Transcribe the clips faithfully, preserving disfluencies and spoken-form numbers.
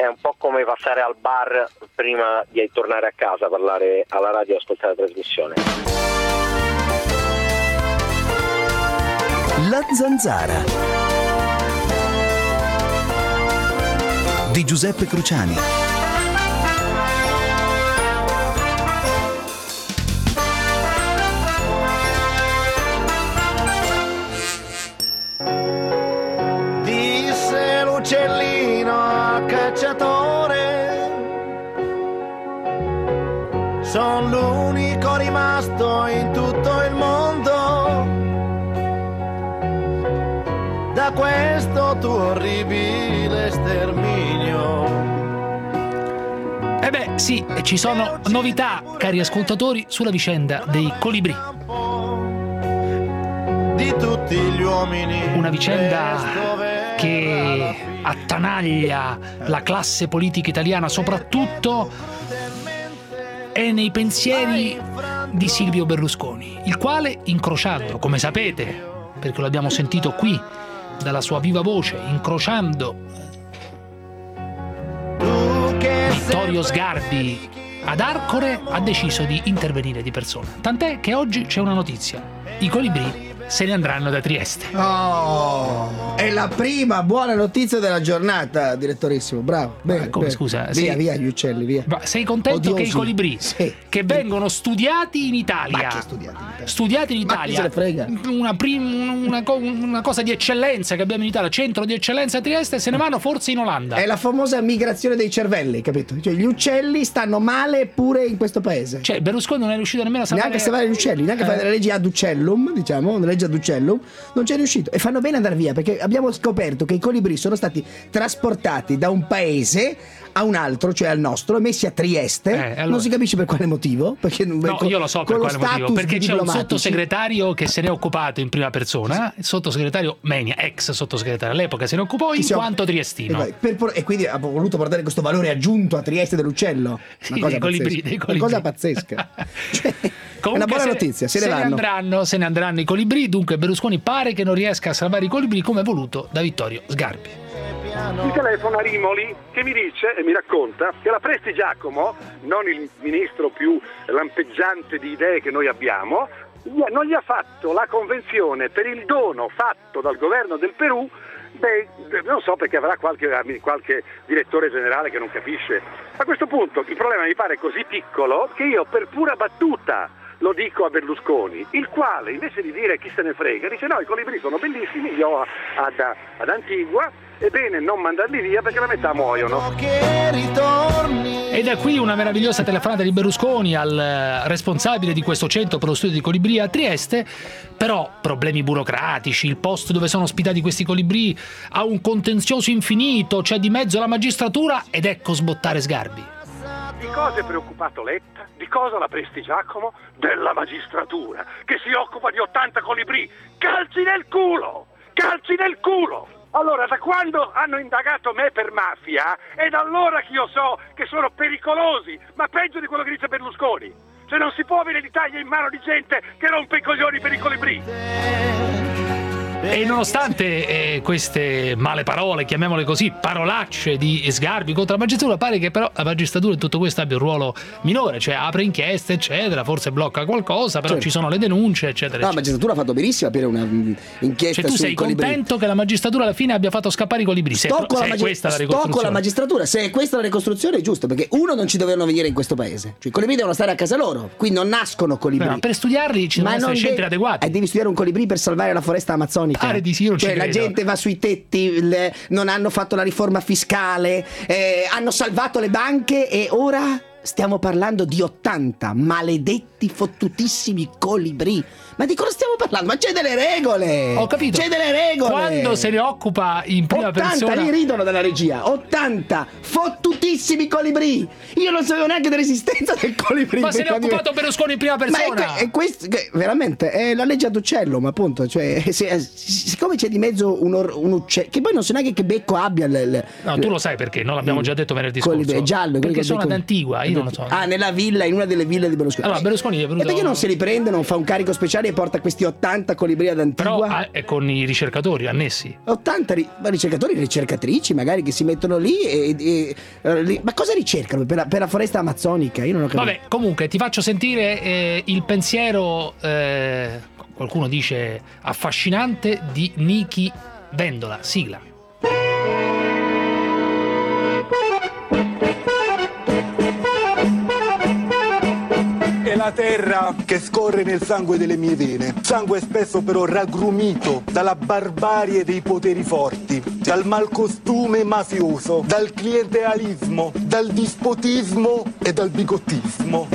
un po' come passare al bar prima di tornare a casa, parlare alla radio e ascoltare la trasmissione. La Zanzara di Giuseppe Cruciani. Disse l'uccellino al cacciatore, son l'unico rimasto in tutto il mondo da questo tuo orribile sterminio. Eh beh, sì, ci sono novità, cari ascoltatori, sulla vicenda dei colibrì. Di tutti gli uomini. Una vicenda che attanaglia la classe politica italiana, soprattutto è nei pensieri di Silvio Berlusconi, il quale, incrociando, come sapete, perché lo abbiamo sentito qui dalla sua viva voce, incrociando Vittorio Sgarbi ad Arcore, ha deciso di intervenire di persona. Tant'è che oggi c'è una notizia: i colibrì se ne andranno da Trieste. Oh, è la prima buona notizia della giornata, direttorissimo. Bravo. Bene, come, bene. scusa, via, sei, via gli uccelli, via. Ma sei contento Odiosi. che i colibrì, sì, che vengono studiati in Italia, ma che studiati in Italia? studiati in Ma chi Italia, se ne frega? Una, prim, una, una cosa di eccellenza che abbiamo in Italia, centro di eccellenza a Trieste, se ne vanno forse in Olanda. È la famosa migrazione dei cervelli, capito? Cioè gli uccelli stanno male pure in questo paese. Cioè Berlusconi non è riuscito nemmeno a salvare Neanche a salvare gli uccelli, neanche a eh. fare delle leggi ad uccellum, diciamo, una legge ad uccellum, non c'è riuscito. E fanno bene ad andare via, perché abbiamo scoperto che i colibrì sono stati trasportati da un paese a un altro, cioè al nostro, e messi a Trieste. Eh, allora... Non si capisce per quale motivo. Perché no, con, io lo so per quale motivo. Perché c'è un sottosegretario che se ne è occupato in prima persona, il sottosegretario Menia, ex sottosegretario all'epoca, se ne occupò in siamo... quanto triestino. E, per, per, e quindi ha voluto portare questo valore aggiunto a Trieste dell'uccello. Sì, una cosa dei colibrì, dei colibrì. Una cosa pazzesca. Cioè, è una buona se, notizia, se, se ne vanno. Ne andranno, se ne andranno i colibrì, dunque Berlusconi pare che non riesca a salvare i colibrì come voluto da Vittorio Sgarbi. Mi telefona Rimoli che mi dice e mi racconta che la Prestigiacomo, non il ministro più lampeggiante di idee che noi abbiamo, non gli ha fatto la convenzione per il dono fatto dal governo del Perù. Beh, non so, perché avrà qualche, qualche direttore generale che non capisce. A questo punto il problema mi pare così piccolo che io per pura battuta lo dico a Berlusconi, il quale invece di dire chi se ne frega dice no, i colibrì sono bellissimi, li ho ad, ad Antigua, è bene non mandarli via perché la metà muoiono. E da qui una meravigliosa telefonata di Berlusconi al responsabile di questo centro per lo studio di colibrì a Trieste. Però problemi burocratici, il posto dove sono ospitati questi colibrì ha un contenzioso infinito, c'è di mezzo la magistratura, ed ecco sbottare Sgarbi. Di cosa è preoccupato Letta? Di cosa la Prestigiacomo? Della magistratura, che si occupa di ottanta colibrì. Calci nel culo! Calci nel culo! Allora, da quando hanno indagato me per mafia, è da allora che io so che sono pericolosi, ma peggio di quello che dice Berlusconi. Cioè non si può avere l'Italia in mano di gente che rompe i coglioni per i colibrì. E nonostante eh, queste male parole, chiamiamole così, parolacce di Sgarbi contro la magistratura, pare che però la magistratura in tutto questo abbia un ruolo minore, cioè apre inchieste eccetera, forse blocca qualcosa, però certo, ci sono le denunce eccetera. No, eccetera. la magistratura ha fatto benissimo aprire una inchiesta. Cioè tu sei colibrì. contento che la magistratura alla fine abbia fatto scappare i colibrì? Se, sto con se la, è magi- questa la sto ricostruzione. con la magistratura, se è questa la ricostruzione è giusto, perché uno non ci dovevano venire in questo paese, cioè i colibrì devono stare a casa loro, qui non nascono colibrì. No, per studiarli ci devono essere centri devi, adeguati. E devi studiare un colibrì per salvare la foresta amazzonica. Pare di sì, io cioè la credo. gente va sui tetti, le, non hanno fatto la riforma fiscale, eh, hanno salvato le banche e ora stiamo parlando di ottanta maledetti fottutissimi colibrì. Ma di cosa stiamo parlando? Ma c'è delle regole! Ho capito. C'è delle regole! Quando se ne occupa in prima ottanta, persona. Lì ridono dalla regia. ottanta fottutissimi colibrì. Io non sapevo neanche dell'esistenza del colibrì. Ma se ne è occupato Berlusconi in prima persona. Ma è, è questo, che, veramente, è la legge ad uccello, ma appunto, cioè, se, siccome c'è di mezzo un, or, un uccello, che poi non so neanche che becco abbia. Le, le, no, tu lo sai perché, non l'abbiamo già detto venerdì colibrì, scorso. è giallo, perché sono becco, ad Antigua, io non lo so. Ah, nella villa, in una delle ville di Berlusconi. Allora, Berlusconi è venuto... E perché non se li prende, non fa un carico speciale e porta questi ottanta colibri ad Antigua? Però ah, è con i ricercatori annessi. ottanta ri- ricercatori e ricercatrici magari che si mettono lì e, e, e li- ma cosa ricercano per la, per la foresta amazzonica? Io non ho capito. Vabbè, comunque ti faccio sentire eh, il pensiero, eh, qualcuno dice affascinante, di Nichi Vendola. Sigla. È la terra che scorre nel sangue delle mie vene, sangue spesso però raggrumito dalla barbarie dei poteri forti, dal malcostume mafioso, dal clientelismo, dal dispotismo e dal bigottismo.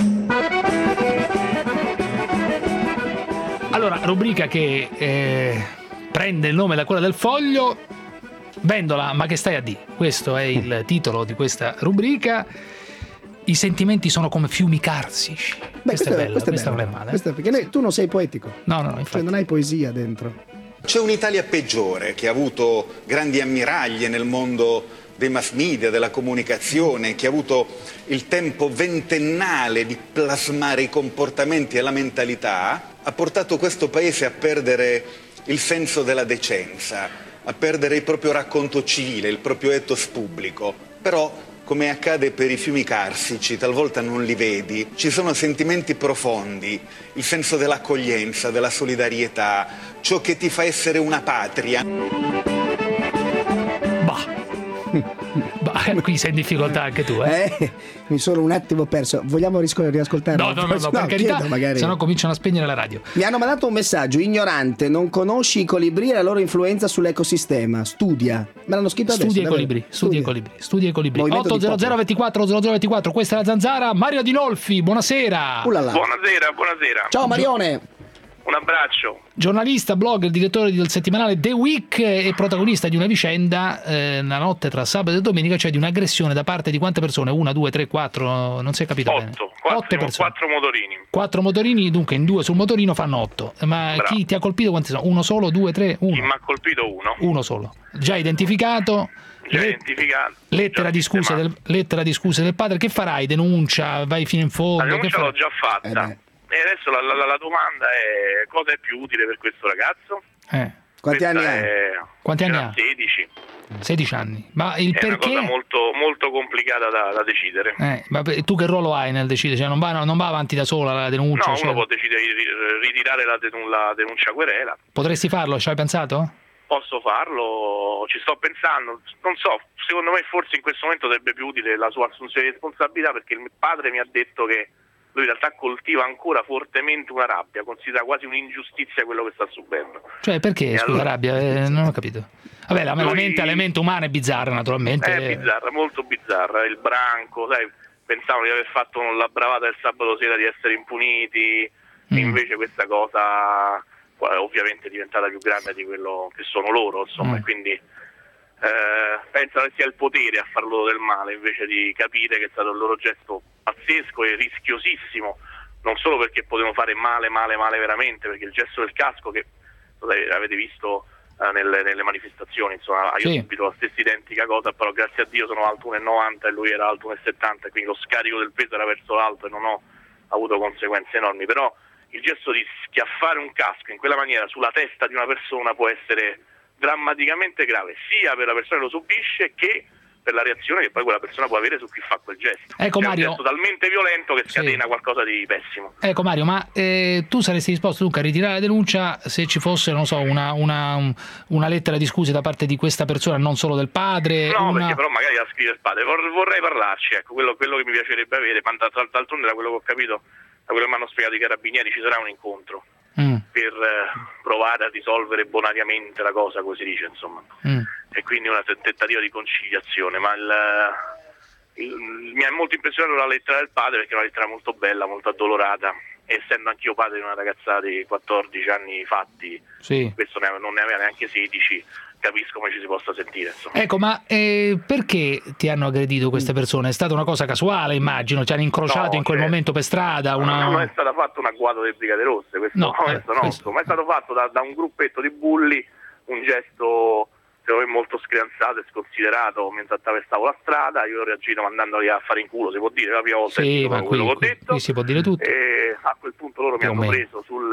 Allora, rubrica che eh, prende il nome da quella del Foglio. Vendola, ma che stai a di? Questo è il titolo di questa rubrica. I sentimenti sono come fiumi carsici. Beh, questa, questo è bella, questo questa bello. non è male. Questo è perché noi- tu non sei poetico, No, no, no, cioè infatti. non hai poesia dentro. C'è un'Italia peggiore che ha avuto grandi ammiraglie nel mondo dei mass media, della comunicazione, che ha avuto il tempo ventennale di plasmare i comportamenti e la mentalità, ha portato questo paese a perdere il senso della decenza, a perdere il proprio racconto civile, il proprio ethos pubblico. Però, come accade per i fiumi carsici, talvolta non li vedi, ci sono sentimenti profondi, il senso dell'accoglienza, della solidarietà, ciò che ti fa essere una patria. Bah. Bah, qui sei in difficoltà anche tu, eh? Eh, mi sono un attimo perso. Vogliamo risco- riascoltare? No, no, no, no, per carità, chiedo magari. se no cominciano a spegnere la radio. Mi hanno mandato un messaggio: ignorante, non conosci i colibri e la loro influenza sull'ecosistema. Studia. Me l'hanno scritto adesso. Studia i davvero. colibri, studia i colibri, studia i colibri. Movimento di otto zero zero ventiquattro zero zero ventiquattro, questa è la Zanzara. Mario Dinolfi, buonasera. Uh là là. Buonasera, buonasera. Ciao Marione. Un abbraccio. Giornalista, blogger, direttore del settimanale The Week e protagonista di una vicenda eh, la notte tra sabato e domenica, cioè di un'aggressione da parte di quante persone? Una, due, tre, quattro, non si è capito bene. Otto. Quattro, Otto persone. quattro motorini. Quattro motorini, dunque in due sul motorino fanno otto. Ma Bravo. chi ti ha colpito quanti sono? Uno solo, due, tre, Chi uno? mi ha colpito uno. Uno solo. Già identificato. Già Le- identificato. Lettera già di, scuse del, sistemato. lettera di scuse del padre. Che farai? Denuncia? Vai fino in fondo? La Che denuncia farai? l'ho già fatta. Eh beh. e adesso la, la, la domanda è: cosa è più utile per questo ragazzo? Eh. Quanti Questa anni ha? è- Quanti anni ce n'ha ha? sedici. sedici anni. Ma il È perché? una cosa molto, molto complicata da, da decidere. Eh, ma per- tu che ruolo hai nel decidere? Cioè non va, non va avanti da sola la denuncia? No, cioè, uno può decidere di ri- ritirare la, denun- la denuncia querela. Potresti farlo? Ci hai pensato? Posso farlo, ci sto pensando, non so, secondo me forse in questo momento sarebbe più utile la sua assunzione di responsabilità, perché il padre mi ha detto che lui in realtà coltiva ancora fortemente una rabbia, considera quasi un'ingiustizia quello che sta subendo. Cioè perché, E scusa, allora- rabbia? Eh, non ho capito. Vabbè, la, la Lui- mente, la mente umana è bizzarra naturalmente. È bizzarra, molto bizzarra, il branco, sai, pensavano di aver fatto la bravata del sabato sera di essere impuniti, Mm. e invece questa cosa è ovviamente diventata più grande di quello che sono loro, insomma, Mm. e quindi eh, pensano che sia il potere a far loro del male, invece di capire che è stato il loro gesto pazzesco e rischiosissimo, non solo perché potevano fare male, male, male veramente, perché il gesto del casco, che avete visto eh, nelle, nelle manifestazioni, insomma, io Sì. ho subito la stessa identica cosa, però grazie a Dio sono alto uno e novanta e lui era alto uno e settanta, quindi lo scarico del peso era verso l'alto e non ho avuto conseguenze enormi, però il gesto di schiaffare un casco in quella maniera sulla testa di una persona può essere drammaticamente grave, sia per la persona che lo subisce che per la reazione che poi quella persona può avere su chi fa quel gesto. Ecco, È Mario. un gesto talmente violento che scatena Sì. qualcosa di pessimo. Ecco Mario, ma eh, tu saresti disposto dunque a ritirare la denuncia se ci fosse, non so, una, una, un- una lettera di scuse da parte di questa persona, non solo del padre? No, una... perché però magari la scrive il padre, Vor- vorrei parlarci, ecco, quello, quello che mi piacerebbe avere, ma d'al- d'altronde da quello che ho capito, da quello che mi hanno spiegato i carabinieri, ci sarà un incontro Mm, per eh, provare a risolvere bonariamente la cosa, così si dice, insomma. mm. E quindi una t- tentativa di conciliazione, ma il, il- mi ha molto impressionato la lettera del padre, perché è una lettera molto bella, molto addolorata, e essendo anch'io padre di una ragazzata di quattordici anni fatti, Sì. questo ne, non ne aveva neanche sedici, capisco come ci si possa sentire, insomma. Ecco, ma eh, perché ti hanno aggredito queste persone? È stata una cosa casuale, immagino? Ti hanno incrociato No, in quel cioè, momento per strada? Una... Non è stata fatta un agguato delle Brigate Rosse, questo, No, no, eh, questo no, questo- ma è stato fatto da, da un gruppetto di bulli un gesto secondo me molto scrianzato e sconsiderato mentre attraversavo la strada. Io ho reagito mandandoli a fare in culo, si può dire, la prima volta sì, che ma quello qui, che ho detto. qui si può dire tutto. E a quel punto loro mi Più o hanno meno. preso sul,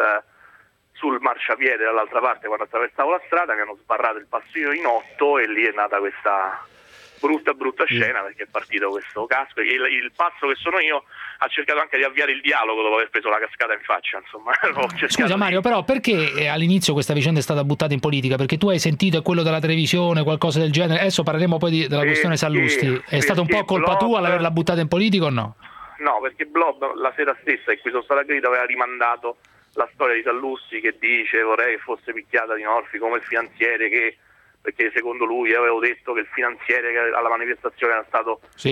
sul marciapiede dall'altra parte quando attraversavo la strada, mi hanno sbarrato il passino in otto e lì è nata questa brutta brutta scena, perché è partito questo casco. Il, il pazzo che sono io ha cercato anche di avviare il dialogo dopo aver preso la cascata in faccia, insomma. Scusa Mario, però perché eh, all'inizio questa vicenda è stata buttata in politica? Perché tu hai sentito quello della televisione, qualcosa del genere? Adesso parleremo poi di, della questione Sallusti. È stata un po' colpa Blob, tua l'averla buttata in politica o no? No, perché Blob la sera stessa in cui sono stato aggredito aveva rimandato la storia di Sallusti che dice vorrei che fosse picchiata di Nolfi come il finanziere, che perché secondo lui avevo detto che il finanziere che alla manifestazione era stato sì.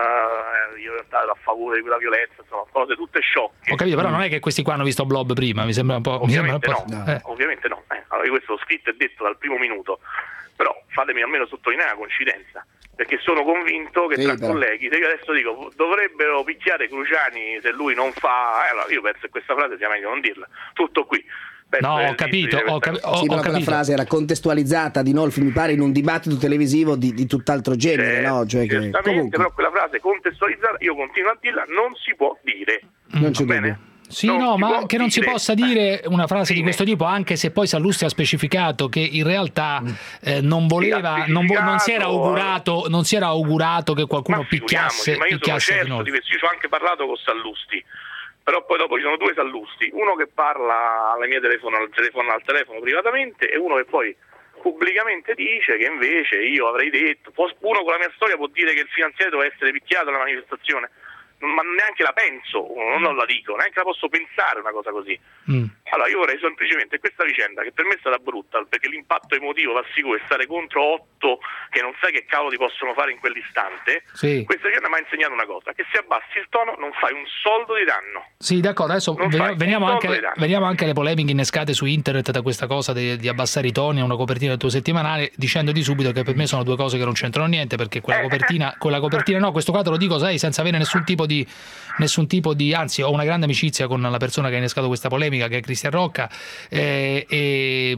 uh, io ero stato a favore di quella violenza, insomma cose tutte sciocche. Ho capito, però non è che questi qua hanno visto Blob prima, mi sembra un po'. Ovviamente mi sembra un po', no, eh. ovviamente no. Eh, allora io questo l'ho scritto e detto dal primo minuto, però fatemi almeno sottolineare una coincidenza, perché sono convinto che sì, tra però. colleghi, se io adesso dico dovrebbero picchiare Cruciani se lui non fa, eh, allora io penso che questa frase sia meglio non dirla, tutto qui. Penso No, che ho capito, dire ho, questa capi- cosa. ho, Sì, ho però quella capito. frase era contestualizzata di Nolfi, mi pare, in un dibattito televisivo di, di tutt'altro genere, Certo, no? Cioè che, certamente, comunque, però quella frase contestualizzata, io continuo a dirla, non si può dire. non c'è Va dubbio. bene? Sì, Non no, si ma può che non si dire. possa dire una frase di Fine. questo tipo, anche se poi Sallusti ha specificato che in realtà eh, non voleva, Sì, ha non, vo- non si era specificato, augurato, non si era augurato che qualcuno Ma picchiasse, figuriamoci, ma io sono picchiasse di certo noi. di questo, io ci ho anche parlato con Sallusti, però poi dopo ci sono due Sallusti, uno che parla alle mie telefono, al telefono, al telefono privatamente e uno che poi pubblicamente dice che invece io avrei detto, uno con la mia storia può dire che il finanziere doveva essere picchiato alla manifestazione, ma neanche la penso, non la dico, neanche la posso pensare una cosa così. Mm. Allora io vorrei semplicemente questa vicenda, che per me è stata brutta, perché l'impatto emotivo, l'assicuro, è stare contro otto che non sai che cavolo ti possono fare in quell'istante. Sì. Questa vicenda mi ha insegnato una cosa, che se abbassi il tono non fai un soldo di danno. Sì, d'accordo, adesso Non veniamo, fai veniamo un anche, soldo di danno. veniamo anche alle polemiche innescate su internet da questa cosa di, di abbassare i toni a una copertina del tuo settimanale, dicendoti subito che per me sono due cose che non c'entrano niente, perché quella copertina, quella copertina no, questo qua te lo dico, sai, senza avere nessun tipo di nessun tipo di, anzi ho una grande amicizia con la persona che ha innescato questa polemica, che è Cristian Rocca, eh, e,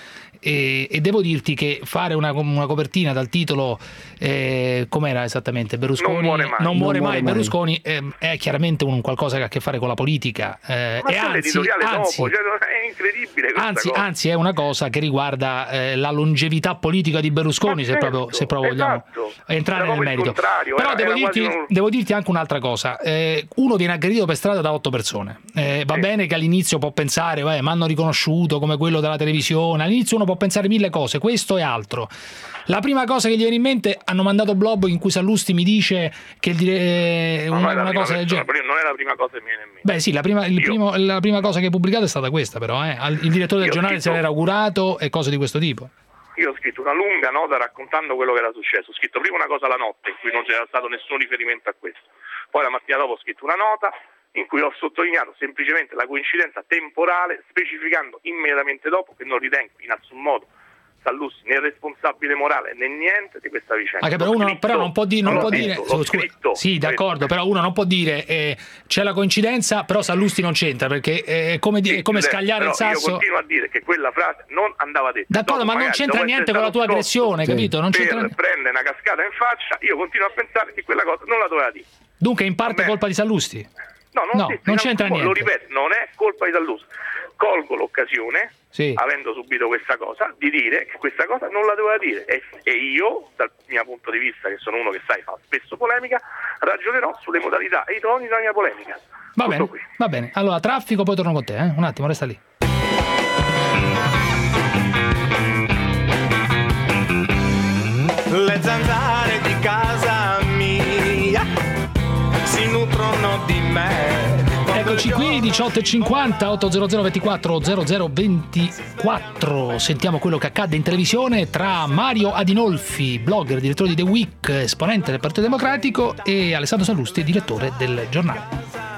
e, e devo dirti che fare una, una copertina dal titolo eh, com'era esattamente, Berlusconi Non muore mai. non muore Non mai, muore mai. Berlusconi eh, è chiaramente un qualcosa che ha a che fare con la politica, eh, Ma e c'è anzi, l'editoriale anzi, dopo, cioè, è incredibile questa anzi, cosa. anzi è una cosa che riguarda eh, la longevità politica di Berlusconi, Ma se certo, proprio, se proprio vogliamo esatto. entrare Era nel proprio il merito. contrario, Però era- devo, era dirti, quasi un- devo dirti anche un'altra cosa, eh, uno viene aggredito per strada da otto persone, eh, va Sì. bene che all'inizio può pensare mi hanno riconosciuto come quello della televisione, all'inizio uno può pensare mille cose, questo e altro. La prima cosa che gli viene in mente, hanno mandato blog in cui Sallusti mi dice che il dire, eh, No, non una, è la una prima cosa del persona, genere. non è la prima cosa che mi viene in mente. Beh sì, la prima, il Io- primo- la prima cosa che hai pubblicato è stata questa, però eh. Al- il direttore del Io ho giornale se scritto- l'era augurato e cose di questo tipo. Io ho scritto una lunga nota raccontando quello che era successo. Ho scritto prima una cosa la notte, in cui non c'era stato nessun riferimento a questo. Poi la mattina dopo ho scritto una nota in cui ho sottolineato semplicemente la coincidenza temporale, specificando immediatamente dopo che non ritengo in nessun modo Sallusti né responsabile morale né niente di questa vicenda. Ah, che però L'ho uno scritto, però non può, di- non l'ho può detto, dire l'ho scusa, scritto, sì, d'accordo, questo. però uno non può dire eh, c'è la coincidenza, però Sallusti non c'entra, perché eh, è come, di- è come Sì, scagliare però il sasso. Io continuo a dire che quella frase non andava detta. D'accordo, Dopo ma non magari, c'entra dopo niente essere con la tua stato aggressione, Sì. capito? Non c'entra per niente. prendere una cascata in faccia, io continuo a pensare che quella cosa non la doveva dire. Dunque in parte è Vabbè. colpa di Sallusti. No, non, No, ho detto non in c'entra alcun modo, niente. Lo ripeto, non è colpa di Sallusti. Colgo l'occasione, Sì. avendo subito questa cosa, di dire che questa cosa non la doveva dire. E, e io, dal mio punto di vista, che sono uno che sai fa spesso polemica, ragionerò sulle modalità e i toni della mia polemica. Va Tutto bene, qui. va bene. Allora traffico, poi torno con te, eh? Un attimo, resta lì. Le zanzare di casa mia si nutrono di me. Eccoci qui, diciotto e cinquanta, ottocento ventiquattro zero zero ventiquattro. Sentiamo quello che accadde in televisione tra Mario Adinolfi, blogger, direttore di The Week, esponente del Partito Democratico, e Alessandro Sallusti, direttore del giornale.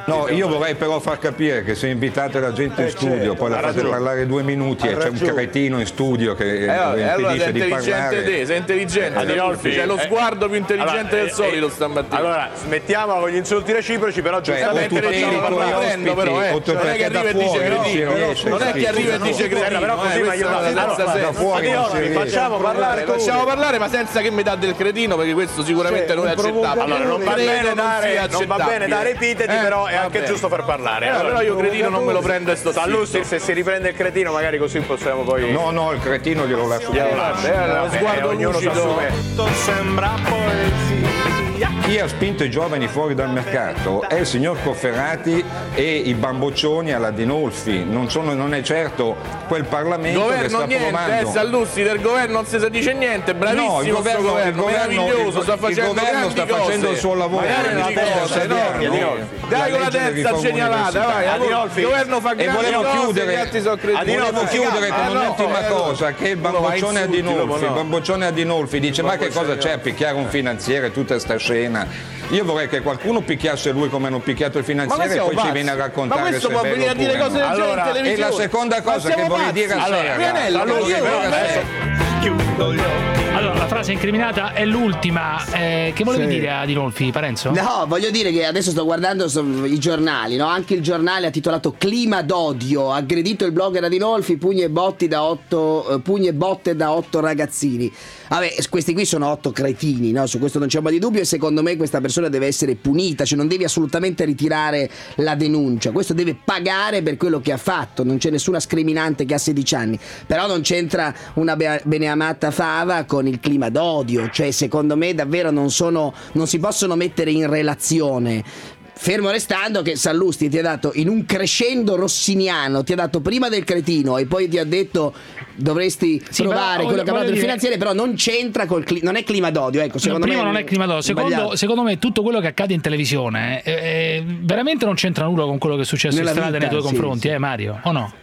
No, io vorrei però far capire che se invitate la gente in studio, poi la fate parlare due minuti e c'è un cretino in studio che Eh, allora, impedisce sei di intelligente parlare. te, sei intelligente. Adinolfi, C'è lo eh, sguardo più intelligente allora, del solito eh, stamattina. Allora, smettiamo con gli insulti reciproci, però Cioè, o giustamente tuteli i tuoi ospiti, però, eh. o te- Non è che perché da arriva e dice fuori non si cretino, riesce. non è che arriva e dice cretino, però così eh, ma io questa è una no, senza no, senso. da fuori non si Adinolfi, riesce. facciamo parlare tu. Facciamo parlare, ma senza che mi dà del cretino, perché questo sicuramente non è accettabile. Allora, non va Credo bene non dare, sia non va bene accettabile. dare epiteti, Eh, però è va anche bene. giusto far parlare. Eh, però io cretino non me lo prendo e sto Sallusti, zitto. se si riprende il cretino, magari così possiamo poi. No, no, il cretino glielo lascio Glielo dire. lascio. Eh, lo Vabbè, sguardo ognuno si lucido. assume. Tutto sembra poesia. Chi ha spinto i giovani fuori dal mercato è il signor Cofferati e i bamboccioni alla Dinolfi, non, sono, non è certo quel Parlamento che Governo sta niente, provando. eh, Sallusti del governo non si dice niente, bravissimo No, il governo, sto governo, il governo, meraviglioso, il- sta facendo il governo grandi sta facendo cose. il suo lavoro. Magari La grandi terza cose, serie, enormi. la Dai con la legge di terza riforma segnalata, vai, universitaria. Adinolfi. Il governo fa E grandi volevo cose, chiudere, gli altri sono cretini. volevo chiudere con Eh, no, un'ultima eh, cosa, che il uno va bamboccione insulti, Adinolfi, dopo il no. bamboccione Adinolfi dice ma che cosa c'è a picchiare un finanziere, tutta sta scena. Io vorrei che qualcuno picchiasse lui come hanno picchiato il finanziere e siamo poi ci pazzi. viene a raccontare Ma questo se è può bello venire a dire oppure cose del no. genere in E televisione. la seconda Ma cosa che siamo vorrei pazzi. dire a Allora, Sera, Vianello, la allora, vorrei io- dire a eh, Sera. Chiudo gli occhi. Allora, la frase incriminata è l'ultima. Eh, che volevi Sì. dire a Dinolfi, Parenzo? No, voglio dire che adesso sto guardando so- i giornali, no? Anche il giornale ha titolato Clima d'odio, aggredito il blogger Adinolfi, pugni e botti da otto eh, pugni e botte da otto ragazzini. Vabbè, questi qui sono otto cretini, no? Su questo non c'è un po' di dubbio e secondo me questa persona deve essere punita, cioè non devi assolutamente ritirare la denuncia, questo deve pagare per quello che ha fatto, non c'è nessuna scriminante che ha sedici anni, però non c'entra una be- beneamata fava con il clima d'odio, cioè secondo me davvero non sono, non si possono mettere in relazione. Fermo restando che Sallusti ti ha dato in un crescendo rossiniano, ti ha dato prima del cretino e poi ti ha detto dovresti Sì, provare però, quello che ha voglio fatto il dire- finanziere, però non c'entra col cli- non è clima d'odio, ecco, secondo prima me non è clima d'odio, secondo, sbagliato. secondo me tutto quello che accade in televisione eh, eh, veramente non c'entra nulla con quello che è successo Nella in strada vita, nei tuoi sì, confronti, sì. eh Mario, o no?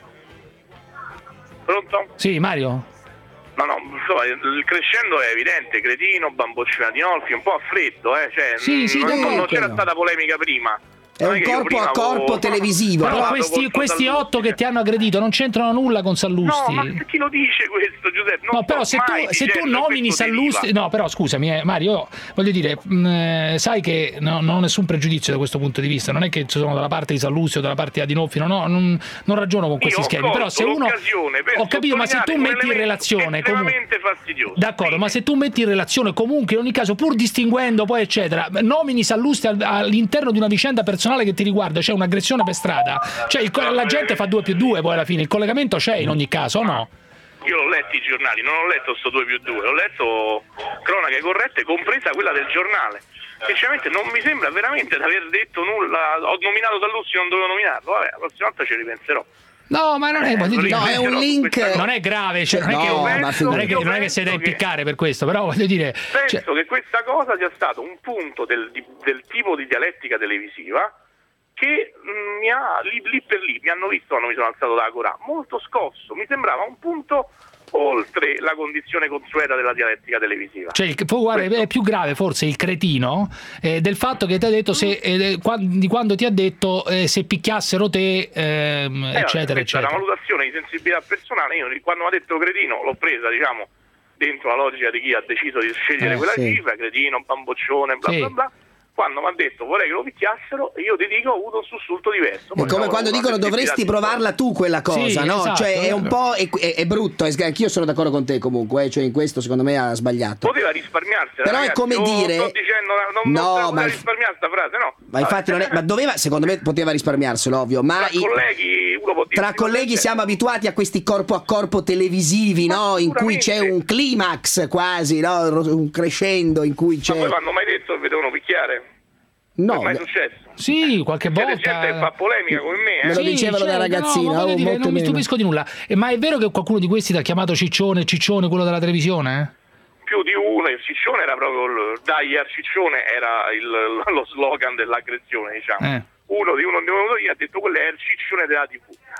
Pronto? Sì, Mario? No, no, insomma, il crescendo è evidente, cretino, bamboccione Adinolfi, un po' a freddo, eh, cioè, Sì, sì, non, no, non no, c'era quello. stata polemica prima. È Non un che io corpo prima a corpo avevo- televisivo, Però Parlato questi, con questi Sallusti. otto che ti hanno aggredito non c'entrano nulla con Sallusti. No, ma chi lo dice questo, Giuseppe? Non No, però sto se tu, mai se tu dicendo nomini questo Sallusti, deriva. no, però scusami, eh, Mario, io voglio dire, mh, eh, sai che no, non ho nessun pregiudizio da questo punto di vista, non è che sono dalla parte di Sallusti o dalla parte di Adinolfi, no, no, non, non ragiono con questi Io ho schemi. Però se colto uno. l'occasione per Ho capito, ma se tu sottolineare metti in un relazione. elemento comu- estremamente fastidioso. D'accordo, ma se tu metti in relazione comunque in ogni caso, pur distinguendo poi eccetera, nomini Sallusti al- all'interno di una vicenda personale che ti riguarda, c'è un'aggressione per strada, cioè il co- la gente fa due più due poi alla fine, il collegamento c'è in ogni caso, o no? Io ho letto i giornali, non ho letto sto due più due, ho letto cronache corrette, compresa quella del giornale. Sinceramente non mi sembra veramente di aver detto nulla, ho nominato Sallusti, non dovevo nominarlo, vabbè, la prossima volta ci ripenserò. No, ma non è, voglio dire, No, è un link. non è grave, cioè, non, è che, No, non, ma è figurati. che, non è che sei da Io penso impiccare per questo, però voglio dire. Penso cioè- che questa cosa sia stato un punto del, di- del tipo di dialettica televisiva che mh, mi ha lì, lì per lì, mi hanno visto quando mi sono alzato dalla Corà, molto scosso, mi sembrava un punto oltre la condizione consueta della dialettica televisiva. Cioè, il, può- guarda, è più grave forse il cretino eh, del fatto che ti ha detto se, eh, qua- di quando ti ha detto eh, se picchiassero te, ehm, Eh, eccetera, questa è una eccetera. valutazione di sensibilità personale. Io quando mi ha detto cretino l'ho presa, diciamo, dentro la logica di chi ha deciso di scegliere Eh, quella sì. cifra, cretino, bamboccione, bla Sì. bla bla. Quando mi ha detto vorrei che lo picchiassero, io ti dico ho avuto un sussulto diverso. È Poi, come no, quando una dicono sensibilità dovresti di- provarla tu quella cosa, Sì, no? esatto, Cioè è un eh. po' è, è- è brutto, è, anch'io sono d'accordo con te comunque, eh, cioè in questo secondo me ha sbagliato. Poteva risparmiarsela. Però è ragazzi, come io dire- sto dicendo, non, No, non ma poteva il- risparmiare sta frase, no. Ma infatti non è, ma doveva, secondo me poteva risparmiarselo, ovvio, ma Tra i- colleghi uno può dire tra colleghi siamo abituati a questi corpo a corpo televisivi, Ma no? In cui c'è sicuramente. un climax quasi, no? Un crescendo in cui Ma c'è. poi quando mai detto che vedevano picchiare? No, Non è mai beh, successo. Sì, qualche C'è volta. gente che fa polemica come me, eh. Me lo dicevano da ragazzino, no, ma voglio oh, dire, molto non mi meno. stupisco di nulla. Eh, Ma è vero che qualcuno di questi ti ha chiamato Ciccione, Ciccione, quello della televisione? Più di uno, il ciccione era proprio il dai al ciccione era il- lo slogan dell'aggressione, diciamo. Eh. Uno di uno di uno di ha detto quello è il ciccione della tivù.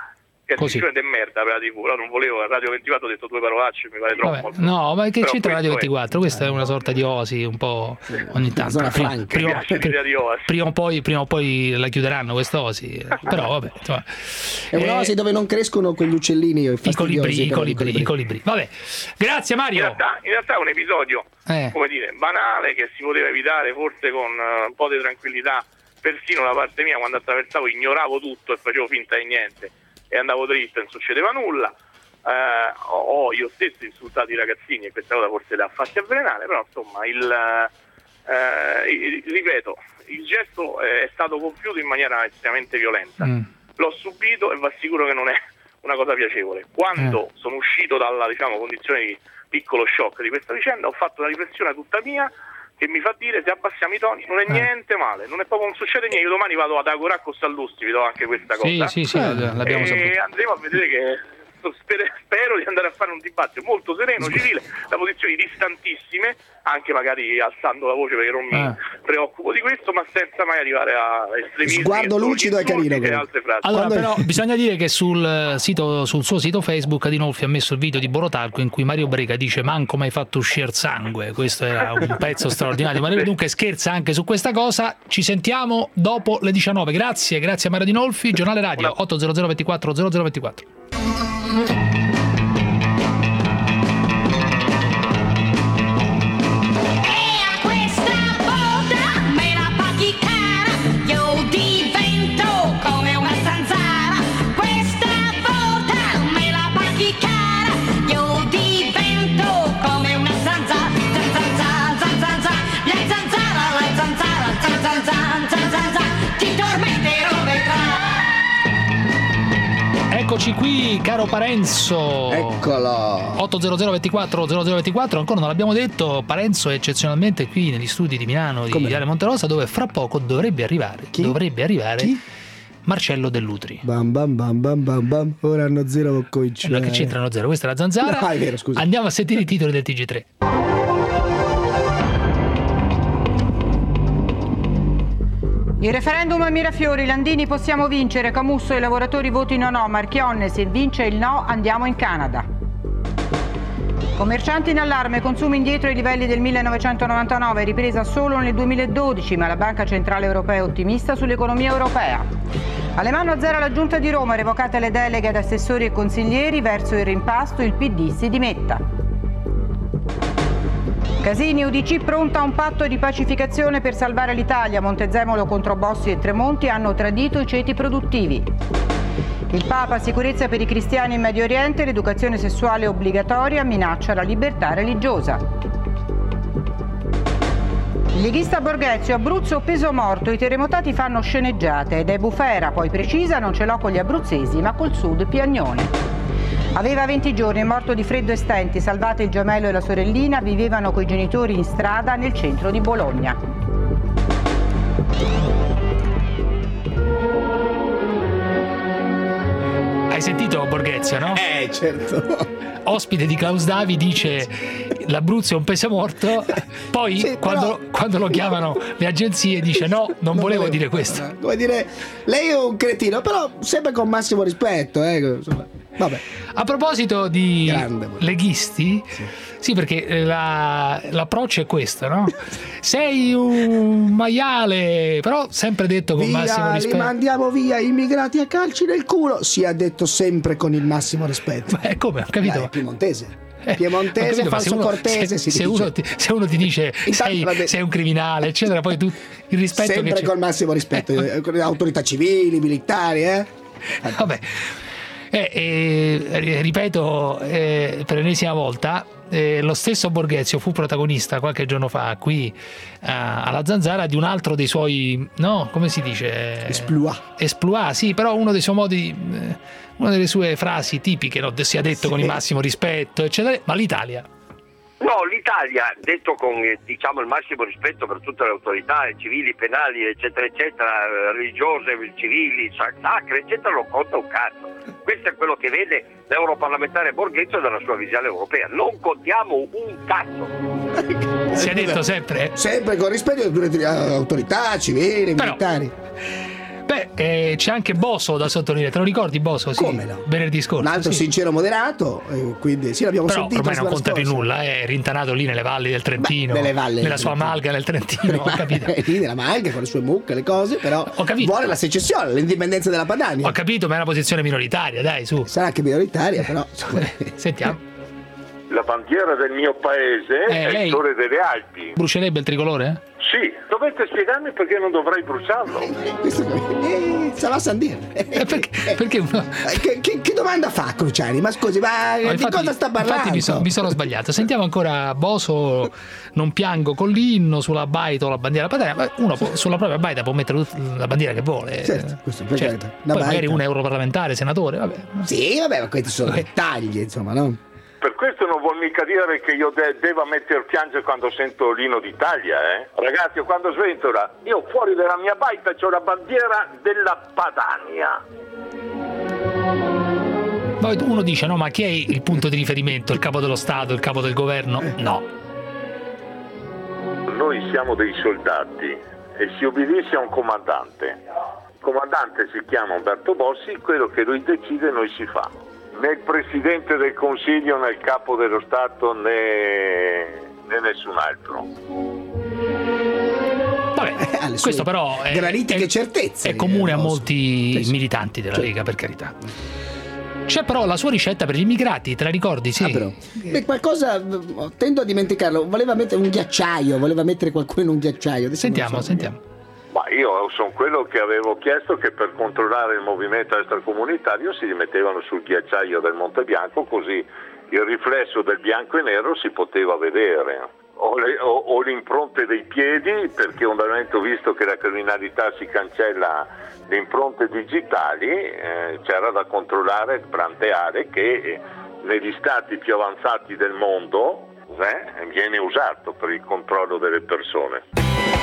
che è Così. de merda per la tivù, però non volevo, a Radio ventiquattro ho detto due parolacce, mi pare troppo. Vabbè, no, ma che Però c'entra Radio questo è. ventiquattro? Questa è una sorta di oasi, un po' ogni tanto. zona Prima, franca. prima, Mi piace l'idea di oasi. prima o poi, prima o poi la chiuderanno questa osi, però vabbè. Insomma. È un'oasi Eh, dove non crescono quegli uccellini i fastidiosi. colibri, i però, colibri, i colibri. Vabbè, grazie In Mario. realtà, in realtà è un episodio, Eh. come dire, banale, che si poteva evitare forse con eh, un po' di tranquillità, persino da parte mia quando attraversavo ignoravo tutto e facevo finta di niente e andavo dritto e non succedeva nulla. Eh, ho, ho io stesso insultato i ragazzini e questa cosa forse li ha fatti avvelenare, però insomma il, eh, il- ripeto, il gesto è stato compiuto in maniera estremamente violenta. Mm. L'ho subito e va sicuro che non è una cosa piacevole. Quando Eh. sono uscito dalla, diciamo, condizione di piccolo shock di questa vicenda, ho fatto una riflessione tutta mia che mi fa dire: se abbassiamo i toni non è Eh. niente male, non è proprio, non succede niente. Io domani vado ad Agorà con Sallusti, vi do anche questa Sì, cosa. sì, sì, l'abbiamo e saputo. andremo a vedere che spero, spero di andare a fare un dibattito molto sereno, civile, da posizioni distantissime, anche magari alzando la voce perché non mi Eh. preoccupo di questo, ma senza mai arrivare a estremismi. Sguardo e lucido e insulti carino, e quello. altre frasi. Allora, Quando- però, bisogna dire che sul, sito, sul suo sito Facebook Adinolfi ha messo il video di Borotalco in cui Mario Brega dice: manco mai fatto uscire sangue. Questo era un pezzo straordinario. Mario dunque scherza anche su questa cosa. Ci sentiamo dopo le diciannove. Grazie, grazie a Mario Adinolfi. Giornale Radio otto zero zero ventiquattro zero zero ventiquattro. Questa volta me la paghi cara, io divento come una zanzara. Questa volta me la paghi cara, io divento come una zanzara. Zanzara, zanzara, la zanzara, la zanzara, zanzara, zanzara, ti tormenterò, vedrai. Eccoci qui, caro Parenzo. Eccolo. otto zero zero ventiquattro zero zero ventiquattro, ancora non l'abbiamo detto. Parenzo è eccezionalmente qui negli studi di Milano di Come? Viale Monterosa, dove fra poco dovrebbe arrivare Chi? dovrebbe arrivare Chi? Marcello Dell'Utri. Bam bam bam bam bam bam. Ora hanno zero coincidenza. Allora, che c'entrano zero? Questa è la zanzara. No, è vero, scusa. Andiamo a sentire i titoli del T G tre. Il referendum a Mirafiori, Landini possiamo vincere, Camusso i lavoratori votino no, Marchionne se vince il no andiamo in Canada. Commercianti in allarme, consumi indietro ai livelli del millenovecentonovantanove, ripresa solo nel duemiladodici, ma la Banca Centrale Europea è ottimista sull'economia europea. Alemanno azzera la Giunta di Roma, revocate le deleghe ad assessori e consiglieri, verso il rimpasto il P D si dimetta. Casini, U D C pronta a un patto di pacificazione per salvare l'Italia, Montezemolo contro Bossi e Tremonti hanno tradito i ceti produttivi. Il Papa, sicurezza per i cristiani in Medio Oriente, l'educazione sessuale obbligatoria, minaccia la libertà religiosa. Il leghista Borghezio, Abruzzo peso morto, i terremotati fanno sceneggiate ed è bufera, poi precisa, non ce l'ho con gli abruzzesi ma col sud Piagnone. Aveva venti giorni, è morto di freddo e stenti, salvate il gemello e la sorellina, vivevano coi genitori in strada nel centro di Bologna. Hai sentito Borghezio, no? Eh, certo. Ospite di Klaus Davi dice l'Abruzzo è un pesamorto, poi Sì, quando, però- quando lo chiamano le agenzie dice no, non, volevo dire questo. Come dire, lei è un cretino, però sempre con massimo rispetto, eh. insomma. Vabbè. A proposito di Grande, leghisti, sì, perché la- l'approccio è questo, no? Sei un maiale, però sempre detto con massimo Via, li rispetto. mandiamo via immigrati a calci nel culo, si è detto sempre con il massimo rispetto. Eh, come? Ho capito. Dai, è piemontese. Eh, ho Piemontese, capito, ma se falso uno- cortese, se, si se dice. uno ti, se uno ti dice Intanto sei, vabbè. sei un criminale, eccetera, poi tu il rispetto sempre che c'è. col massimo rispetto, eh, con le autorità civili, militari, eh. Vabbè, eh, eh, ripeto eh, per l'ennesima volta, eh, lo stesso Borghezio fu protagonista qualche giorno fa qui eh, alla Zanzara di un altro dei suoi, no, come si dice? Esploit. Esploit, sì, però uno dei suoi modi, eh, una delle sue frasi tipiche, no, sia detto con il massimo rispetto, eccetera, ma l'Italia. No, l'Italia, detto con eh, diciamo il massimo rispetto per tutte le autorità eh, civili, penali, eccetera, eccetera, eh, religiose, civili, sac- sacre, eccetera, non conta un cazzo. Questo è quello che vede l'europarlamentare Borghezio dalla sua visione europea. Non contiamo un cazzo. Si è detto sempre? Sempre con rispetto alle autorità civili, Però- militari. Beh, E c'è anche Boso da sottolineare, te lo ricordi Boso? Sì, come no? Venerdì scorso. Un altro sì. sincero moderato, eh, quindi sì, l'abbiamo Però sentito. ormai non conta più scorsa. nulla, è rintanato lì nelle valli del Trentino, Beh, nelle valli nella del sua Trentino. malga nel Trentino, ho capito. È lì nella malga con le sue mucche, le cose, però Ho capito. vuole la secessione, l'indipendenza della Padania. Ho capito, ma è una posizione minoritaria, dai, su. Sarà anche minoritaria, però. Sentiamo. La bandiera del mio paese Eh, è lei- il sole delle Alpi. Brucerebbe il tricolore? Sì, dovete spiegarmi perché non dovrei bruciarlo. Eh, Sarà Sandir. perché, perché uno... che, che, che domanda fa Cruciani? Ma scusi, ma No, di cosa sta parlando? Infatti mi, so- mi sono sbagliato. Sentiamo ancora Boso, non piango con l'inno, sulla baita o la bandiera padana. Ma uno può- sulla propria baita può mettere la bandiera che vuole. Certo, questo per Certo. carità. Una Poi magari baita. un europarlamentare, senatore, vabbè. Sì, vabbè, ma questi sono dettagli, insomma, no? Per questo non vuol mica dire che io de- debba mettere piangere quando sento l'inno d'Italia, eh? Ragazzi, quando sventola, io fuori dalla mia baita c'ho la bandiera della Padania. Poi uno dice, no, ma chi è il punto di riferimento? Il capo dello Stato, il capo del governo? No. Noi siamo dei soldati e si obbedisce a un comandante. Il comandante si chiama Umberto Bossi, quello che lui decide noi si fa. Né il Presidente del Consiglio né il Capo dello Stato né, né nessun altro. Vabbè, questo però è, granitiche è- certezze, è comune a eh, molti sì, sì. militanti della Sì. Lega, per carità. C'è però la sua ricetta per gli immigrati, te la ricordi? Sì. Ah, però. Beh, qualcosa eh, tendo a dimenticarlo. Voleva mettere un ghiacciaio, voleva mettere qualcuno in un ghiacciaio. Adesso Sentiamo, non so. sentiamo. Ma io sono quello che avevo chiesto che per controllare il movimento extracomunitario si rimettevano sul ghiacciaio del Monte Bianco, così il riflesso del bianco e nero si poteva vedere. O le, o, o le impronte dei piedi, perché ovviamente ho visto che la criminalità si cancella le impronte digitali, eh, c'era da controllare, pranteare che eh, negli stati più avanzati del mondo eh, viene usato per il controllo delle persone.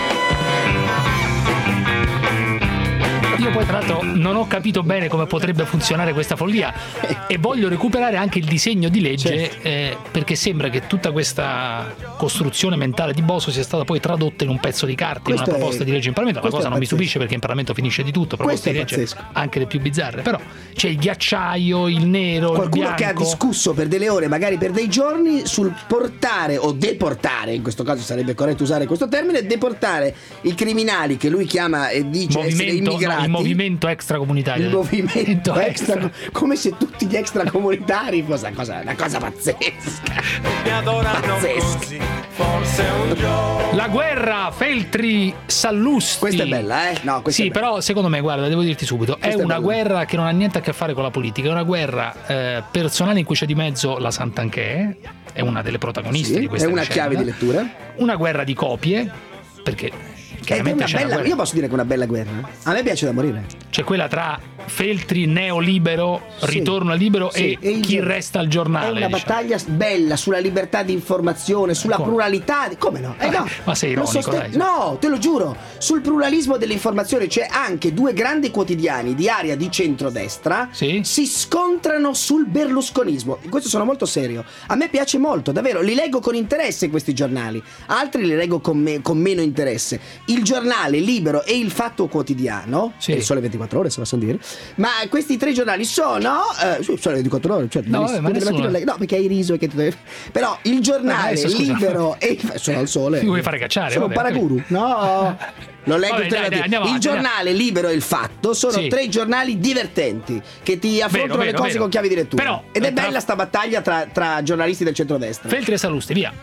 Io poi tra l'altro non ho capito bene come potrebbe funzionare questa follia e voglio recuperare anche il disegno di legge, eh, perché sembra che tutta questa costruzione mentale di Boso sia stata poi tradotta in un pezzo di carta, in una Questo è- proposta di legge in Parlamento. La questo cosa è non mi pazzesco. stupisce perché in Parlamento finisce di tutto, Questo proposte di è legge pazzesco. anche le più bizzarre, però c'è il ghiacciaio, il nero, il Qualcuno bianco. che ha discusso per delle ore, magari per dei giorni, sul portare o deportare, in questo caso sarebbe corretto usare questo termine, deportare i criminali che lui chiama e dice essere Movimento, no, immigrati. il movimento extracomunitario. Il movimento extra. extra, come se tutti gli extracomunitari fosse una cosa, una cosa pazzesca. Mi adoranno Pazzesco. così, forse un giorno. La guerra Feltri Sallusti. Questa è bella, eh? No, questa sì, è bella. però secondo me, guarda, devo dirti subito, Questa è è una bella. guerra che non ha niente a che fare con la politica, è una guerra eh, personale in cui c'è di mezzo la Sant'Anché, è una delle protagoniste Sì, di questa è una vicenda. chiave di lettura. Una guerra di copie, perché Ed è chiaramente una c'è una bella, guerra. io posso dire che è una bella guerra. A me piace da morire. C'è quella tra Feltri neolibero, Sì. ritorno al libero Sì, e, il chi giorno- resta al È giornale. una diciamo. battaglia bella sulla libertà di informazione, sulla Come? pluralità. di- Come no? Eh no. Ma sei Non ironico, dai. No, te lo giuro. Sul pluralismo dell'informazione c'è anche due grandi quotidiani di area di centrodestra Sì. si scontrano sul berlusconismo. In questo sono molto serio. A me piace molto, davvero. Li leggo con interesse questi giornali. Altri li leggo con, me- con meno interesse. Il giornale Libero e il Fatto Quotidiano, Sì. e il Sole ventiquattro Ore, se lo so dire. Ma questi tre giornali sono eh, sì, Sole ventiquattro Ore, certo, No, benissimo. vabbè, ma Tutte le nessuno- mattine leggo- no, perché hai riso e che tu- però il giornale adesso, scusa. Libero e il sono al Sole. Mi vuoi fare cacciare? Sono un Vabbè, paraguru. No. Lo leggo Vabbè, tutte le dai, dai, mattine. andiamo Il avanti, giornale Libero e il Fatto sono Sì. tre giornali divertenti che ti affrontano vero, le cose vero. con chiavi di lettura. Però, Ed è eh, tra- bella sta battaglia tra, tra giornalisti del centrodestra. Feltri e Sallusti, via.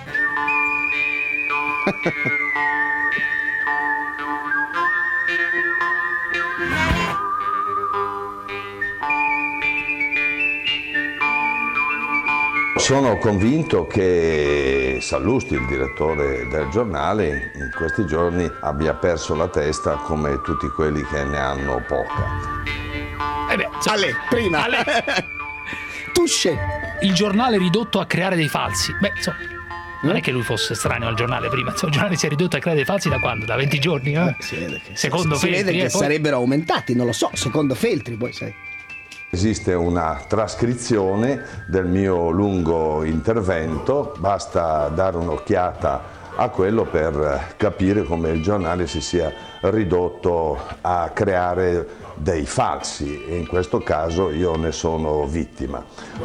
Sono convinto che Sallusti, il direttore del giornale, in questi giorni abbia perso la testa come tutti quelli che ne hanno poca. Eh beh, insomma, Ale, prima. Ale. Tusce. Il giornale ridotto a creare dei falsi. Beh, insomma, non è che lui fosse estraneo al giornale prima. Insomma, il giornale si è ridotto a creare dei falsi da quando? Da venti giorni? Eh? Si vede che, Secondo si vede Feltri, che eh, poi- sarebbero aumentati, non lo so, secondo Feltri, poi sai. Esiste una trascrizione del mio lungo intervento, basta dare un'occhiata a quello per capire come il giornale si sia ridotto a creare dei falsi, e in questo caso io ne sono vittima.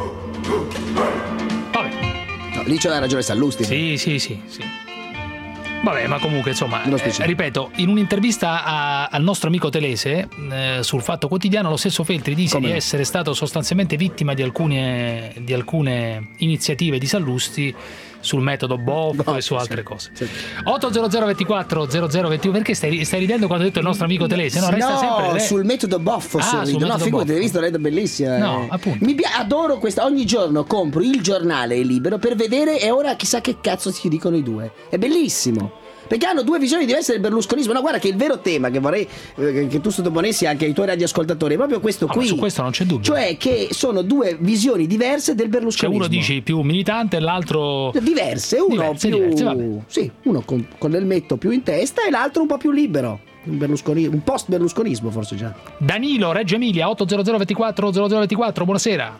No, lì c'è la ragione Sallusti. Sì, sì, sì, sì. Vabbè, ma comunque, insomma, eh, ripeto, in un'intervista a, al nostro amico Telese eh, sul Fatto Quotidiano, lo stesso Feltri dice Come? di essere stato sostanzialmente vittima di alcune, di alcune iniziative di Sallusti sul metodo Boff no, e su altre sì, cose. Sì. otto zero zero ventiquattro zero zero ventuno, perché stai, stai ridendo quando hai detto il nostro amico Telese? No, resta no sempre re... sul metodo Boff. Ah, sul metodo no, figurati, hai visto, è bellissima. No, eh. appunto. Mi pi- adoro questa, ogni giorno compro il giornale Libero per vedere, e ora chissà che cazzo ci dicono i due. È bellissimo. Perché hanno due visioni diverse del berlusconismo. No, guarda che il vero tema che vorrei eh, che tu sottoponessi anche ai tuoi radioascoltatori è proprio questo no, qui. Su questo non c'è dubbio. Cioè che sono due visioni diverse del berlusconismo. Cioè uno dice più militante e l'altro diverse, uno diverse, più diverse, vabbè. Sì, uno con, con l'elmetto più in testa e l'altro un po' più libero. Un, berlusconismo, un post berlusconismo forse già. Danilo, Reggio Emilia, otto zero zero ventiquattro zero zero ventiquattro, buonasera.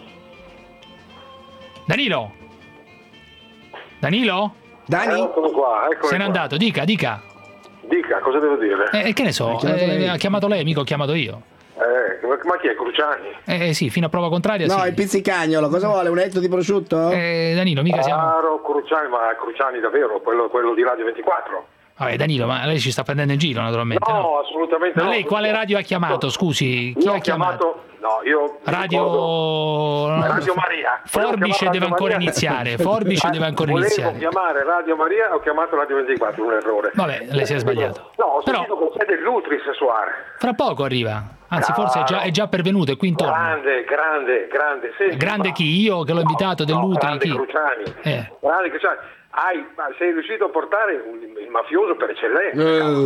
Danilo? Danilo? Dani? Eccomi qua, eccomi Se n'è qua. andato, dica, dica. Dica, cosa devo dire? Eh, che ne so, ha chiamato, eh, ha chiamato lei, mica ho chiamato io. Eh, ma, ma chi è, Cruciani? Eh sì, fino a prova contraria no, sì. il pizzicagnolo, cosa vuole? Un etto di prosciutto? Eh, Danilo, mica siamo... Claro, Cruciani, ma Cruciani davvero, quello, quello di Radio ventiquattro. Vabbè, Danilo, ma lei ci sta prendendo in giro naturalmente, No, no? assolutamente Ma no. lei quale radio ha chiamato, scusi? Chi Io ha ho chiamato... No, io... Radio... ricordo- Radio Maria. Forbice deve ancora iniziare, Forbice deve ancora Volevo iniziare. chiamare Radio Maria, ho chiamato Radio ventiquattro, un errore. Vabbè, lei si è sbagliato. No, ho Però- sentito con sé dell'Utris suare. Fra poco arriva. Anzi, forse è già, è già pervenuto, è qui intorno. Grande, grande, grande. Senti, Grande ma- chi? Io che l'ho invitato dell'Utri, grande chi? Cruciani. Eh. Grande Cruciani. Hai, ma sei riuscito a portare un- il mafioso per eccellenza.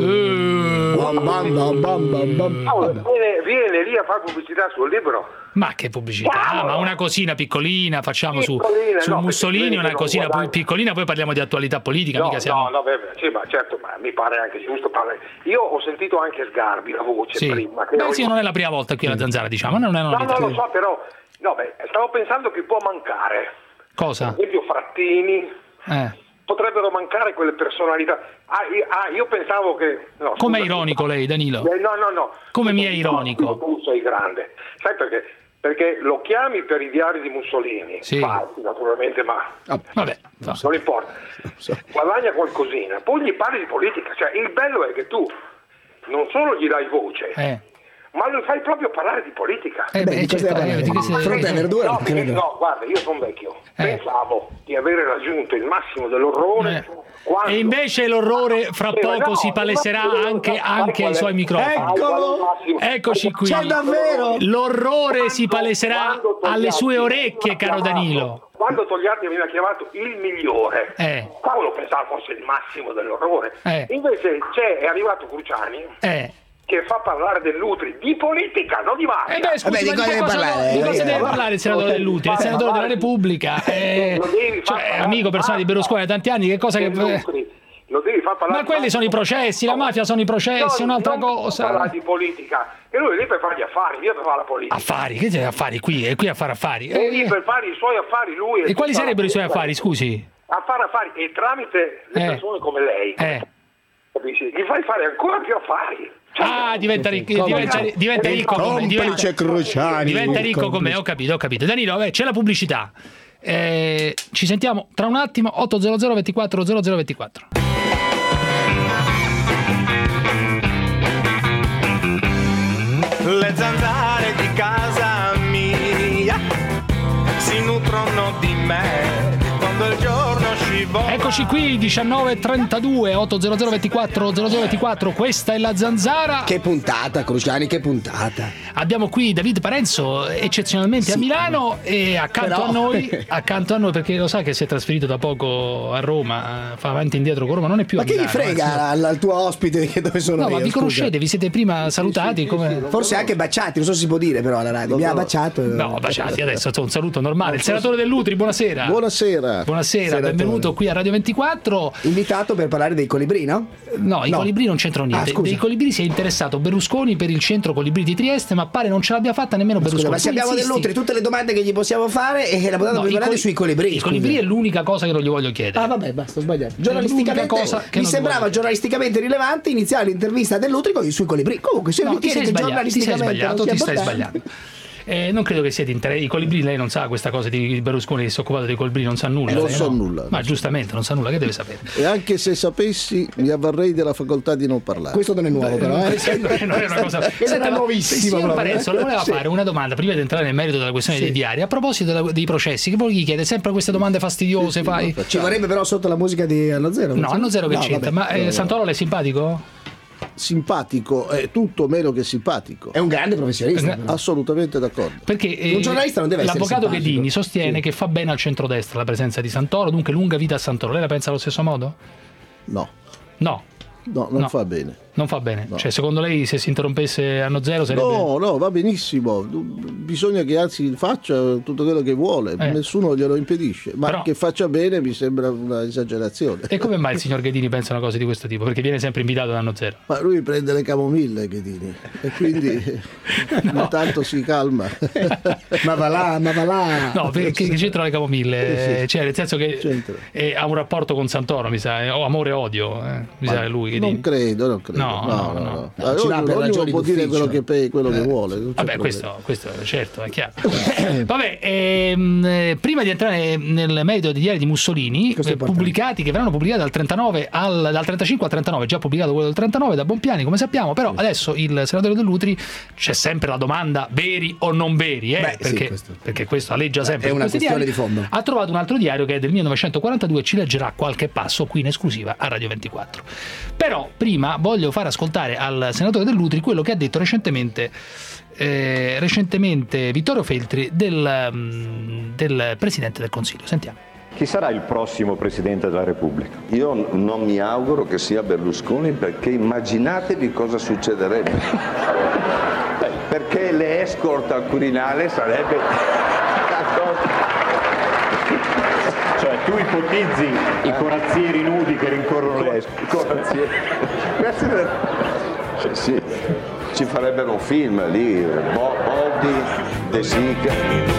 Eh, bam, bam, bam, bam, bam. Oh, viene, viene lì a fare pubblicità sul libro. Ma che pubblicità? Ah, ma una cosina piccolina facciamo su, Piccolina, su no, Mussolini, perché una non cosina guadagni. poi piccolina, poi parliamo di attualità politica, No, mica siamo... no, no, beh, beh, sì, ma certo, ma mi pare anche giusto parlare. Io ho sentito anche Sgarbi la voce Sì. prima. Che Beh, ho- sì, non è la prima volta qui alla Zanzara, diciamo, non è una No, novità. no, lo so, però, no, beh, stavo pensando che può mancare. Cosa? Per esempio Frattini, Eh. potrebbero mancare quelle personalità. Ah, io, ah, io pensavo che... No, Com'è scusa. ironico lei, Danilo? Eh, no, no, no. Come mi è No, ironico? Tu sei grande. Sai perché? Perché lo chiami per i diari di Mussolini, Sì. falsi naturalmente, ma Vabbè, fa. non importa. Guadagna qualcosina, poi gli parli di politica. Cioè, il bello è che tu non solo gli dai voce, Eh. ma lo fai proprio parlare di politica. Eh, beh, certo, eh, di che si- Fronte a verdura, No, non perché- credo. no, guarda, io sono vecchio. Eh. Pensavo di avere raggiunto il massimo dell'orrore. Eh. quando- E invece l'orrore fra Eh, poco no, si paleserà ma- anche, ma- anche ai ma- suoi microfoni. Eccolo! Eccoci qui. C'è davvero! L'orrore si paleserà Quando Togliatti alle sue mi ha orecchie, caro chiamato- Danilo. Quando Togliatti mi ha chiamato il migliore, Eh. Paolo pensava fosse il massimo dell'orrore. Eh. Invece c'è, è arrivato Cruciani Eh. che fa parlare dell'Utri di politica, non di mafia. Eh beh, scusi, Vabbè, di ma cosa che deve cosa, parlare? di cosa Eh, deve eh, parlare il senatore dell'Utri? Il senatore della Repubblica, eh, Lo devi far cioè, parlare amico di personale di Berlusconi da tanti anni, che cosa che... dell'Utri. Lo devi far parlare Ma quelli sono i processi, la mafia sono i processi, No, un'altra non cosa. parlare di politica, che lui è lì per fare gli affari, io per fare la politica. Affari, che c'è affari qui? È qui a fare affari. È lì Eh, per fare i suoi affari lui. e quali tutta la sarebbero i suoi politica. affari, scusi? A fare affari e tramite le Eh. persone come lei, Eh. capisci? Gli fai fare ancora più affari. Cioè, Ah, diventa ricco, diventa, diventa ricco come Complice Cruciani. diventa ricco come ho capito, ho capito. Danilo, vabbè, c'è la pubblicità. Eh, ci sentiamo tra un attimo. otto zero zero ventiquattro zero zero ventiquattro. Le zanzare di casa mia si nutrono di me quando il giorno scivola. Eccoci qui, diciannove e trentadue, otto zero zero ventiquattro zero zero ventiquattro. Questa è la Zanzara. Che puntata, Cruciani, che puntata. Abbiamo qui David Parenzo, eccezionalmente Sì. a Milano, e accanto Però- a noi, accanto a noi, perché lo sa che si è trasferito da poco a Roma, fa avanti e indietro con Roma, non è più Ma a che gli Milano, frega anzi. al, al tuo ospite che dove sono No, io? ma vi scusa? conoscete, vi siete prima salutati come... Forse anche baciati, non so se si può dire però alla radio. Mi ha baciato. No, baciati adesso, un saluto normale. Il senatore dell'Utri, buonasera. Buonasera. Buonasera, Senatore. benvenuto qui a Radio ventiquattro. Invitato per parlare dei colibrì, no? No, i No. colibrì non c'entrano niente. Ah, scusa. Dei colibrì si è interessato Berlusconi per il centro colibrì di Trieste, ma pare non ce l'abbia fatta nemmeno Scusa, Berlusconi. ma se Tu abbiamo insisti- dell'Utri tutte le domande che gli possiamo fare e la puntata No, per i parlare coli- sui colibrì. I scusa. colibrri è l'unica cosa che non gli voglio chiedere. Ah vabbè, basta, ho sbagliato. l'unica Giornalisticamente cosa che mi non sembrava voglio- giornalisticamente rilevante iniziare l'intervista dell'Utri con i suoi colibrì. Comunque, se No, ti ritieni sei che sbagliato, ti sei giornalisticamente sbagliato, non ti sia stai importante- sbagliando. Eh, non credo che sia di interesse. I colibrì, lei non sa questa cosa di Berlusconi che si è occupato dei colibrì, non sa nulla. Non lei, so no? nulla. Ma giustamente non sa nulla, che deve sapere? E anche se sapessi, mi avvarrei della facoltà di non parlare. Questo non è nuovo, però. Eh? Questa non è- non è una cosa. Questa Senta, era ma nuovissima. il signor proprio, Parenzo eh? le voleva Sì. fare una domanda prima di entrare nel merito della questione Sì. dei diari. A proposito della- dei processi, che poi gli chiede sempre queste domande fastidiose. Fai? Ci vorrebbe però sotto la musica di Anno Zero. No, hanno zero che No, c'entra. vabbè. Ma eh, Santoro le è simpatico? Simpatico, è tutto meno che simpatico. È un grande professionista. però. Assolutamente d'accordo. Perché eh, Un giornalista non deve essere l'avvocato simpatico. Ghedini sostiene che fa bene al centrodestra la presenza di Santoro, dunque lunga vita a Santoro. Lei la pensa allo stesso modo? No, No, no, non No. fa bene. non fa bene. No. Cioè, secondo lei, se si interrompesse Anno Zero sarebbe. No, no, va benissimo. Bisogna che anzi faccia tutto quello che vuole, Eh. nessuno glielo impedisce. Ma Però- che faccia bene mi sembra una esagerazione. E come mai il signor Ghedini pensa una cosa di questo tipo? Perché viene sempre invitato da Anno Zero. Ma lui prende le camomille, Ghedini, e quindi ogni tanto si calma. Ma va là, ma va là. No, perché che c'entrano le camomille? Sì, sì. Cioè, nel senso che C'entra. eh, ha un rapporto con Santoro, mi sa, eh, o amore e odio, eh, mi sa lui. Ghedini. Non credo, non credo. No, no, no. Ma ci va ognuno, per ognuno ragioni può dire d'ufficio. quello che, pe- quello che vuole. non c'è Vabbè, problema. questo, questo certo, è chiaro. Vabbè, ehm, eh, prima di entrare nel merito dei diari di Mussolini, Questo è eh, importante. pubblicati, che verranno pubblicati dal trentanove al, dal trentacinque al trentanove, già pubblicato quello del trentanove da Bompiani, come sappiamo, però adesso il senatore Dell'Utri c'è sempre la domanda veri o non veri, eh? Beh, sì, perché, questo. perché questo aleggia sempre. È in una questi questione diari. di fondo. Ha trovato un altro diario che è del millenovecentoquarantadue e ci leggerà qualche passo qui in esclusiva a Radio ventiquattro. Però prima voglio far ascoltare al senatore Dell'Utri quello che ha detto recentemente eh, recentemente Vittorio Feltri del, mm, del Presidente del Consiglio. Sentiamo. Chi sarà il prossimo Presidente della Repubblica? Io n- non mi auguro che sia Berlusconi, perché immaginatevi cosa succederebbe. Beh, perché le escort al Quirinale sarebbe una cosa. Cioè tu ipotizzi i corazzieri nudi che rincorrono le escort. Corazzieri. Cioè, sì, ci farebbero un film lì, Bo- Bobby, De Sica.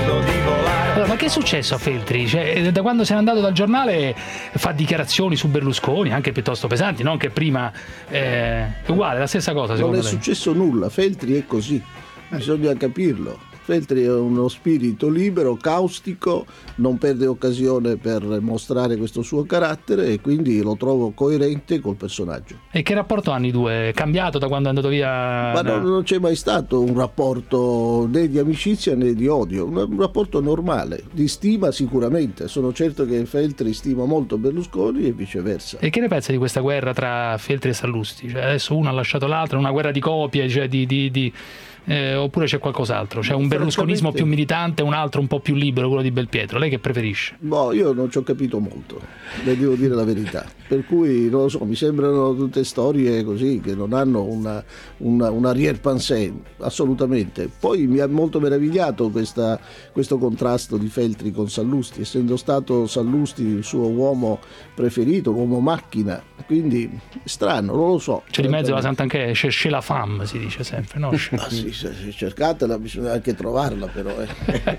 Allora, ma che è successo a Feltri? Cioè, da quando se n'è andato dal giornale fa dichiarazioni su Berlusconi, anche piuttosto pesanti, non che prima eh, è uguale, la stessa cosa Non secondo è lei. successo nulla, Feltri è così, bisogna capirlo. Feltri è uno spirito libero, caustico, non perde occasione per mostrare questo suo carattere e quindi lo trovo coerente col personaggio. E che rapporto hanno i due? È cambiato da quando è andato via? Ma da- non, non c'è mai stato un rapporto né di amicizia né di odio, un, un rapporto normale, di stima sicuramente. Sono certo che Feltri stima molto Berlusconi e viceversa. E che ne pensa di questa guerra tra Feltri e Sallusti? Cioè, adesso uno ha lasciato l'altro, una guerra di copie, cioè di, di, di, eh, oppure c'è qualcos'altro? C'è un berlusconismo più militante, un altro un po' più libero, quello di Belpietro. Lei che preferisce? Boh, io non ci ho capito molto, le devo dire la verità. Per cui non lo so, mi sembrano tutte storie così che non hanno una, una, un arrière-pensée, assolutamente. Poi mi ha molto meravigliato questa, questo contrasto di Feltri con Sallusti, essendo stato Sallusti il suo uomo preferito, l'uomo macchina. Quindi strano, non lo so. C'è di mezzo la Sant'Anché, c'è chez la femme, si dice sempre, no? Ah, sì, se cercatela, bisogna anche trovarla però. Eh.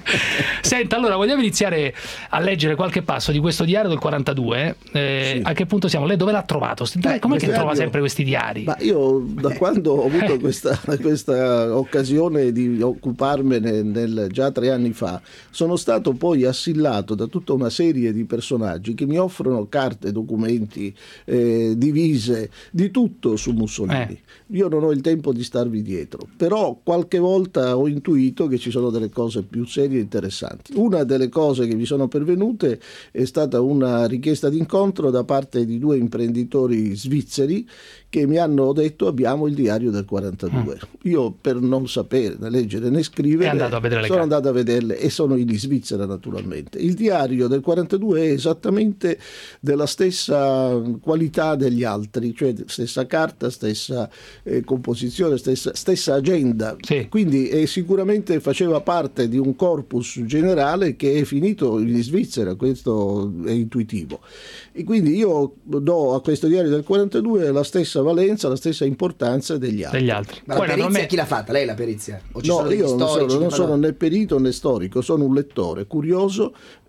Senta, allora vogliamo iniziare a leggere qualche passo di questo diario del quarantadue? Eh, Sì. A che punto siamo? Lei dove l'ha trovato? Com'è che questo trova diario- sempre questi diari? Ma io da quando ho avuto questa, questa occasione di occuparmene nel, già tre anni fa, sono stato poi assillato da tutta una serie di personaggi che mi offrono carte, documenti, eh, divise, di tutto su Mussolini. Io non ho il tempo di starvi dietro, però qualche volta ho intuito che ci sono delle cose più serie e interessanti. Una delle cose che mi sono pervenute è stata una richiesta d'incontro da parte di due imprenditori svizzeri che mi hanno detto abbiamo il diario del quarantadue. Io per non sapere né leggere né scrivere È andato a vedere le sono carte. andato a vederle e sono in Svizzera naturalmente. Il diario del quarantadue è esattamente della stessa qualità qualità degli altri, cioè stessa carta, stessa eh, composizione, stessa, stessa agenda. Sì. Quindi eh, sicuramente faceva parte di un corpus generale che è finito in Svizzera, questo è intuitivo. E quindi io do a questo diario del quarantadue la stessa valenza, la stessa importanza degli altri. Degli altri. Ma la perizia chi l'ha fatta? Lei la perizia? O ci No, sono degli io non storici sono, non che sono fanno- né perito né storico, sono un lettore curioso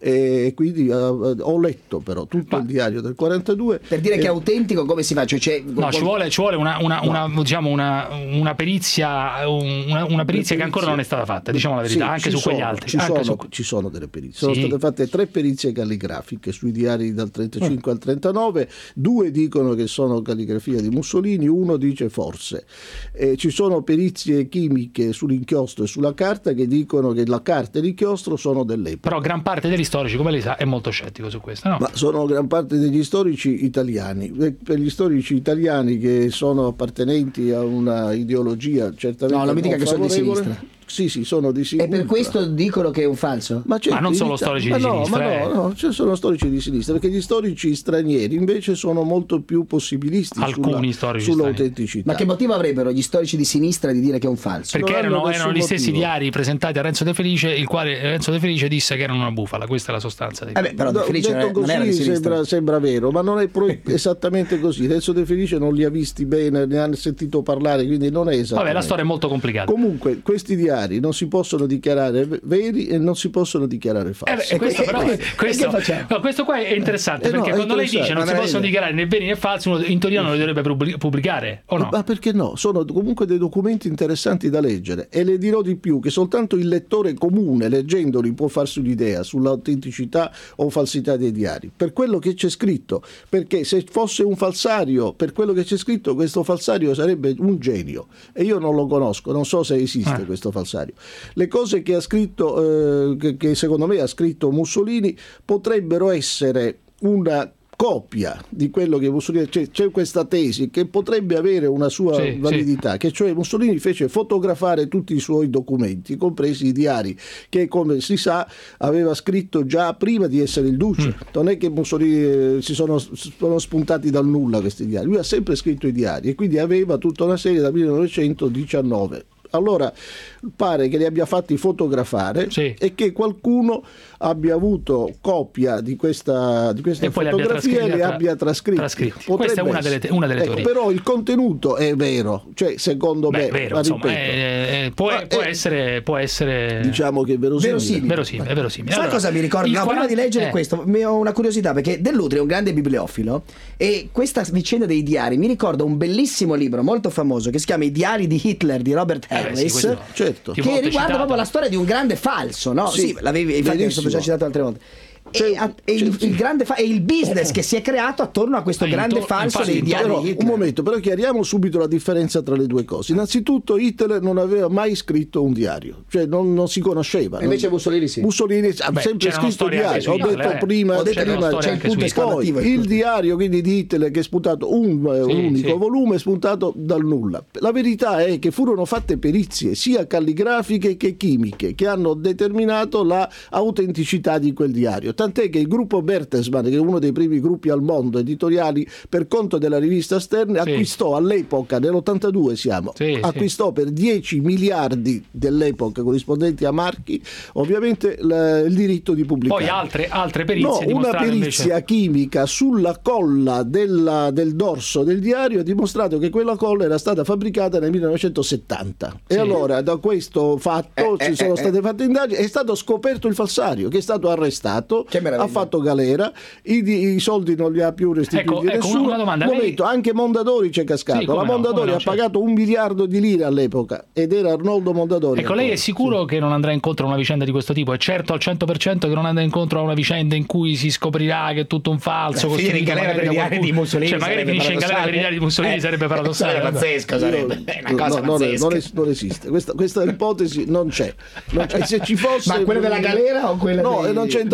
e quindi eh, ho letto però tutto il diario del quarantadue. Per dire e- che è autentico, come si fa? Cioè, c'è- No, ci vuole, ci vuole una, una, una, diciamo una, una perizia, una, una perizia che ancora non è stata fatta, diciamo la verità, Sì, anche ci su quegli sono, altri. Ci anche sono, su- ci sono delle perizie. Sono Sì. state fatte tre perizie calligrafiche sui diari dal trentacinque al trentanove, due dicono che sono calligrafia di Mussolini, uno dice forse. Eh, ci sono perizie chimiche sull'inchiostro e sulla carta che dicono che la carta e l'inchiostro sono dell'epoca. Però gran parte degli storici, come lei sa, è molto scettico su questo, no? Ma sono gran parte degli storici italiani. E per gli storici italiani che sono appartenenti a una ideologia certamente No, non mi dica che sono di favorevole- sinistra. Sì, sì, sono di E sinistra. per questo dicono che è un falso? Ma, certo, non in solo Italia- storici ma di no, sinistra, ma eh. no, no, ci sono storici di sinistra, perché gli storici stranieri invece sono molto più possibilisti Alcuni sulla, storici sull'autenticità. Ma che motivo avrebbero gli storici di sinistra di dire che è un falso? Perché non hanno erano, nessun erano gli stessi motivo. diari presentati a Renzo De Felice, il quale Renzo De Felice disse che erano una bufala. Questa è la sostanza dei Eh beh, però De No, Felice non, detto è- non così era di sinistra. sembra, sembra vero, ma non è pro- esattamente così. Renzo De Felice non li ha visti bene, ne ha sentito parlare, quindi non è esattamente. Vabbè, la storia è molto complicata. Comunque, questi diari non si possono dichiarare veri e non si possono dichiarare Eh falsi. beh, questo, però, e questo, che facciamo? no, questo qua è interessante Eh no, perché è quando lei dice interessante. non si Ma possono vedi. dichiarare né veri né falsi, uno in teoria non li dovrebbe pubblic- pubblicare o no? Ma perché no? Sono comunque dei documenti interessanti da leggere e le dirò di più che soltanto il lettore comune leggendoli può farsi un'idea sull'autenticità o falsità dei diari per quello che c'è scritto, perché se fosse un falsario per quello che c'è scritto, questo falsario sarebbe un genio e io non lo conosco, non so se esiste Eh. questo falsario. Le cose che ha scritto eh, che, che secondo me ha scritto Mussolini potrebbero essere una copia di quello che Mussolini, c'è, c'è questa tesi che potrebbe avere una sua Sì, validità, che cioè Mussolini fece fotografare tutti i suoi documenti, compresi i diari, che come si sa aveva scritto già prima di essere il duce. Mm. Non è che Mussolini eh, si sono, sono spuntati dal nulla questi diari, lui ha sempre scritto i diari e quindi aveva tutta una serie dal millenovecentodiciannove. Allora pare che li abbia fatti fotografare Sì. e che qualcuno abbia avuto copia di questa, di questa E poi le abbia fotografia e le trascritti- abbia trascritte. trascritti. Potrebbe Questa è una delle- essere. una delle Ecco, teorie. però il contenuto è vero, cioè secondo Beh, me, è vero, ma insomma, ripeto, eh, eh, può, Ma può è- essere, può essere diciamo che è verosimile. Verosimile. verosimile, è verosimile. Sai Allora, cosa mi ricordo? il No, prima quaranta di leggere eh, questo, mi ho una curiosità perché Dell'Utri è un grande bibliofilo e questa vicenda dei diari mi ricorda un bellissimo libro molto famoso che si chiama I diari di Hitler di Robert Eh beh, sì, Harris, questo- certo. più che volte riguarda citato. proprio la storia di un grande falso, no? Sì, Sì, l'avevi infatti è verissimo. stato già citato altre volte. C'è- E, a- e il, c'è- il grande fa- e il business che si è creato attorno a questo Ah, grande intorno- falso infatti, dei diari Però, di un Hitler. momento, però chiariamo subito la differenza tra le due cose. Innanzitutto Hitler non aveva mai scritto un diario, cioè non, non si conosceva. E invece non- Mussolini sì. Mussolini ha Beh, sempre c'erano scritto storie anche diario. Ho su detto Hitler, eh. prima, Ho detto C'erano prima, storie c'è il anche punto su Hitler. esclamativo. Poi il diario quindi di Hitler che è spuntato un eh, Sì, unico sì. volume spuntato dal nulla. La verità è che furono fatte perizie sia calligrafiche che chimiche che hanno determinato la autenticità di quel diario, tant'è che il gruppo Bertelsmann, che è uno dei primi gruppi al mondo editoriali per conto della rivista Stern, Sì. acquistò all'epoca, nell'ottantadue siamo, Sì, acquistò per dieci miliardi dell'epoca corrispondenti a marchi ovviamente l- il diritto di pubblicare. Poi altre, altre perizie No, una dimostrano perizia invece chimica sulla colla della- del dorso del diario ha dimostrato che quella colla era stata fabbricata nel millenovecentosettanta. E Sì. allora da questo fatto Eh, ci eh, sono eh, state fatte indagini, è stato scoperto il falsario che è stato arrestato, Che meraviglia. ha fatto galera, i, di- i soldi non li ha più restituiti Ecco, ecco, nessuno. una domanda, Un lei- momento, anche Mondadori c'è cascato. Sì, come la no, Mondadori come no, ha certo. pagato un miliardo di lire all'epoca ed era Arnoldo Mondadori. Ecco, lei è ancora. sicuro che non andrà incontro a una vicenda di questo tipo? È certo al cento per cento che non andrà incontro a una vicenda in cui si scoprirà che è tutto un falso, Beh, finire in costruito galera magari per i da diari qualcuno. di Mussolini Cioè, magari sarebbe finisce in galera per i diari di Mussolini, Eh, sarebbe paradossale. sarebbe pazzesco, sarebbe è una cosa No, non, è- pazzesca. non è- non esiste, questa, questa ipotesi non c'è. Non c'è. Se ci fosse, Ma quella della galera o quella no, dei- non c'entra no, niente.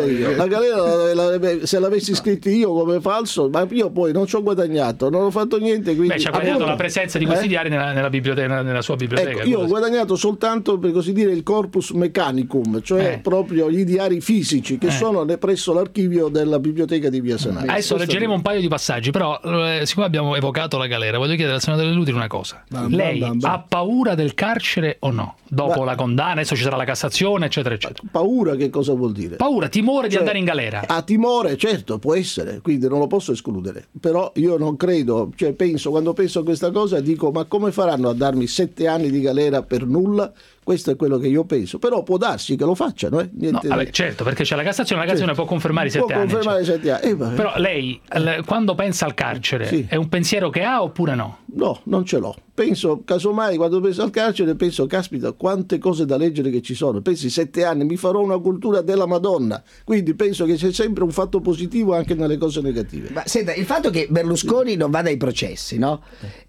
scritta io. La galera la- la- se l'avessi scritta io come falso, ma io poi non ci ho guadagnato, non ho fatto niente. Quindi, Beh, ci ha guadagnato Appunto, la presenza di questi eh? diari nella, nella biblioteca, nella sua biblioteca. Ecco, io ho quello sì. guadagnato soltanto, per così dire, il corpus mechanicum, cioè Eh. proprio i diari fisici che Eh. sono ne- presso l'archivio della biblioteca di Via Senai. Adesso Questo- leggeremo un paio di passaggi, però eh, siccome abbiamo evocato la galera, voglio chiedere al senatore Lutri una cosa. Bam, bam, Lei bam, bam. ha paura del carcere o no? Dopo Ma- la condanna, adesso ci sarà la Cassazione, eccetera, eccetera. Paura che cosa vuol dire? Paura, timore di Cioè, andare in galera. A timore, certo, può essere, quindi non lo posso escludere. Però io non credo, cioè penso, quando penso a questa cosa dico, ma come faranno a darmi sette anni di galera per nulla? Questo è quello che io penso. Però può darsi che lo facciano, eh? No, Niente vabbè, da- certo, perché c'è la Cassazione, la Cassazione Certo. può confermare i Può sette anni. confermare cioè. i sette anni. Eh, vabbè. Però lei, l- quando pensa al carcere, Sì. è un pensiero che ha oppure no? No, non ce l'ho. Penso, casomai, quando penso al carcere, penso, caspita, quante cose da leggere che ci sono. Pensi, sette anni, mi farò una cultura della Madonna. Quindi penso che c'è sempre un fatto positivo anche nelle cose negative. Ma senta, il fatto che Berlusconi non vada ai processi, no?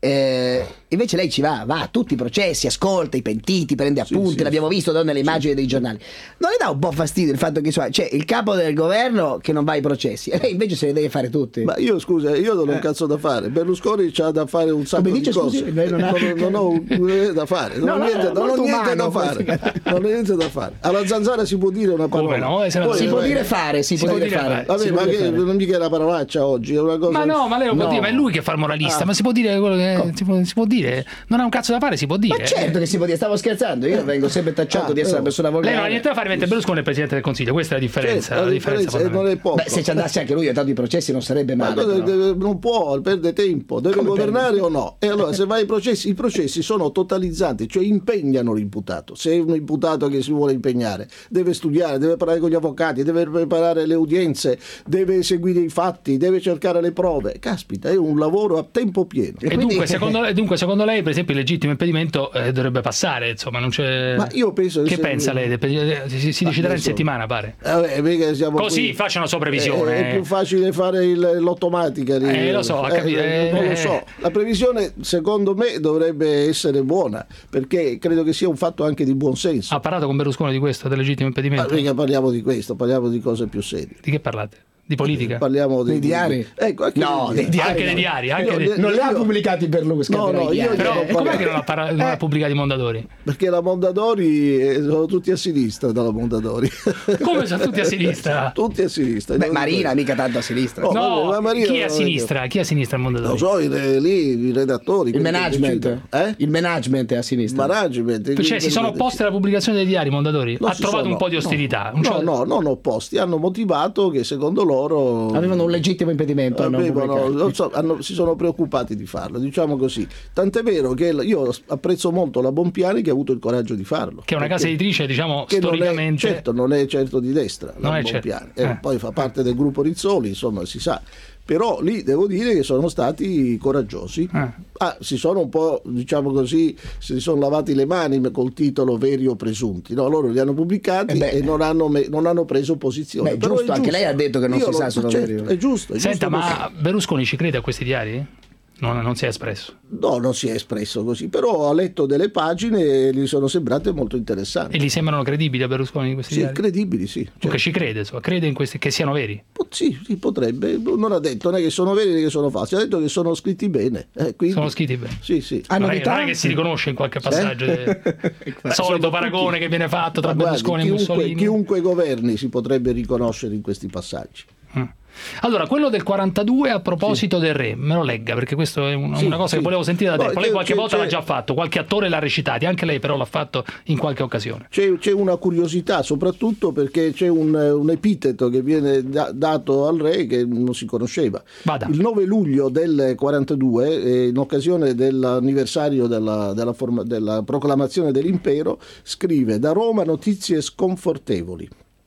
Eh, invece lei ci va, va a tutti i processi, ascolta i pentiti, prende appunti, sì, l'abbiamo visto no, nelle immagini dei giornali. Non le dà un po' fastidio il fatto che insomma, c'è il capo del governo che non va ai processi e lei invece se ne deve fare tutti? Ma io scusa, io non ho un cazzo da fare. Berlusconi c'ha da fare un sacco Come di dice, cose. scusi? Lei non ha- Non, non ho un- niente da fare. Non No, ho no, niente, no, non ho molto niente da umano, fare. questo. Non ho niente da fare. Alla zanzara si può dire una parola. Come no? Eh, se no- Poi- Si può eh, dire fare, si, può dire fare. Vabbè, Si può ma dire che fare. non mica è una parolaccia oggi, è una cosa. Ma no, ma lei lo può No. dire, ma è lui che fa il moralista, Ah. ma si può dire quello che si può, si può dire. Non ha un cazzo da fare, si può dire. Ma certo che si può dire, stavo scherzando, io vengo sempre tacciato Ah, di essere una però- persona Lei non ha volgare. niente da fare mentre Berlusconi è il Presidente del Consiglio, questa è la differenza. Certo, la differenza differenza, e non è poco. Beh, se ci andasse anche lui a tanti processi non sarebbe Ma male. cosa- però. deve- non può, perde tempo, deve Come governare perde? o no? E allora se vai ai processi, i processi sono totalizzanti, cioè impegnano l'imputato. Se è un imputato che si vuole impegnare, deve studiare, deve parlare con gli avvocati, deve preparare le udienze, deve seguire i fatti, deve cercare le prove. Caspita, è un lavoro a tempo pieno. E dunque secondo, lei, dunque, secondo lei, per esempio, il legittimo impedimento eh, dovrebbe passare, insomma, non c'è. Ma io penso Che se- pensa lei? del- Si, si Ma deciderà in adesso- settimana, pare. Eh, vabbè, mica siamo Così qui. faccia una sua Eh, previsione. È più facile fare il- l'automatica. di- Eh, lo so, ha capito, eh, non eh, lo so. La previsione, secondo me, dovrebbe essere buona, perché credo che sia un fatto anche di buon senso. Ha parlato con Berlusconi di questo, del legittimo Ma impedimento? mica parliamo di questo, parliamo di cose più serie. Di che parlate? Di politica? Parliamo Dei di, diari? Ecco, anche No, dei dei diari. Anche dei diari, anche Io- dei- io- Non li ha io- pubblicati Berlusconi. No, no, io- Però, io- e com'è che non ha, parla- non ha pubblicato i Mondadori? Perché la Mondadori eh, sono tutti a sinistra dalla Mondadori. Come sono tutti a sinistra? Tutti a sinistra. Beh, Non- Marina mica tanto a sinistra. Oh, No, vabbè, ma Maria chi è a non è sinistra? Chi è a sinistra al Lo Mondadori? so, i, re- lì, i redattori. Il quelli che management. decidono. Eh? Il management è a sinistra. Management. Cioè, si sono opposti alla pubblicazione dei diari Mondadori? Non Ha si trovato sono- un po' di ostilità? No, Un no, cioè- no, non opposti. Hanno motivato che secondo loro Avevano un legittimo impedimento a non avevano- pubblicare. non so, hanno- si sono preoccupati di farlo, diciamo così. Tant'è vero che l- io apprezzo molto la Bompiani che ha avuto il coraggio di farlo. Che è una casa Perché- editrice, diciamo, che non è, storicamente. certo, non è certo di destra, Non la è certo. Bompiani. Eh, Eh. Poi fa parte del gruppo Rizzoli, insomma, si sa. Però lì devo dire che sono stati coraggiosi. Eh. Ah, si sono un po', diciamo così, si sono lavati le mani col titolo Veri o presunti. No, loro li hanno pubblicati Eh beh. e non hanno, me- non hanno preso posizione. Beh, Però giusto, è anche lei ha detto che non Io si lo- sa se sono certo, veri. È giusto, è Senta, giusto ma Berlusconi ci crede a questi diari? Non, non si è espresso. No, non si è espresso così, però ha letto delle pagine e gli sono sembrate molto interessanti. E gli sembrano credibili a Berlusconi questi Sì, diari? credibili, sì. Dunque ci crede, insomma, crede in questi, che siano veri. Po- Sì, sì, potrebbe. Non ha detto né che sono veri né che sono falsi, ha detto che sono scritti bene. Eh, quindi- Sono scritti bene. Sì, sì. Ah, Non è, novità? non è che si riconosce in qualche passaggio del Beh, solito sono paragone tutti- che viene fatto tra Ma guardi, Berlusconi e chiunque, Mussolini. chiunque governi si potrebbe riconoscere in questi passaggi. Allora, quello del quarantadue a proposito del re, me lo legga, perché questo è un- Sì, una cosa sì. che volevo sentire da No, tempo. Lei c'è- qualche c'è- volta c'è- l'ha già fatto, qualche attore l'ha recitati, anche lei però l'ha fatto in qualche occasione. C'è, c'è una curiosità, soprattutto perché c'è un, un epiteto che viene da- dato al re che non si conosceva. Vada. Il nove luglio del quarantadue, eh, in occasione dell'anniversario della, della forma- della proclamazione dell'impero, scrive: da Roma notizie sconfortevoli.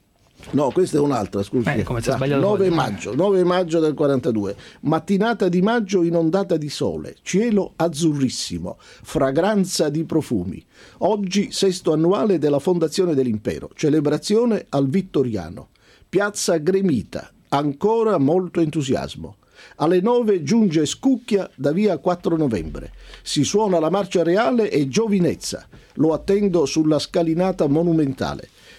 No, questa è un'altra, scusi. Eh, come si è Ah, sbagliato nove poi. maggio, nove maggio del quarantadue. Mattinata di maggio inondata di sole, cielo azzurrissimo, fragranza di profumi. Oggi sesto annuale della fondazione dell'impero, celebrazione al Vittoriano. Piazza gremita, ancora molto entusiasmo. Alle nove giunge Scucchia da via quattro novembre. Si suona la marcia reale e giovinezza. Lo attendo sulla scalinata monumentale.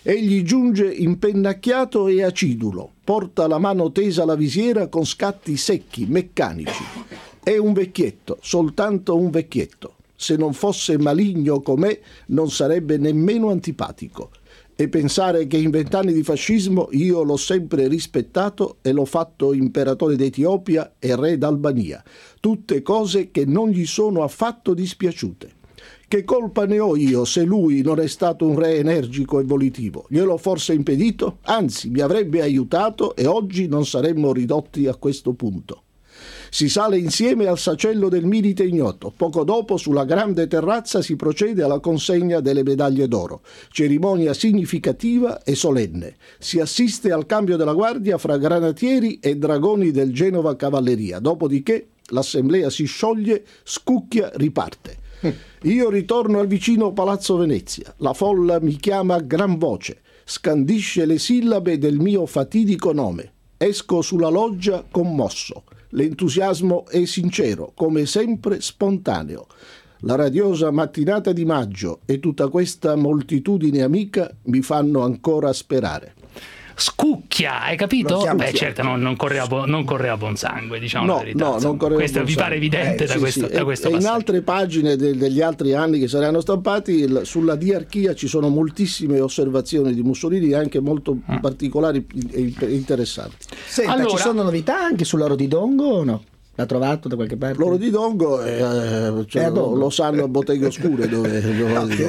Egli giunge impennacchiato e acidulo, porta la mano tesa alla visiera con scatti secchi, meccanici. È un vecchietto, soltanto un vecchietto. Se non fosse maligno com'è, non sarebbe nemmeno antipatico. E pensare che in vent'anni di fascismo io l'ho sempre rispettato e l'ho fatto imperatore d'Etiopia e re d'Albania. Tutte cose che non gli sono affatto dispiaciute. Che colpa ne ho io se lui non è stato un re energico e volitivo? Gliel'ho forse impedito? Anzi, mi avrebbe aiutato e oggi non saremmo ridotti a questo punto. Si sale insieme al sacello del milite ignoto. Poco dopo, sulla grande terrazza, si procede alla consegna delle medaglie d'oro. Cerimonia significativa e solenne. Si assiste al cambio della guardia fra granatieri e dragoni del Genova Cavalleria. Dopodiché l'assemblea si scioglie, scucchia, riparte. Io ritorno al vicino Palazzo Venezia. La folla mi chiama a gran voce, scandisce le sillabe del mio fatidico nome. Esco sulla loggia commosso. L'entusiasmo è sincero, come sempre spontaneo. La radiosa mattinata di maggio e tutta questa moltitudine amica mi fanno ancora sperare. Scucchia, hai capito? Beh, certo, non, non, correva, non correva buon sangue, diciamo no, la verità. No, non correva questo buon vi sangue. pare evidente eh, da sì, questo, sì. da questo e, passaggio. E in altre pagine de, degli altri anni che saranno stampati, il, sulla diarchia ci sono moltissime osservazioni di Mussolini, anche molto ah. particolari e interessanti. Senta, allora, ci sono novità anche sull'oro di Dongo o no? L'ha trovato da qualche parte? L'oro di Dongo eh, cioè, è lo, lo sanno a botteghe oscure dove, dove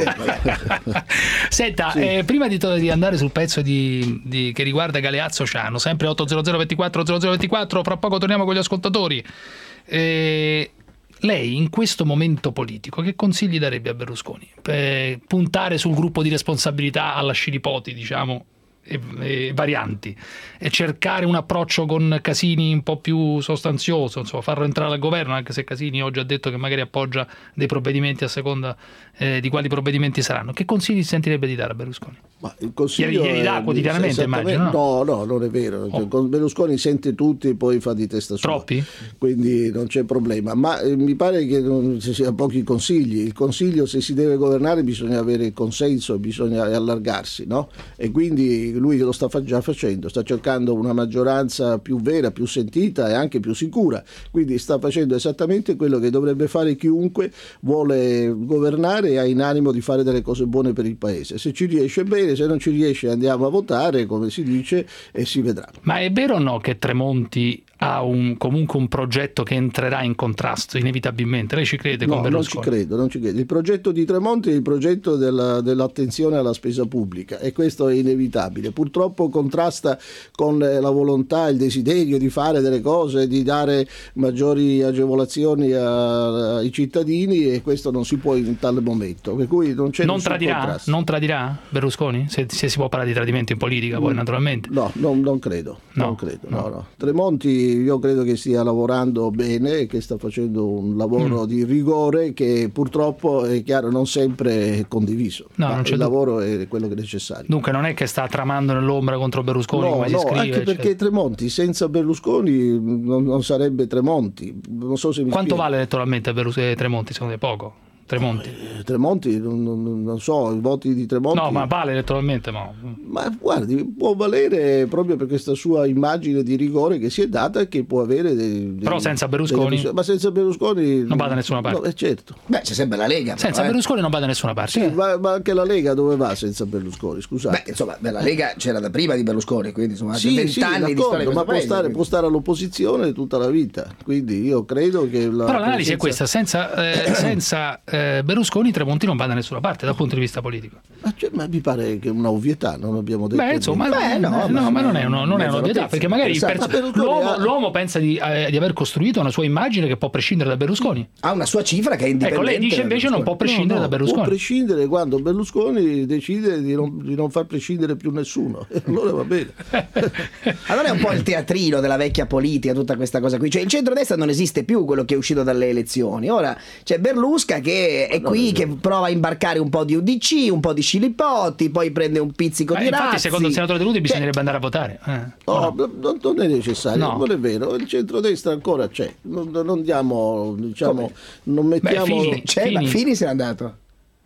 Senta, sì. eh, prima di, to- di andare sul pezzo di, di, che riguarda Galeazzo Ciano, sempre otto zero zero ventiquattro zero zero ventiquattro, fra poco torniamo con gli ascoltatori. Eh, lei in questo momento politico che consigli darebbe a Berlusconi? Per puntare sul gruppo di responsabilità alla Scilipoti, diciamo, E, e varianti, e cercare un approccio con Casini un po' più sostanzioso, insomma farlo entrare al governo, anche se Casini oggi ha detto che magari appoggia dei provvedimenti a seconda eh, di quali provvedimenti saranno. Che consigli sentirebbe di dare a Berlusconi? Ma il consiglio Ieri dà quotidianamente, immagino, no? no, no, non è vero. Oh. Cioè, Berlusconi sente tutti e poi fa di testa sua. Troppi? Quindi non c'è problema. Ma eh, mi pare che non ci siano pochi consigli. Il consiglio, se si deve governare, bisogna avere consenso, bisogna allargarsi, no? E quindi lui lo sta già facendo, sta cercando una maggioranza più vera, più sentita e anche più sicura. Quindi sta facendo esattamente quello che dovrebbe fare chiunque vuole governare e ha in animo di fare delle cose buone per il paese. Se ci riesce bene, se non ci riesce andiamo a votare, come si dice, e si vedrà. Ma è vero o no che Tremonti ha un, comunque un progetto che entrerà in contrasto inevitabilmente? Lei ci crede? No, con Berlusconi? non ci credo, non ci credo. Il progetto di Tremonti è il progetto della, dell'attenzione alla spesa pubblica e questo è inevitabile. Purtroppo contrasta con la volontà, il desiderio di fare delle cose, di dare maggiori agevolazioni a, ai cittadini, e questo non si può in tale momento. Per cui non c'è non nessun tradirà, contrasto. non tradirà Berlusconi? Se, se si può parlare di tradimento in politica, poi Mm. naturalmente. No, non, non credo. No, non credo no. no, no. Tremonti io credo che stia lavorando bene e che sta facendo un lavoro Mm. di rigore che purtroppo è chiaro non sempre è condiviso. No, ma non c'è il dubbio. lavoro è quello che è necessario. Dunque non è che sta tramando nell'ombra contro Berlusconi, No, come no, si scrive. anche perché cioè. Tremonti senza Berlusconi non, non sarebbe Tremonti. Non so se mi Quanto spiego. vale elettoralmente Berlus- eh, Tremonti? Secondo te poco? Tremonti? Eh, Tremonti, non, non- non so, i voti di Tremonti. No, ma vale elettoralmente? No. Ma guardi, può valere proprio per questa sua immagine di rigore che si è data e che può avere dei, dei- Però senza Berlusconi? delle- ma senza Berlusconi Non va da nessuna parte. No, eh, certo. Beh, c'è sempre la Lega. Senza però, eh. Berlusconi non va da nessuna parte. Sì, ma, ma anche la Lega dove va senza Berlusconi? Scusate. Beh, insomma, beh, la Lega c'era da prima di Berlusconi, quindi insomma, Sì, vent'anni sì, di storia d'accordo, di ma questo può paese, stare, quindi. può stare all'opposizione tutta la vita. Quindi io credo che la Però l'analisi è presenza- questa: senza, eh, senza eh, Berlusconi Tremonti non va da nessuna parte dal punto di vista politico. Ma, cioè, ma mi pare che è una ovvietà, non abbiamo detto. Beh, insomma, Beh, no, no, ma- ma non è, uno, non è mezzo un'ovvietà, notizia, perché magari il interessante. perso- Ma Berlusconi l'uomo, ha- l'uomo pensa di, eh, di aver costruito una sua immagine che può prescindere da Berlusconi. Ha una sua cifra che è indipendente. Ecco, lei dice da invece non può Berlusconi. prescindere No, da no, Berlusconi. può prescindere quando Berlusconi decide di non, di non far prescindere più nessuno. E allora va bene. Allora è un po' il teatrino della vecchia politica, tutta questa cosa qui. Cioè il centrodestra non esiste più, quello che è uscito dalle elezioni. Ora c'è Berlusca che è No, qui, no, che no. prova a imbarcare un po' di U D C, un po' di Scilipoti, poi prende un pizzico Ma di infatti, Razzi. secondo il senatore De Luti, Cioè, bisognerebbe andare a votare. Eh, o No, no? non, non è necessario, No. non è vero. Il centrodestra ancora c'è. Non, non diamo, diciamo, non Beh, mettiamo. Fini, c'è, ma Fini. Fini se n'è andato.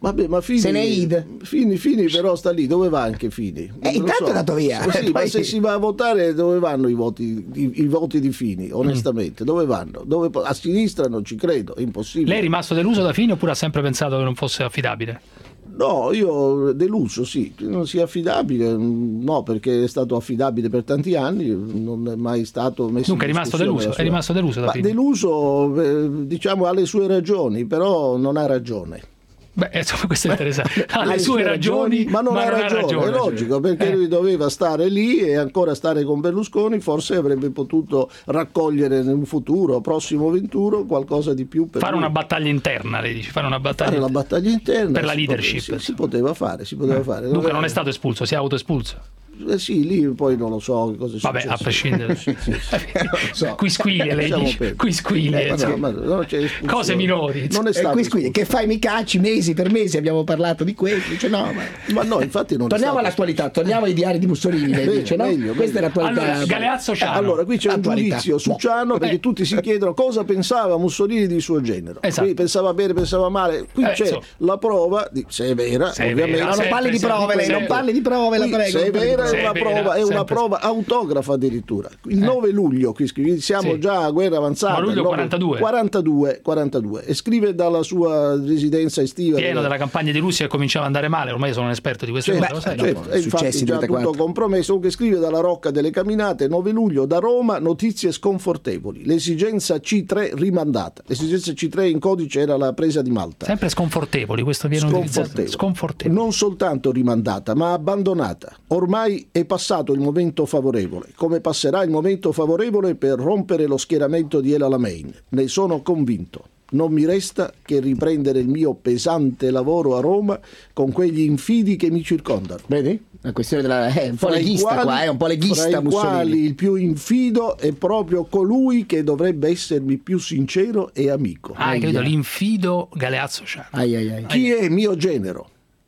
Vabbè, ma Fini, Seneid. Fini, Fini però sta lì, dove va anche Fini? Eh, intanto so. è andato via. Ma, sì, Poi... ma se si va a votare, dove vanno i voti, i, i voti di Fini, onestamente? Mm. Dove vanno? Dove, a sinistra non ci credo, è impossibile. Lei è rimasto deluso da Fini oppure ha sempre pensato che non fosse affidabile? No, io deluso, sì, non sia affidabile, no, perché è stato affidabile per tanti anni, non è mai stato messo Dunque è in rimasto discussione deluso, la sua- è rimasto deluso da Ma Fini. deluso, eh, diciamo, ha le sue ragioni, però non ha ragione. Beh, insomma, questo è interessante. Ha le Le sue ragioni, ma non, ha, ragione, è logico, perché Eh. lui doveva stare lì e ancora stare con Berlusconi, forse avrebbe potuto raccogliere nel futuro, prossimo venturo, qualcosa di più per Fare lui. una battaglia interna, lei dice, fare una battaglia, Fare la battaglia interna per la si leadership. poteva- si, si poteva fare, si poteva fare. Dunque non è stato espulso, si è autoespulso. Eh sì, lì poi non lo so cosa è Vabbè, successo. a prescindere. Sì, sì, sì. Non lo so. Qui squiglie, lei Lasciamo dice. perdere. Qui squiglie, Eh, ma no, insomma. ma non c'è espulsione. Cose minori. Non è Eh, stato qui, qui, che fai mi cacci, mesi per mesi abbiamo parlato di questo, dice no, ma... ma no, infatti non è torniamo stato all'attualità, torniamo ai diari di Mussolini, lei Meglio, dice no? meglio, Questa è meglio. l'attualità. Allora, Galeazzo Ciano. Allora, qui c'è un Attualità. giudizio su Boh. Ciano perché Eh. tutti si chiedono cosa pensava Mussolini di suo genero. Esatto. Qui pensava bene, pensava male. Qui Eh, c'è insomma. la prova, di, se è vera, Se è ovviamente. vera, No, non sempre, parli di sempre, prove, lei, non sempre. parli di prove, la Qui, prego. se è non parli di vera, prove. è una Se è vera, prova, è una sempre. prova autografa addirittura. Il nove luglio, qui scrive, siamo Sì. già a guerra avanzata. Ma luglio il nove quarantadue. quarantadue, quarantadue. E scrive dalla sua residenza estiva. Pieno della- della campagna di Russia che cominciava ad andare male, ormai sono un esperto di queste Certo, cose, lo sai, no? certo, e infatti Successi già di tutto trentaquattro. compromesso. Comunque scrive dalla Rocca delle Camminate, nove luglio, da Roma, notizie sconfortevoli. L'esigenza C tre rimandata. L'esigenza C tre in codice era la presa di Malta. Sempre sconfortevoli, questo viene utilizzato. Sconfortevole. Sconfortevoli. Non soltanto rimandata, ma abbandonata. Ormai è passato il momento favorevole, come passerà il momento favorevole per rompere lo schieramento di El Alamein. Ne sono convinto. Non mi resta che riprendere il mio pesante lavoro a Roma con quegli infidi che mi circondano. Vedi? La questione della... è un po' Fra i leghista quali- qua, è un po' fra leghista i Mussolini. quali il più infido è proprio colui che dovrebbe essermi più sincero e amico. Ah, hai capito? L'infido Galeazzo Ciano. Ai, ai, ai. Chi è mio genero?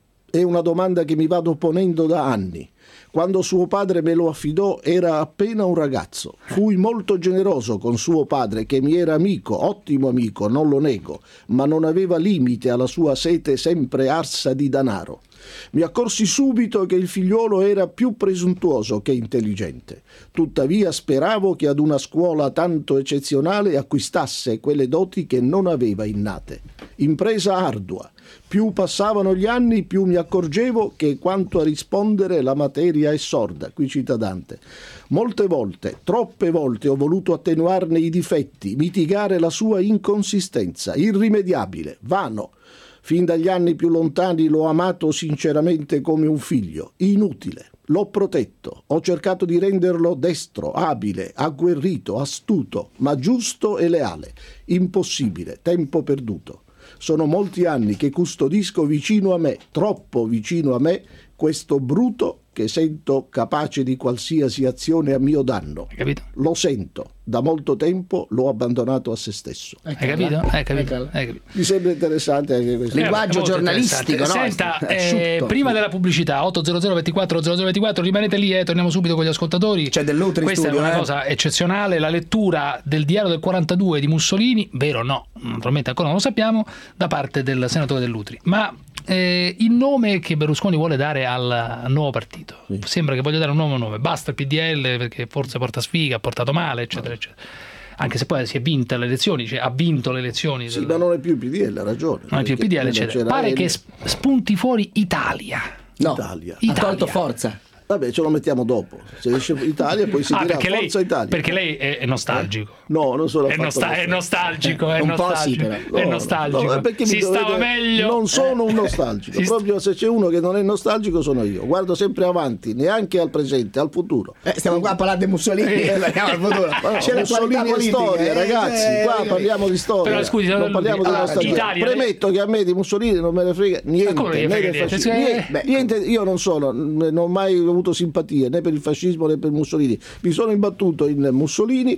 È una domanda che mi vado ponendo da anni. Quando suo padre me lo affidò era appena un ragazzo. Fui molto generoso con suo padre, che mi era amico, ottimo amico, non lo nego, ma non aveva limite alla sua sete sempre arsa di danaro. Mi accorsi subito che il figliuolo era più presuntuoso che intelligente. Tuttavia speravo che ad una scuola tanto eccezionale acquistasse quelle doti che non aveva innate. Impresa ardua. Più passavano gli anni, più mi accorgevo che quanto a rispondere la materia è sorda. Qui cita Dante. Molte volte, troppe volte ho voluto attenuarne i difetti, mitigare la sua inconsistenza, irrimediabile, vano. Fin dagli anni più lontani l'ho amato sinceramente come un figlio, inutile. L'ho protetto, ho cercato di renderlo destro, abile, agguerrito, astuto, ma giusto e leale. Impossibile, tempo perduto. Sono molti anni che custodisco vicino a me, troppo vicino a me, questo bruto che sento capace di qualsiasi azione a mio danno. Hai capito? Lo sento, da molto tempo l'ho abbandonato a se stesso. Hai capito? Hai capito? Hai capito? Mi sembra interessante anche questo. Linguaggio Eh, molto giornalistico, interessante. no? Senta, È eh, asciutto. prima della pubblicità ottocento ventiquattro zero zero ventiquattro, rimanete lì, eh, torniamo subito con gli ascoltatori. C'è dell'utero in Questa studio, è una eh. cosa eccezionale, la lettura del diario del quarantadue di Mussolini, vero o no, naturalmente ancora non lo sappiamo, da parte del senatore Dell'Utri. Ma eh, il nome che Berlusconi vuole dare al, al nuovo partito, Sì. sembra che voglia dare un nuovo nome, basta il P D L perché forse porta sfiga, ha portato male, eccetera, eccetera. Anche se poi si è vinta le elezioni, cioè ha vinto le elezioni. Sì, del- ma non è più il P D L, ha ragione. non è più il P D L, Perché eccetera. c'era Pare Elio. che sp- spunti fuori Italia. No, Italia. ha Italia. tolto forza. Vabbè, ce lo mettiamo dopo. Se esce Italia poi si Ah, dirà perché lei, Forza Italia. perché lei è, è nostalgico. No, non sono È, affatto nosta- è nostalgico, è Un po' sì, nostalgico. però. È No, nostalgico. no, perché mi si dovete- stava meglio. Non sono un nostalgico. Si sta- Proprio se c'è uno che non è nostalgico sono io. Guardo sempre avanti, neanche al presente, al futuro. Eh, stiamo qua a parlare di Mussolini, Eh. andiamo al futuro. Ma no, C'è l'attualità Mussolini e politica, storia, eh, ragazzi. eh, Qua eh, parliamo di storia. Però, scusi, non parliamo di ah, nostalgia. Italia- Premetto che a me di Mussolini non me ne frega niente, come non né gli frega del niente? fascismo. Cioè, Niente, beh, niente, io non sono, non ho mai avuto simpatie né per il fascismo né per Mussolini. Mi sono imbattuto in Mussolini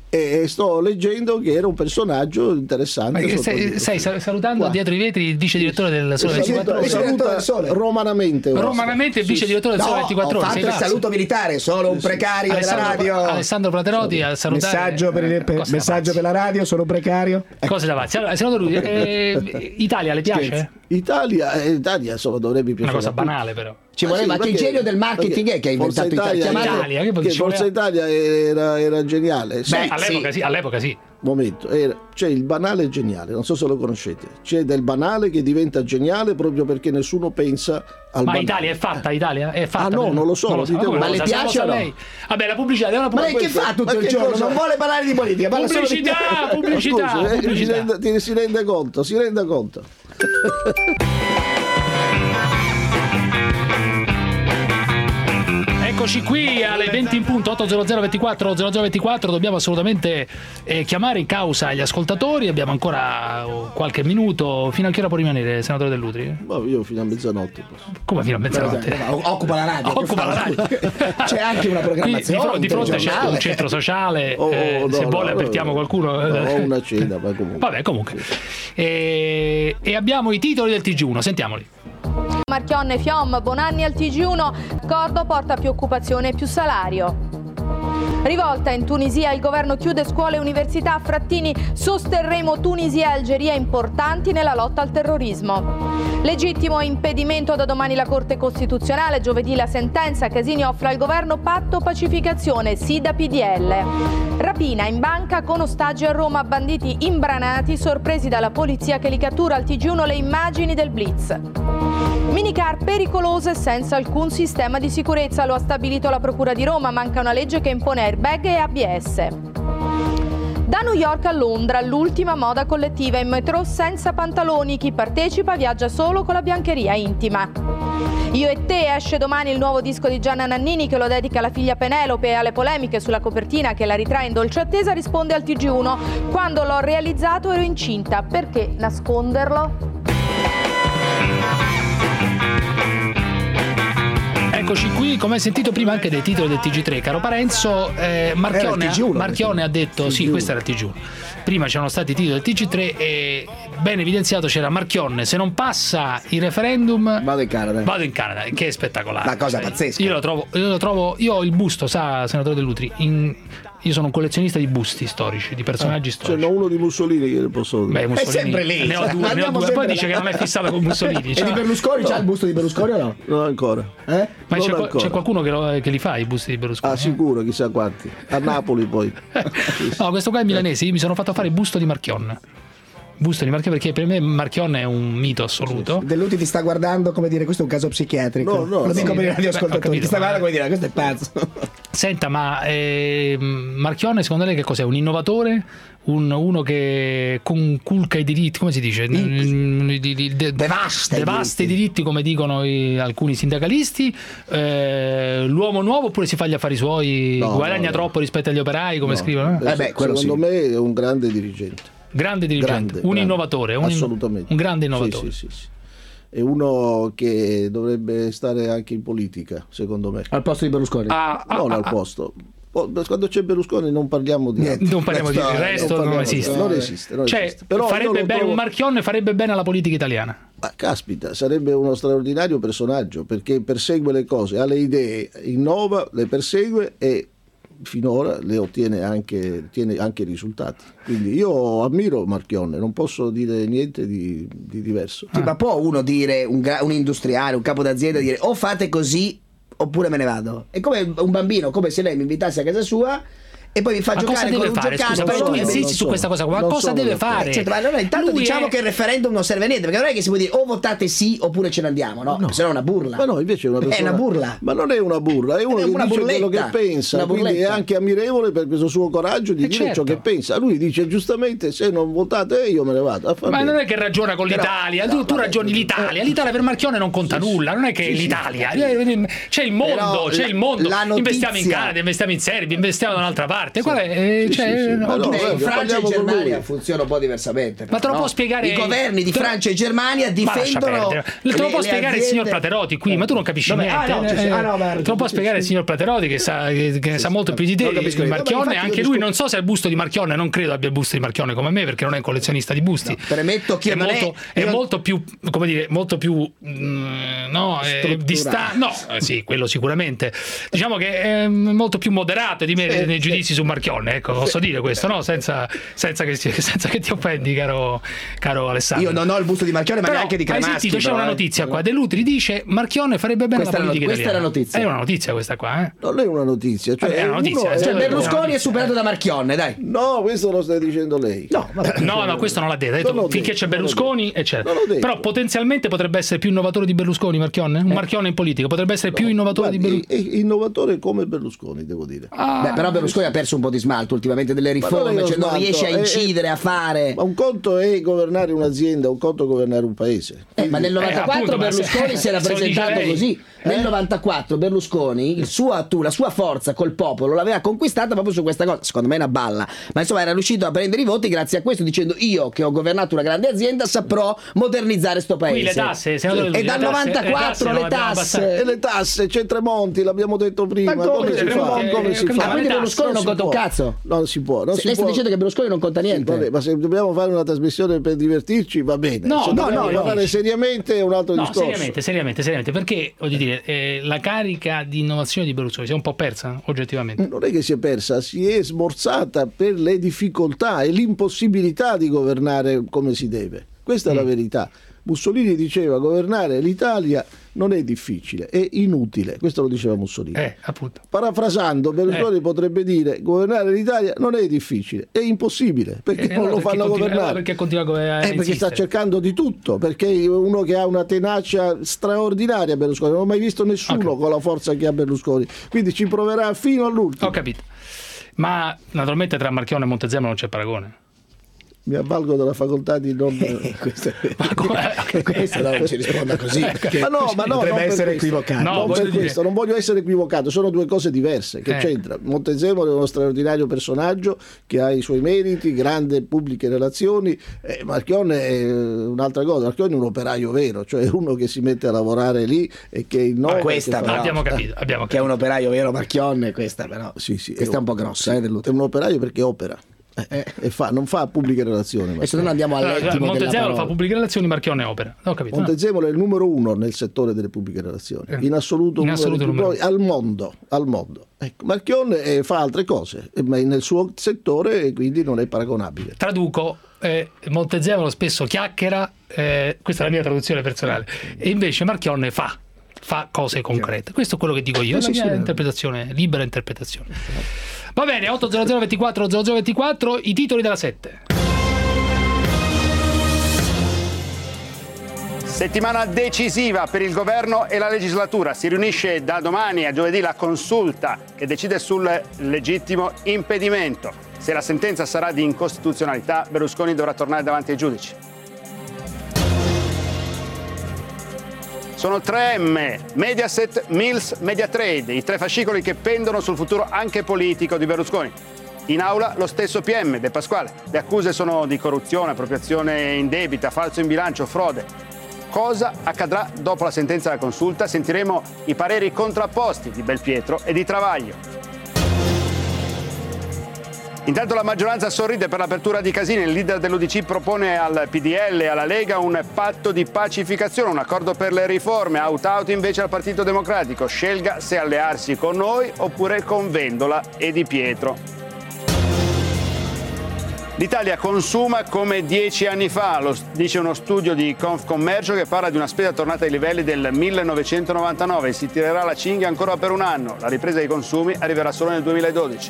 e sto leggendo che era un personaggio interessante. Ma stai, stai salutando Qua. dietro i vetri il vice direttore del Sole Saluta, ventiquattro Ore. saluta romanamente. Romanamente il vice direttore del No, Sole ventiquattro ho Ore. fatto sei il pazzo? saluto militare, solo un precario Alessandro, della radio. Alessandro Platerotti a salutare. Messaggio per, il, per, Cosa messaggio per la radio, sono precario. Cose da pazzi. Allora, senatore Rudy, eh, Italia le piace? Scherzo. Italia, eh, Italia insomma, dovrebbe piacere. Una cosa a tutti. banale però. Ci voleva, sì, che perché- genio del marketing è che ha Forza inventato Italia? Italia, Chiamate- Italia, che che ci Forza voleva- Italia era, era geniale. Sì, Beh, all'epoca sì, all'epoca sì. Momento, era- c'è il banale e il geniale, non so se lo conoscete. C'è del banale che diventa geniale proprio perché nessuno pensa al Ma banale. Italia è fatta, Italia è fatta. Ah, no, non lo so, Non lo dite voi. Ma Ma le le piace piace o no? lei? Vabbè, la pubblicità, è una Ma lei che pubblicità. fa tutto Ma il che giorno? cosa- Non vuole parlare di politica, parla solo di- Pubblicità, pubblicità, Scusi, eh, pubblicità. Si, rende, ti- si rende conto, si rende conto. Eccoci qui alle venti in punto, otto zero zero ventiquattro zero zero ventiquattro. Dobbiamo assolutamente eh, chiamare in causa gli ascoltatori. Abbiamo ancora oh, qualche minuto. Fino a che ora può rimanere, senatore Dell'Utri? Ma io fino a mezzanotte. Come fino a mezzanotte? Ma occupa la radio. Occupa che la fa? radio. C'è anche una Qui programmazione. di, fro- di fronte c'è telegiornale. un centro sociale. Oh, eh, no, se no, vuole no, apertiamo no, qualcuno. no, ho una cena, ma comunque. Vabbè, comunque. E, e abbiamo i titoli del T G uno, sentiamoli. Marchionne Fiom, Bonanni al T G uno, Cordo porta più occupazione e più salario. Rivolta in Tunisia, il governo chiude scuole e università. Frattini, sosterremo Tunisia e Algeria importanti nella lotta al terrorismo. Legittimo impedimento, da domani la Corte Costituzionale, giovedì la sentenza. Casini offre al governo patto pacificazione, sì da P D L. Rapina in banca con ostaggi a Roma, banditi imbranati, sorpresi dalla polizia che li cattura. Al T G uno le immagini del blitz. Minicar pericolose senza alcun sistema di sicurezza, lo ha stabilito la Procura di Roma, manca una legge che impone airbag e A B S. Da New York a Londra, l'ultima moda collettiva in metro senza pantaloni, chi partecipa viaggia solo con la biancheria intima. Io e te esce domani il nuovo disco di Gianna Nannini che lo dedica alla figlia Penelope e alle polemiche sulla copertina che la ritrae in dolce attesa risponde al T G uno. Quando l'ho realizzato ero incinta, perché nasconderlo? Eccoci qui, come hai sentito prima anche dei titoli del T G tre, caro Parenzo, eh, Marchione, Era il T G uno, Marchione ha detto, sì, questo era il T G uno, prima c'erano stati i titoli del T G tre e ben evidenziato c'era Marchionne, se non passa il referendum vado in Canada, vado in Canada, che è spettacolare. Una cosa Sai, pazzesca. Io lo trovo, io lo trovo, io ho il busto, sa, senatore Dell'Utri, in, io sono un collezionista di busti storici, di personaggi Ce storici. n'è uno di Mussolini che ne posso dire. Beh, Mussolini, sempre lì, ne ho cioè, due, ne ho andiamo due. Poi sempre dice là. che non è fissato con Mussolini. E cioè- di Berlusconi c'ha il busto di Berlusconi o no? Non ancora. Eh? Ma Non c'è, ancora. c'è qualcuno che, lo- che li fa i busti di Berlusconi? Ah, sicuro, chissà quanti. A Napoli poi. No, questo qua è milanese, io mi sono fatto fare il busto di Marchionne. Busto di Marchionne perché per me Marchionne è un mito assoluto. Delluti ti sta guardando come dire questo è un caso psichiatrico. No, no, Lo dico no. per i Beh, ho radioascoltatori. capito, Ti sta ma- guardando come dire questo è pazzo. Senta, ma eh, Marchionne secondo lei che cos'è? Un innovatore? Un- uno che conculca i diritti, come si dice? I- di- di- de- Devasta i devasta i diritti, come dicono i- alcuni sindacalisti. Eh, l'uomo nuovo oppure si fa gli affari suoi, No, guadagna no, no. troppo rispetto agli operai, come No. scrivono? eh? Eh beh, quello Secondo sì. me è un grande dirigente. Grande dirigente, Grande, un grande. innovatore, un, Assolutamente. un grande Sì, innovatore. sì, sì, sì. È uno che dovrebbe stare anche in politica, secondo me. Al posto di Berlusconi. Ah, ah, non ah, al ah. posto. Oh, Quando c'è Berlusconi non parliamo di Niente. Non parliamo di No, il resto, non, parliamo- esiste. Non esiste, non Cioè, esiste. Però io farebbe lo bene trovo- un Marchionne, farebbe bene alla politica italiana. Ma caspita, sarebbe uno straordinario personaggio perché persegue le cose, ha le idee, innova, le persegue e finora le ottiene anche, ottiene anche risultati. Quindi io ammiro Marchionne, non posso dire niente di, di diverso. Sì, ma può uno dire, un, gra- un industriale, un capo d'azienda, dire o fate così oppure me ne vado. È come un bambino, come se lei mi invitasse a casa sua e poi mi fa Ma cosa giocare con deve un fare? Scusa, giocattolo. però tu e- insisti non su so. questa cosa qua, ma Non cosa sono deve d'accordo. fare? Eh, certo, ma allora intanto Lui diciamo è- che il referendum non serve a niente, perché non è che si può dire o votate sì oppure ce ne andiamo, no? Se no è una burla. Ma no, invece è una persona... È una burla. Ma non è una burla, è uno È che una dice quello che burletta. pensa, Una quindi è burletta. anche ammirevole per questo suo coraggio di Eh, dire certo. ciò che pensa. Lui dice giustamente se non votate io me ne vado. Ah, fa Ma bene. non è che ragiona con Però- l'Italia, tu, no, tu vabbè, ragioni l'Italia, l'Italia per Marchionne non conta nulla, non è che Sì, sì. l'Italia, c'è il mondo, Però c'è la- il mondo, la notizia- investiamo in Canada, investiamo in Serbia, investiamo da un'altra parte, parte? Qual è? Eh, Sì, cioè, sì, sì. no, Ma no, Beh, in guarda, Francia e parliamo con Germania lui. funziona un po' diversamente. Ma te lo no? può spiegare I governi di te lo- Francia e Germania Ma lascia difendono perdere. Te lo le- può le spiegare il aziende- signor Platerotti qui, ma tu non capisci Vabbè, niente. ah, no, ci- Eh, ah, no, te lo può spiegare il signor Platerotti che sa, che, che sa molto più di te non capisco di niente. Vabbè, Marchionne. infatti Anche lo lui discu- non so se ha il busto di Marchionne, non credo abbia il busto di Marchionne come me, perché non è un collezionista di busti. Premetto che è non è- molto, è io- molto più, come dire, molto più mm, no, eh, dista- no, eh, sì, quello sicuramente. Diciamo che è molto più moderato di me Sì, nei sì. giudizi su Marchionne, ecco, posso dire questo, no? Senza, senza, che, senza che ti offendi, caro, caro Alessandro. Io non ho il busto di Marchionne, ma Però, neanche di hai Cremaschi. sentito, c'è però, una eh. notizia qua. De Lutri dice Marchionne farebbe bene Questa alla è la- politica questa è la italiana. notizia. È una notizia questa qua, eh? Non è una notizia, cioè, Vabbè, è una uno notizia, è- Cioè, Eh, Berlusconi no, è superato da Marchionne, dai. No, questo lo stai dicendo lei. No, vabbè. No, no, questo non l'ha detto. Ha detto Non l'ho finché detto, c'è non l'ho Berlusconi, detto. eccetera. Non l'ho detto. Però potenzialmente potrebbe essere più innovatore di Berlusconi, Marchionne? Un Marchionne in politica potrebbe essere più innovatore di Guardi, Berlusconi. è- è innovatore come Berlusconi, devo dire. Beh, però Berlusconi ha perso un po' di smalto ultimamente delle Ma non è riforme, uno cioè non smalto, riesce a è- incidere, è- a fare. Ma un conto è governare un'azienda, un conto è governare un paese. Eh, ma nel novantaquattro appunto, ma Berlusconi se- si era se lo dice presentato lei. così. Nel Eh? novantaquattro Berlusconi, il suo, tu, la sua forza col popolo l'aveva conquistata proprio su questa cosa. Secondo me è una balla, ma insomma era riuscito a prendere i voti grazie a questo, dicendo io che ho governato una grande azienda saprò modernizzare sto paese. Qui le tasse, senatore E Luigi, dal le tasse- novantaquattro le le tasse non abbiamo tasse. E le tasse, c'è Tremonti, l'abbiamo detto prima. Ma come come si fa? Tremonti? Come si Eh, fa? capito, Ah, quindi le tasse Berlusconi non si conta un può. cazzo. Non si può. Non Se si lei sta può. dicendo che Berlusconi non conta Sì, niente. vabbè, ma se dobbiamo fare una trasmissione per divertirci va bene. No, se no, dobbiamo no, parlare no. seriamente è un altro No, discorso. seriamente, seriamente, seriamente, perché voglio dire, eh, la carica di innovazione di Berlusconi si è un po' persa oggettivamente. Non è che si è persa, si è smorzata per le difficoltà e l'impossibilità di governare come si deve. Questa è la verità. Mussolini diceva governare l'Italia non è difficile, è inutile. Questo lo diceva Mussolini. Eh, appunto. Parafrasando, Berlusconi Eh. potrebbe dire governare l'Italia non è difficile, è impossibile, perché Eh, non allora lo perché fanno continua- governare. perché continua a governare? Eh, perché sta cercando di tutto, perché è uno che ha una tenacia straordinaria Berlusconi, non ho mai visto nessuno con la forza che ha Berlusconi, quindi ci proverà fino all'ultimo. Ho capito. Ma naturalmente tra Marchionne e Montezemolo non c'è paragone. Mi avvalgo della facoltà di non questo, questo non ci risponda così. ma no, ma no, potrebbe non per essere questo. equivocato. No, non voglio per dire- questo, non voglio essere equivocato, sono due cose diverse. Che Eh. c'entra? Montezemolo è uno straordinario personaggio che ha i suoi meriti, grande pubbliche relazioni. Eh, Marchionne è un'altra cosa. Marchionne è un operaio vero, cioè uno che si mette a lavorare lì e che innova. Ma questa che però, abbiamo capito, abbiamo che è un operaio vero Marchionne, questa però. Sì, sì, questa è un po' grossa, eh, È un operaio perché opera. Eh, e fa, non fa pubbliche relazioni. Adesso noi andiamo Allora, all'ettimo della Montezemolo parola. fa pubbliche relazioni, Marchionne opera. Ho capito. no? Montezemolo è il numero uno nel settore delle pubbliche relazioni, Eh. in assoluto, In uno assoluto dei più numero bravi al mondo, al mondo. Ecco, Marchionne eh, fa altre cose, eh, ma nel suo settore e quindi non è paragonabile. Traduco, eh, Montezemolo spesso chiacchiera, eh, questa è la mia traduzione personale, e invece Marchionne fa, fa cose concrete. Questo è quello che dico io, è Sì, la sì, mia sì. interpretazione, libera interpretazione. Va bene, otto zero zero ventiquattro zero zero ventiquattro, i titoli della sette. Settimana decisiva per il governo e la legislatura. Si riunisce da domani a giovedì la consulta che decide sul legittimo impedimento. Se la sentenza sarà di incostituzionalità, Berlusconi dovrà tornare davanti ai giudici. Sono tre M, Mediaset, Mills, Mediatrade, i tre fascicoli che pendono sul futuro anche politico di Berlusconi. In aula lo stesso P M, De Pasquale. Le accuse sono di corruzione, appropriazione indebita, falso in bilancio, frode. Cosa accadrà dopo la sentenza della consulta? Sentiremo i pareri contrapposti di Belpietro e di Travaglio. Intanto la maggioranza sorride per l'apertura di casini. Il leader dell'U D C propone al P D L e alla Lega un patto di pacificazione, un accordo per le riforme. Out-out invece al Partito Democratico. Scelga se allearsi con noi oppure con Vendola e Di Pietro. L'Italia consuma come dieci anni fa, lo dice uno studio di Confcommercio che parla di una spesa tornata ai livelli del millenovecentonovantanove. Si tirerà la cinghia ancora per un anno. La ripresa dei consumi arriverà solo nel duemiladodici.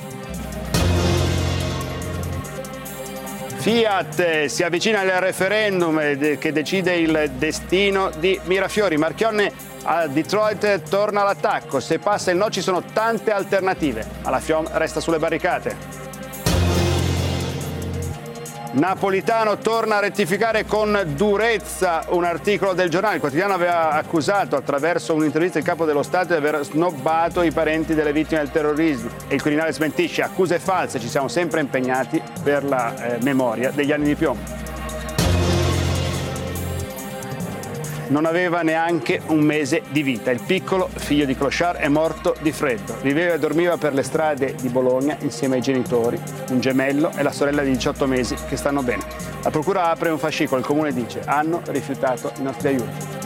Fiat si avvicina al referendum che decide il destino di Mirafiori. Marchionne a Detroit torna all'attacco. Se passa il no ci sono tante alternative, ma la F I O M resta sulle barricate. Napolitano torna a rettificare con durezza un articolo del giornale. Il quotidiano aveva accusato attraverso un'intervista il capo dello Stato di aver snobbato i parenti delle vittime del terrorismo e il Quirinale smentisce accuse false, ci siamo sempre impegnati per la eh, memoria degli anni di piombo. Non aveva neanche un mese di vita. Il piccolo figlio di Clochard è morto di freddo. Viveva e dormiva per le strade di Bologna insieme ai genitori, un gemello e la sorella di diciotto mesi che stanno bene. La procura apre un fascicolo, il comune dice hanno rifiutato i nostri aiuti.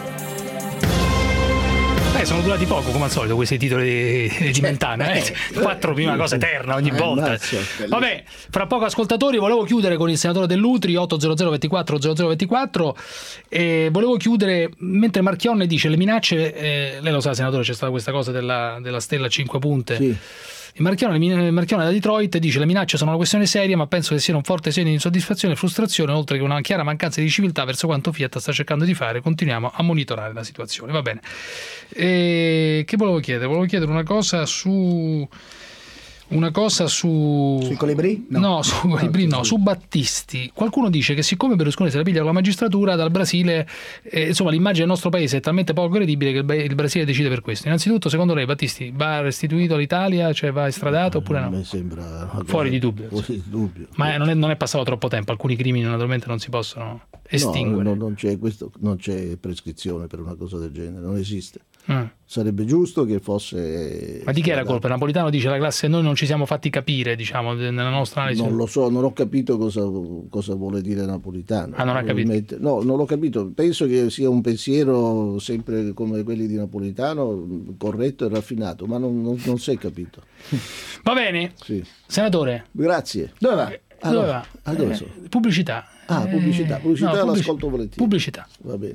Beh, sono durati poco come al solito questi titoli di, di Mentana, eh? Quattro prima cosa eterna ogni volta. Vabbè, fra poco ascoltatori, volevo chiudere con il senatore Dell'Utri otto zero zero ventiquattro zero zero ventiquattro e volevo chiudere mentre Marchionne dice le minacce, eh, lei lo sa senatore, c'è stata questa cosa della, della stella a cinque punte. Sì. Il Marchionne, Marchionne da Detroit dice le minacce sono una questione seria ma penso che sia un forte segno di insoddisfazione e frustrazione oltre che una chiara mancanza di civiltà verso quanto Fiat sta cercando di fare. Continuiamo a monitorare la situazione. Va bene. E che volevo chiedere? Volevo chiedere una cosa su una cosa su sui Colibrì? No, no su Colibrì no, su Battisti. Qualcuno dice che siccome Berlusconi se la piglia con la magistratura dal Brasile, eh, insomma l'immagine del nostro paese è talmente poco credibile che il, il Brasile decide per questo. Innanzitutto, secondo lei Battisti va restituito all'Italia, cioè va estradato oppure no? Mi sembra fuori di dubbio. Fuori di dubbio. Ma non è, non è passato troppo tempo, alcuni crimini naturalmente non si possono estinguere. No, no, non c'è questo, non c'è prescrizione per una cosa del genere, non esiste. Mm. Sarebbe giusto che fosse. Ma di chi è la colpa? Napolitano dice la classe noi non ci siamo fatti capire, diciamo, nella nostra analisi. Non lo so, non ho capito cosa, cosa vuole dire Napolitano. Ah, non ha capito? No, non l'ho capito. Penso che sia un pensiero sempre come quelli di Napolitano, corretto e raffinato, ma non, non, non si è capito. Va bene. Sì. Senatore. Grazie. Dove va? Allora, Dove va? Ah, dove eh, sono? Pubblicità. Ah, pubblicità. Pubblicità no, pubblic- l'ascolto volentieri. Pubblicità. Va bene.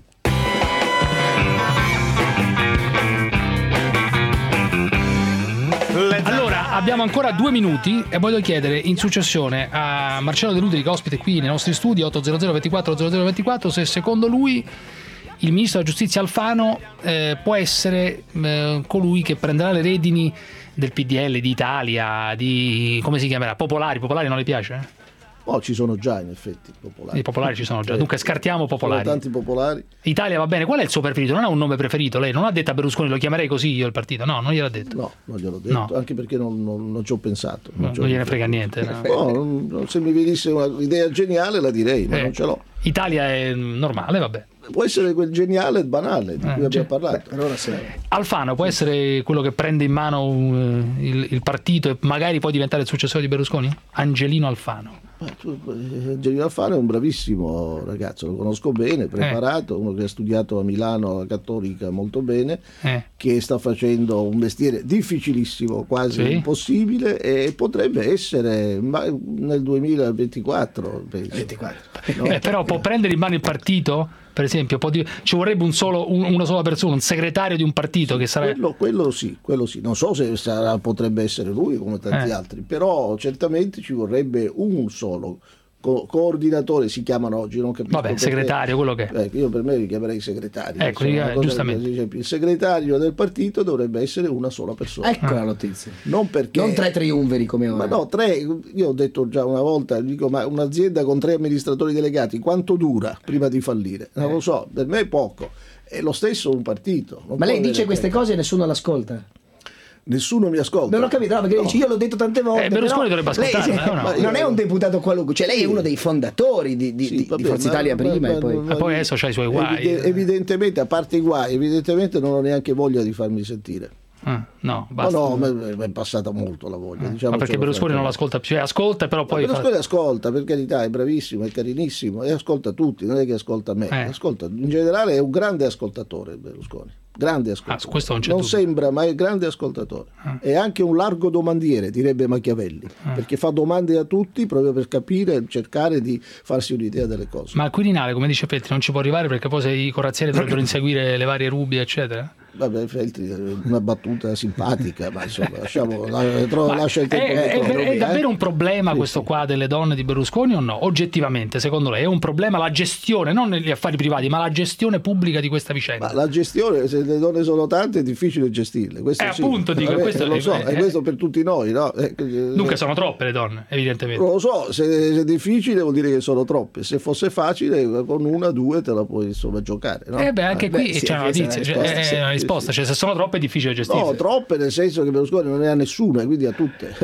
Allora, abbiamo ancora due minuti e voglio chiedere in successione a Marcello Dell'Utri, che ospite qui nei nostri studi otto zero zero ventiquattro zero zero ventiquattro, se secondo lui il ministro della giustizia Alfano eh, può essere eh, colui che prenderà le redini del P D L, di Italia, di come si chiamerà? Popolari, Popolari non le piace? Eh? Oh, ci sono già in effetti popolari. I popolari ci sono già, dunque scartiamo popolari. Sono tanti popolari. Italia va bene, qual è il suo preferito? Non ha un nome preferito? Lei non ha detto a Berlusconi lo chiamerei così io il partito? No, non gliel'ha detto. No, non gliel'ho detto, no. Anche perché non, non, non ci ho pensato. Non, non gliene frega niente. No, no non, se mi venisse un'idea geniale la direi, ma eh, non ce l'ho. Italia è normale, vabbè. Può essere quel geniale e banale di eh, cui abbiamo parlato. Beh, allora sì. Alfano può essere quello che prende in mano uh, il, il partito e magari può diventare il successore di Berlusconi? Angelino Alfano. Angelino Alfano è un bravissimo ragazzo, lo conosco bene, preparato, eh. uno che ha studiato a Milano alla Cattolica molto bene, eh. che sta facendo un mestiere difficilissimo, quasi sì. impossibile, e potrebbe essere ma nel duemilaventiquattro penso. ventiquattro. No? Eh, però può prendere in mano il partito? Per esempio, ci vorrebbe un solo, un, una sola persona, un segretario di un partito, sì, che sarebbe. Quello, quello sì, quello sì. Non so se sarà, potrebbe essere lui come tanti eh. altri, però certamente ci vorrebbe un solo co- coordinatore, si chiamano oggi, non capisco. Vabbè, perché. Segretario, quello che è. Eh, io per me li chiamerei segretario. Ecco, eh, giustamente. Esempio, il segretario del partito dovrebbe essere una sola persona. Ecco ah. la notizia. Non perché. Non tre triumviri come ora. Ma no, tre. Io ho detto già una volta, dico, ma un'azienda con tre amministratori delegati quanto dura prima di fallire? Non lo so, per me è poco. È lo stesso un partito. Ma lei dice queste cose e nessuno l'ascolta? Nessuno mi ascolta. Non ho capito, no, perché no. Dice, io l'ho detto tante volte. Eh, Berlusconi dovrebbe ascoltare. Lei, no, no. Non è un deputato qualunque, cioè lei è uno dei fondatori di, di, sì, vabbè, di Forza Italia ma, prima ma, e poi. Ma, ma poi adesso c'ha i suoi guai. Evidente, evidentemente, a parte i guai, evidentemente non ho neanche voglia di farmi sentire. Ah, no, basta. No, no, mi è passata molto la voglia. Ah, diciamo, ma perché Berlusconi non l'ascolta più? Cioè, ascolta, però poi. Ma Berlusconi fa... ascolta, per carità, è bravissimo, è carinissimo e ascolta tutti, non è che ascolta me. Eh. Ascolta, in generale è un grande ascoltatore Berlusconi. Grande ascoltatore. Ah, questo non c'è non tutto. sembra, ma è grande ascoltatore. Ah. È anche un largo domandiere, direbbe Machiavelli, ah. perché fa domande a tutti proprio per capire e cercare di farsi un'idea delle cose. Ma al Quirinale, come dice Petri, non ci può arrivare perché poi se i corazzieri dovrebbero inseguire le varie Rubi, eccetera? Vabbè, Feltri, una battuta simpatica, ma insomma, lasciamo, la, tro, Ma lascia il tempo. è, è, trovi, è davvero eh? un problema Sì, questo sì. qua delle donne di Berlusconi o no? Oggettivamente, secondo lei, è un problema la gestione, non negli affari privati, ma la gestione pubblica di questa vicenda? Ma la gestione, se le donne sono tante, è difficile gestirle. Questo Eh, sì. appunto, dico, Vabbè, questo- lo so, eh, e questo per tutti noi, no? Eh, Dunque sono troppe le donne, evidentemente. Non lo so, se se è difficile vuol dire che sono troppe, se fosse facile con una o due te la puoi insomma giocare. No? Eh beh, anche qui Beh, sì, c'è una questa notizia, è cioè, una risposta, è sì, una sì, risposta, cioè se sono troppe è difficile gestire. No, troppe nel senso che Berlusconi non ne ha nessuna, quindi ha tutte.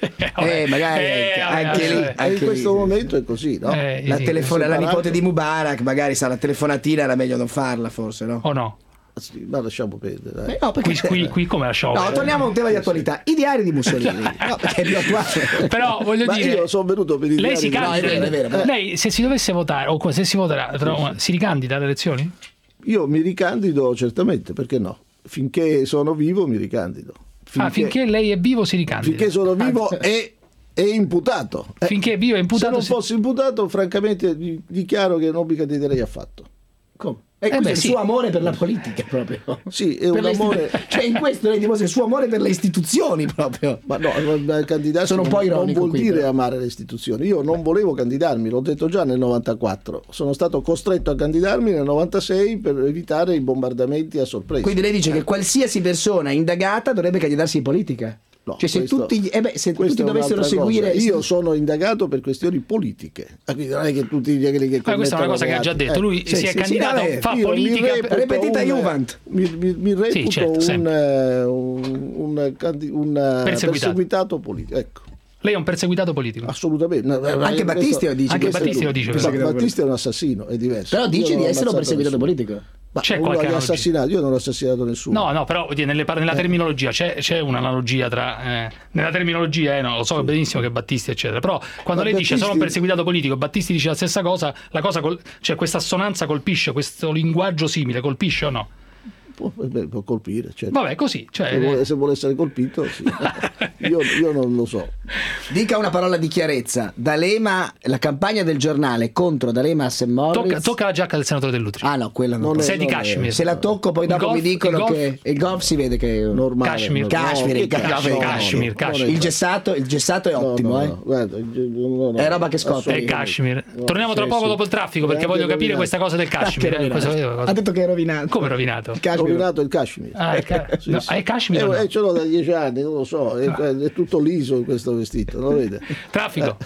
Eh, magari Eh, anche lì. E Anche in questo lì. momento è così, no? Eh, La, sì, telefona- la separato. nipote di Mubarak, magari sa la telefonatina, era meglio non farla, forse, no? O no? Sì, ma lasciamo perdere. dai. Eh, no, perché- Qui, qui, qui come lasciamo? No, perdere? torniamo a un tema di attualità. I diari di Mussolini. No, perché è più attuale. Però voglio Ma dire, io sono venuto per i lei diari si di- candida, No, è vero, è vero, però- lei se si dovesse votare o se si voterà, però, si ricandida alle elezioni? Io mi ricandido certamente, perché no? Finché sono vivo mi ricandido. Ah, finché lei è vivo si ricandida. finché sono vivo e, e imputato. Eh, Finché è vivo e imputato Se non si- fossi imputato, francamente di- dichiaro che non mi candiderei affatto. Come? E Eh questo beh, è il sì. suo amore per la politica, proprio. Sì, è Per un le isti- amore. Cioè, in questo lei dimostra il suo amore per le istituzioni, proprio. Ma no, ma candidarsi Sono un po' non- non ironico vuol qui, dire però. amare le istituzioni. Io non volevo candidarmi, l'ho detto già nel novantaquattro. Sono stato costretto a candidarmi nel novantasei per evitare i bombardamenti a sorpresa. Quindi lei dice che qualsiasi persona indagata dovrebbe candidarsi in politica? No, cioè, se questo- tutti, eh beh, se questa tutti è dovessero un'altra cosa. seguire. Io sono indagato per questioni politiche. Ah, quindi non è che tutti quelli che Ma questa è una commettono cosa che ha già reati- detto. Lui si è candidato, vabbè, fa io politica. mi reputo Ripetita un- Juvent. Mi, mi, mi reputo Sì, certo, un, sempre. eh, un, un, candi- un, eh, Perseguitato. perseguitato politico. Ecco. Lei è un perseguitato politico. Assolutamente. No, Anche questo- Battisti lo dice. Anche questo. Battisti lo dice, Ba- però. Battisti è un assassino, è diverso. Però dice Io non di ho essere un ammazzato perseguitato nessuno. politico. Ma C'è uno qualche che ha analogia? assassinato, io non ho assassinato nessuno. No, no, però oddio, nelle par- nella terminologia c'è, c'è un'analogia tra. eh, nella terminologia, eh, no, lo so benissimo che Battisti, eccetera. Però quando Ma lei dice sono un Battisti- perseguitato politico, Battisti dice la stessa cosa, la cosa col- cioè questa assonanza colpisce, questo linguaggio simile colpisce o no? Può, beh, può colpire, certo. Vabbè, così. Cioè, Se vuole, se vuole essere colpito, sì. io, io non lo so. Dica una parola di chiarezza. D'Alema, la campagna del giornale contro D'Alema a Saint Moritz. tocca, tocca la giacca del senatore Dell'Utri. Ah no, quella non, Non è- Sei di non è- Kashmir. Se la tocco poi Il dopo golf- mi dicono il golf- che il golf si vede che è Normale. Kashmir. no, Kashmir, no, il che Kashmir, Kashmir, Kashmir, no, Kashmir. non è- il gessato, il gessato è no, ottimo, no, eh. no, guarda, no, no, È roba che scotta. È il assolutamente. Kashmir. No, Torniamo sì, tra poco sì. dopo il traffico perché È voglio anche capire rovinato. questa cosa del Kashmir. Che eh, rovinato. questa cosa- Ha detto che è rovinato. Come rovinato? Ho Kashmir. rovinato il Kashmir. Ah, è Ka- Sì, no, sì. è Kashmir o no? Eh, eh, ce l'ho da dieci anni, non lo so, è, è tutto liso questo vestito, lo vede? Traffico.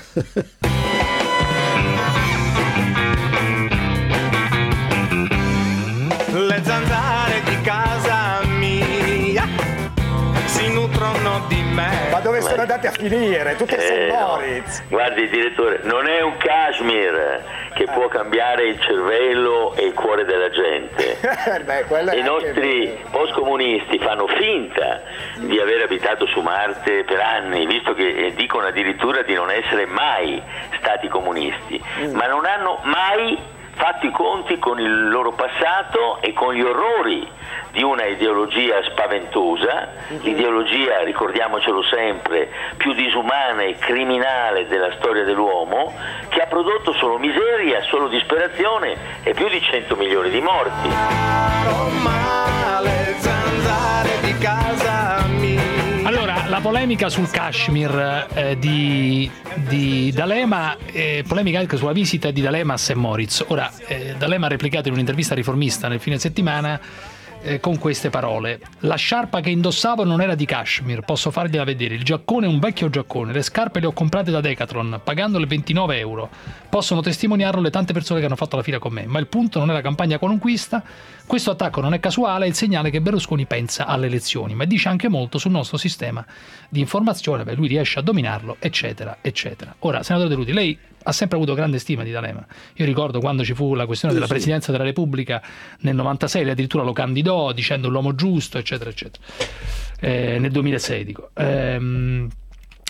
Le zanzare di casa mia si nutrono di me. Ma dove sono andate a finire? Tutte a Saint Moritz. Guardi direttore, non è un Kashmir che può cambiare il cervello e il cuore della gente. Beh, quello è I anche nostri vero. post-comunisti fanno finta di aver abitato su Marte per anni, visto che eh, dicono addirittura di non essere mai stati comunisti, ma non hanno mai fatto i conti con il loro passato e con gli orrori di una ideologia spaventosa, l'ideologia, ricordiamocelo sempre, più disumana e criminale della storia dell'uomo, che ha prodotto solo miseria, solo disperazione e più di cento milioni di morti. Oh, ma le zanzare di casa mia. Allora, la polemica sul Kashmir eh, di, di D'Alema, eh, polemica anche sulla visita di D'Alema a Saint Moritz. Ora, eh, D'Alema ha replicato in un'intervista riformista nel fine settimana eh, con queste parole: la sciarpa che indossavo non era di Kashmir, posso fargliela vedere, il giaccone è un vecchio giaccone, le scarpe le ho comprate da Decathlon pagandole ventinove euro, possono testimoniarlo le tante persone che hanno fatto la fila con me, ma il punto non è la campagna qualunquista. Questo attacco non è casuale, è il segnale che Berlusconi pensa alle elezioni, ma dice anche molto sul nostro sistema di informazione. Beh, lui riesce a dominarlo, eccetera, eccetera. Ora, senatore Dell'Utri, lei ha sempre avuto grande stima di D'Alema. Io ricordo quando ci fu la questione Sì, della sì. presidenza della Repubblica nel novantasei, lei addirittura lo candidò dicendo l'uomo giusto, eccetera, eccetera. Eh, nel duemilasei, dico. Ehm,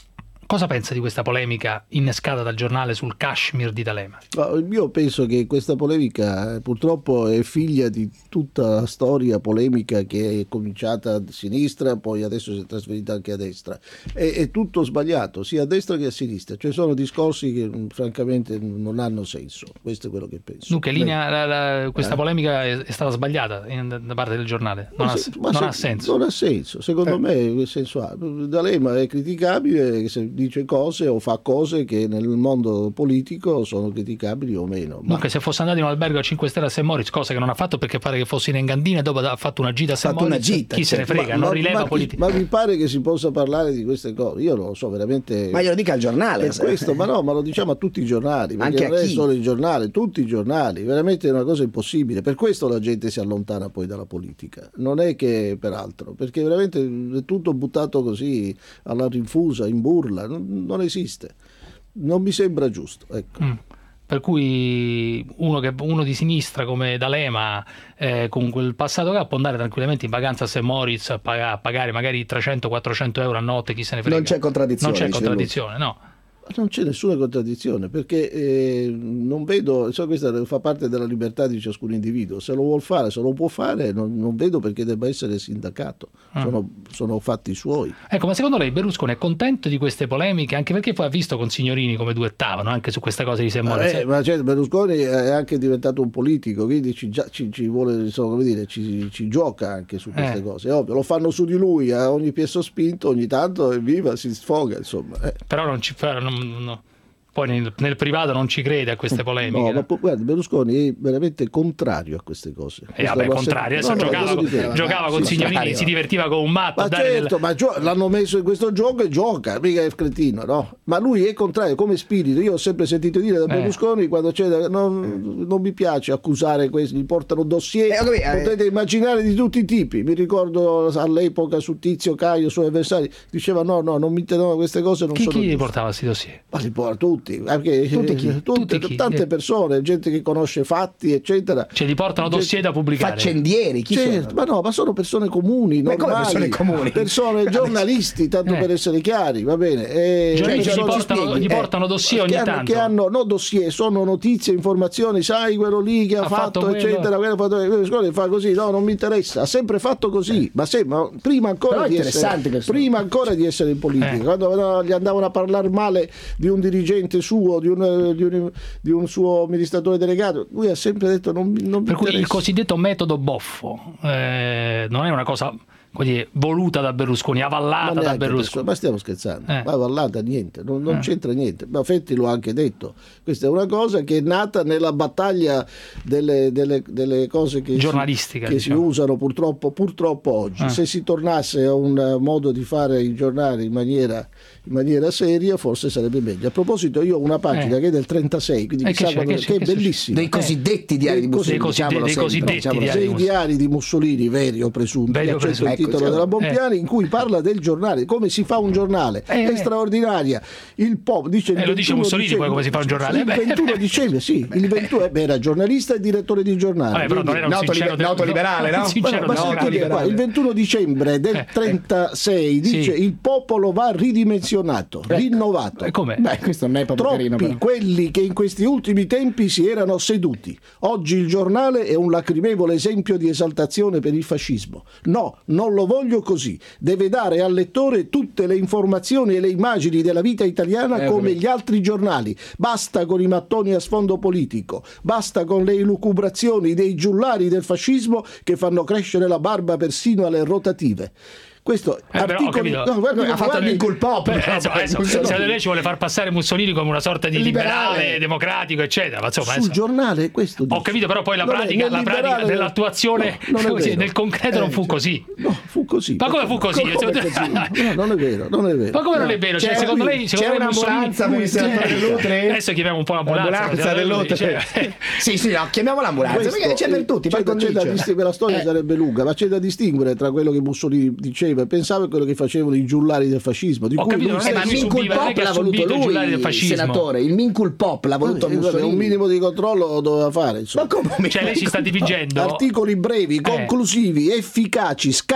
Cosa pensa di questa polemica innescata dal giornale sul Kashmir di D'Alema? Io penso che questa polemica eh, purtroppo è figlia di tutta la storia polemica che è cominciata a sinistra, poi adesso si è trasferita anche a destra. È, è tutto sbagliato, sia a destra che a sinistra. Cioè sono discorsi che mh, francamente non hanno senso. Questo è quello che penso. Dunque, linea, la, la, questa eh? polemica è, è stata sbagliata in, da parte del giornale? Non, ha, se, non se, ha senso? Non ha senso. Secondo eh. me che senso ha? D'Alema è criticabile se dice cose o fa cose che nel mondo politico sono criticabili o meno. Ma... Dunque, se fosse andato in un albergo a cinque stelle a Saint Moritz, cosa che non ha fatto perché pare che fosse in Engadina e dopo ha fatto una gita a Saint Moritz, gita, chi certo. se ne frega, ma, non ma, rileva ma, politica. Ma mi pare che si possa parlare di queste cose, io non lo so veramente. Ma glielo dica al giornale. Per questo, ma no, ma lo diciamo a tutti i giornali, anche non a è chi? solo il giornale, tutti i giornali, veramente è una cosa impossibile. Per questo la gente si allontana poi dalla politica, non è che per altro, perché veramente è tutto buttato così alla rinfusa, in burla, non, non esiste. Non mi sembra giusto, ecco. Mm. Per cui uno, che, uno di sinistra come D'Alema, eh, con quel passato che ha, può andare tranquillamente in vacanza a Saint Moritz a pagare, a pagare magari trecento quattrocento euro a notte, chi se ne frega. Non c'è contraddizione. Non c'è contraddizione, no. Non c'è nessuna contraddizione, perché eh, non vedo, so, questa fa parte della libertà di ciascun individuo, se lo vuol fare, se lo può fare, non, non vedo perché debba essere sindacato, ah. sono, sono fatti suoi. Ecco, ma secondo lei Berlusconi è contento di queste polemiche, anche perché poi ha visto con Signorini come duettavano anche su questa cosa di Saint Moritz? Eh, ma certo, Berlusconi è anche diventato un politico, quindi ci, ci, ci vuole, insomma, come dire, ci, ci gioca anche su queste eh. cose, è ovvio, lo fanno su di lui a ogni piezo spinto, ogni tanto evviva, si sfoga, insomma. Eh. Però non ci fa... Non, no. Poi nel, nel privato non ci crede a queste polemiche. No, ma po- guarda, Berlusconi è veramente contrario a queste cose. E eh, vabbè, contrario, adesso no, giocava, no, con, giocava con Signorini, si divertiva come un matto. Ma certo, del... ma gio- l'hanno messo in questo gioco e gioca, mica è cretino, no? Ma lui è contrario, come spirito. Io ho sempre sentito dire da Berlusconi eh. quando c'è, non, non mi piace accusare questi, gli portano dossier, eh, okay, potete eh. immaginare di tutti i tipi. Mi ricordo all'epoca su Tizio Caio, suoi avversari, diceva no, no, non mi tengono queste cose, non chi, sono chi giuste. Chi portava questi dossier? Ma li porta tutti. Anche tutti chi? Tutte, tutti tante chi? persone, gente che conosce fatti, eccetera. Cioè li portano dossier da pubblicare. Faccendieri, chi certo, sono? Ma no, ma sono persone comuni, ma normali, persone comuni? Persone giornalisti, tanto eh. per essere chiari, va bene. E cioè, gli, portano, gli eh. portano dossier ogni che hanno, tanto. Che hanno, no dossier, sono notizie, informazioni, sai quello lì che ha, ha fatto, fatto eccetera, quello, quello fa così, no, non mi interessa, ha sempre fatto così, eh. ma, se, ma prima ancora di essere prima ancora di essere in politica, eh. quando no, gli andavano a parlare male di un dirigente suo, di un, di un, di un suo amministratore delegato, lui ha sempre detto non, non mi per cui interessa. Il cosiddetto metodo Boffo eh, non è una cosa dire, voluta da Berlusconi, avallata da Berlusconi. Ma stiamo scherzando, eh. ma avallata niente, non, non eh. c'entra niente. Ma Fetti lo ha anche detto. Questa è una cosa che è nata nella battaglia delle, delle, delle cose che, giornalistica, si, che diciamo. si usano purtroppo, purtroppo oggi. Eh. Se si tornasse a un modo di fare i giornali in maniera, in maniera seria, forse sarebbe meglio. A proposito, io ho una pagina eh. che è del trentasei, quindi eh, chissà che, quando, che, che è che bellissima. Dei cosiddetti diari di Mussolini. Dei, coside- dei cosiddetti diciamolo diari, sei diari di Mussolini, veri o presunti, veri o presunti. Il titolo ecco, della Bompiani, eh. in cui parla del giornale, come si fa un giornale, eh, è straordinaria. Il pop dice eh, lo dice Mussolini dicembre, poi come si fa un giornale. Il ventuno dicembre, sì, il ventuno beh, era giornalista e direttore di giornale. Vabbè, però non era un nauto sincero liber- nauto liberale, no? Ma, ma sentite qua, il ventuno dicembre del trentasei dice sì. il popolo va ridimensionato, ecco. rinnovato. E com'è? Beh, questo non è proprio Troppi carino, però. quelli che in questi ultimi tempi si erano seduti. Oggi il giornale è un lacrimevole esempio di esaltazione per il fascismo. No, non lo voglio così. Deve dare al lettore tutte le informazioni e le immagini della vita italiana eh, come come... gli altri giornali. Basta con i mattoni a sfondo politico. Basta con le elucubrazioni dei giullari del fascismo che fanno crescere la barba persino alle rotative. Questo eh, articoli, però, no, guarda, ha fatto il Lincoln Beh, insomma, insomma, se lei ci vuole far passare Mussolini come una sorta di liberale, liberale democratico eccetera, ma insomma, sul insomma, giornale questo dice. Ho capito, però poi la non pratica, è, la pratica nell'attuazione no, così, nel concreto eh, non fu così. No, fu così. Ma come fu così? Come così? No, non è vero, non è vero. Ma come no. non è vero? Cioè, c'è secondo qui, lei secondo c'è lei un'ambulanza per il senatore Dell'Utri? Adesso chiamiamo un po' l'ambulanza. L'ambulanza Dell'Utri. Cioè, sì, sì, no, chiamiamo l'ambulanza perché c'è per tutti. C'è, c'è da distinguere, la storia eh. sarebbe lunga, ma c'è da distinguere tra quello che Mussolini diceva e pensava e quello che facevano i giullari del fascismo. Di Ho cui capito, lui non è ma che il Mincul subiva, Pop l'ha voluto lui, senatore. Il Mincul Pop l'ha voluto eh, Mussolini. Un minimo di controllo lo doveva fare. Insomma. Ma come? Cioè lei si sta dividendo. Articoli brevi, conclusivi, eh. efficaci, scattanti,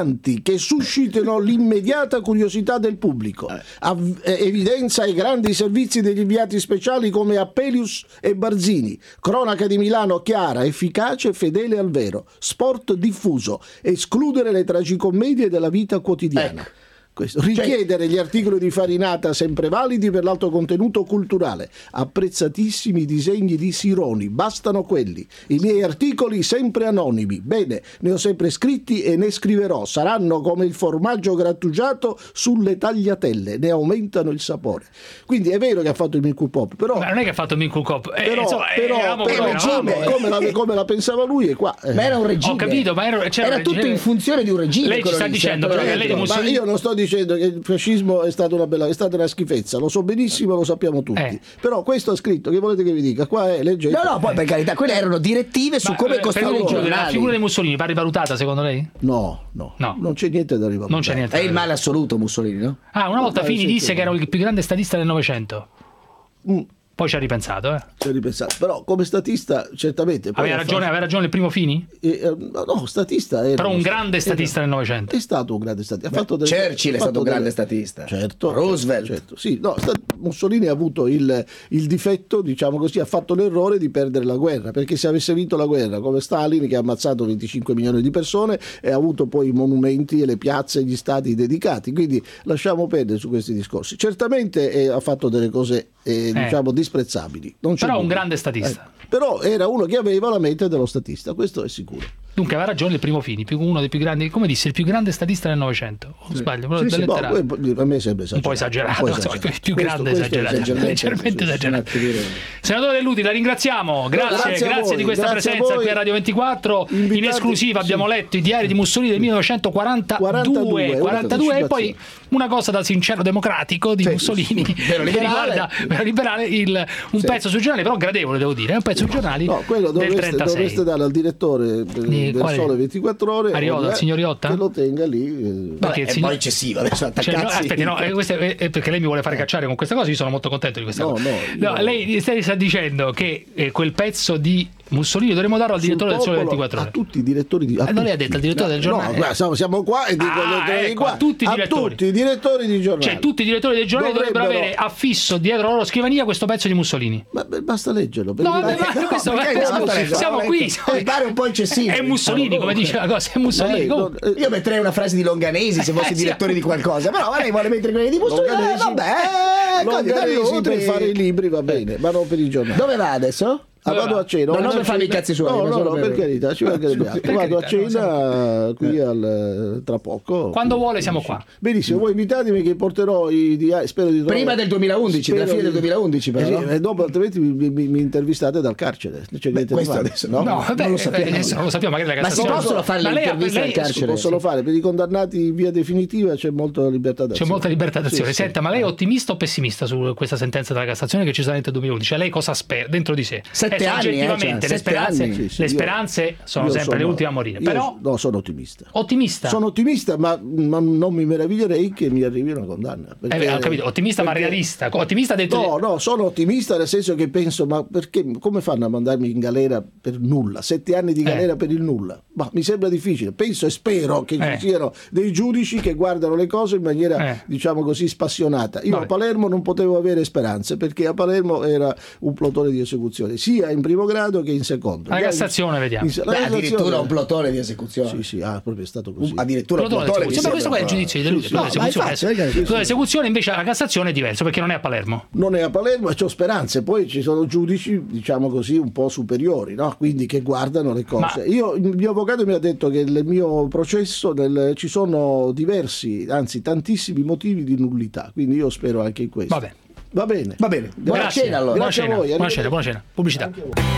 interessanti che suscitano l'immediata curiosità del pubblico. Av- evidenza i grandi servizi degli inviati speciali come Appelius e Barzini. Cronaca di Milano chiara, efficace, fedele al vero. Sport diffuso. Escludere le tragicommedie della vita quotidiana. Ecco. Questo. Richiedere gli articoli di Farinata sempre validi per l'alto contenuto culturale. Apprezzatissimi disegni di Sironi, bastano quelli. I miei articoli sempre anonimi. Bene, ne ho sempre scritti e ne scriverò. Saranno come il formaggio grattugiato sulle tagliatelle, ne aumentano il sapore. Quindi è vero che ha fatto il Milk Pop, però... Ma non è che ha fatto il Milk Pop, eh, però, insomma, però, eravamo però come come, eravamo. come, la, come la pensava lui è qua. Ma era un regime. Ho capito, ma era, c'era era un tutto regime. in funzione di un regime. Lei ci sta lì, dicendo sempre. però che lei di Ma Mussolini... io non sto dicendo che il fascismo è stata una bella, è stata una schifezza, lo so benissimo, lo sappiamo tutti. Eh. Però questo ha scritto, che volete che vi dica? Qua è leggete. No, no, poi per carità, quelle erano direttive su Ma, come eh, costruire i per concludere, giornali. la figura di Mussolini va rivalutata secondo lei? No, no, no, non c'è niente da rivalutare. Non c'è niente. È il male assoluto Mussolini, no? Ah, una volta Ma Fini sì, disse sì. che era il più grande statista del Novecento. Mm. Poi ci ha ripensato, eh. Ci ha ripensato. Però come statista certamente. poi Aveva ha ragione, fatto- aveva ragione il primo Fini? Eh, eh, no, no, statista era Però un uno grande sta- statista era- del Novecento. È stato un grande statista. Ha Beh, fatto delle- Churchill è ha stato fatto un grande delle- statista. Certo. Roosevelt. Certo, sì, no, sta- Mussolini ha avuto il, il difetto, diciamo così, ha fatto l'errore di perdere la guerra, perché se avesse vinto la guerra come Stalin, che ha ammazzato venticinque milioni di persone e ha avuto poi i monumenti e le piazze e gli stati dedicati, quindi lasciamo perdere su questi discorsi. Certamente eh, ha fatto delle cose eh, diciamo disprezzabili. Non c'è Però un dubbio. grande statista. Eh, però era uno che aveva la mente dello statista, questo è sicuro. Dunque aveva ragione il primo Fini, più uno dei più grandi, come disse, il più grande statista del Novecento. O sbaglio, quello Sì, del sì, boh, letterario. poi, a me sembra Un po' esagerato, insomma, il più grande esagerato, leggermente esagerato. Senatore Dell'Utile, la ringraziamo, grazie, Grazie a grazie voi, di questa grazie a presenza voi. qui a Radio ventiquattro. In Invitate- esclusiva abbiamo sì. letto i diari di Mussolini del millenovecentoquarantadue, quarantadue, quarantadue e poi anticipazione. una cosa da sincero democratico di Sì, Mussolini sì, che vero liberale. riguarda vero liberale, il, un Sì. pezzo sui giornali, però gradevole devo dire, è un pezzo sui giornali No, quello del dovreste, trentasei. dovreste dare al direttore del, Di- del quale? Sole ventiquattro ore A Riotta, o- il signor Riotta? che lo tenga lì eh. Perché il è signor- poi eccessivo adesso Cioè, no, attaccarsi. aspetti, no, eh, questo è, è perché lei mi vuole fare cacciare con questa cosa, io sono molto contento di questa No, cosa. no, io- lei sta, sta dicendo che eh, quel pezzo di Mussolini dovremmo darlo al Sul direttore del Sole popolo, ventiquattro ore. a tutti i direttori di a Eh, non lei ha tutti. detto al direttore del No, giornale? guarda, siamo, siamo qua e dico Ah, agli direttori di ecco, qua, a tutti i direttori. tutti i direttori di giornali. Cioè tutti i direttori dei giornali dovrebbero Dovrebbero- avere affisso dietro la loro scrivania questo pezzo di Mussolini. Ma beh, basta leggerlo. No, perché- vabbè, ma questo- perché siamo- basta leggerlo? siamo No, qui, eh, siamo- pare un po' eccessivo. È Mussolini, come dice la cosa, è Mussolini. Eh, comunque. non- eh, Io metterei una frase di Longanesi se fossi Eh, sì, direttore di qualcosa, però lei vuole mettere quelle di Mussolini. Eh, Longanesi- vabbè, eh, così, Longanesi Dell'Utile. per fare i libri va bene, ma non per i giornali. Dove va adesso? Ah, vado a cena. No, non Vado per a farmi i cena- cazzi suoi, No, ma no, solo no, per per- carità, ci mancherebbe altro. Per Vado a carità, no, cena qui al, tra poco. Quando vuole siamo qua. Benissimo, voi invitatemi che porterò i diari, spero di trovare- Prima del duemilaundici, della spero fine del di- duemilaundici, però. Eh sì, no? e dopo altrimenti mi, mi- mi intervistate dal carcere. Non c'è niente da questo fare, adesso no? No, vabbè, non lo sappiamo. eh, adesso non lo sappiamo, magari la Ma si Cassazione. possono fare Ma le lei ha- interviste lei- al carcere? Si possono sì. fare per i condannati in via definitiva, c'è molta libertà d'azione. C'è molta libertà d'azione. Sì, sì. Senta, ma lei è ottimista o pessimista su questa sentenza della Cassazione che ci sarà nel duemilaundici? Cioè, lei cosa spera dentro di sé? Sette Eh, anni, eh, oggettivamente cioè, le sette speranze, anni. Sì, sì, le io- speranze sono Io sempre le sono- ultime a morire. io- Però no, sono ottimista. ottimista. Sono ottimista, ma, ma non mi meraviglierei che mi arrivi una condanna. Eh, perché- ho capito, ottimista ma perché- realista. Ottimista ha detto No, no, sono ottimista nel senso che penso, ma perché, come fanno a mandarmi in galera per nulla? Sette anni di galera Eh. per il nulla? Ma mi sembra difficile. Penso e spero che Eh. ci siano dei giudici che guardano le cose in maniera, Eh. diciamo così, spassionata. Io Vabbè. a Palermo non potevo avere speranze perché a Palermo era un plotone di esecuzione, sia in primo grado che in secondo. La Già in- Cassazione, vediamo. in- la Beh, Cassazione- addirittura un plotone di esecuzione. Sì, sì, ah, proprio è stato così. Addirittura un Plotone di plotone mi esecuzione. Ma questo qua è il sembra- giudizio di Dell'Utile. Sì, sì. Plotone di No, ma esecuzione. infatti, ragazzi, Plotone di esecuzione invece la Cassazione è diverso perché non è a Palermo. Non è a Palermo e c'ho speranze, poi ci sono giudici, diciamo così, un po' superiori, no? Quindi che guardano le cose. Ma- Io, il mio avvocato mi ha detto che nel mio processo nel- ci sono diversi, anzi tantissimi motivi di nullità, quindi io spero anche in questo. Va bene. Va bene. Va bene, buona Grazie. cena allora. Buona Grazie a cena, voi, buona arrivederci. cena, buona cena. Pubblicità.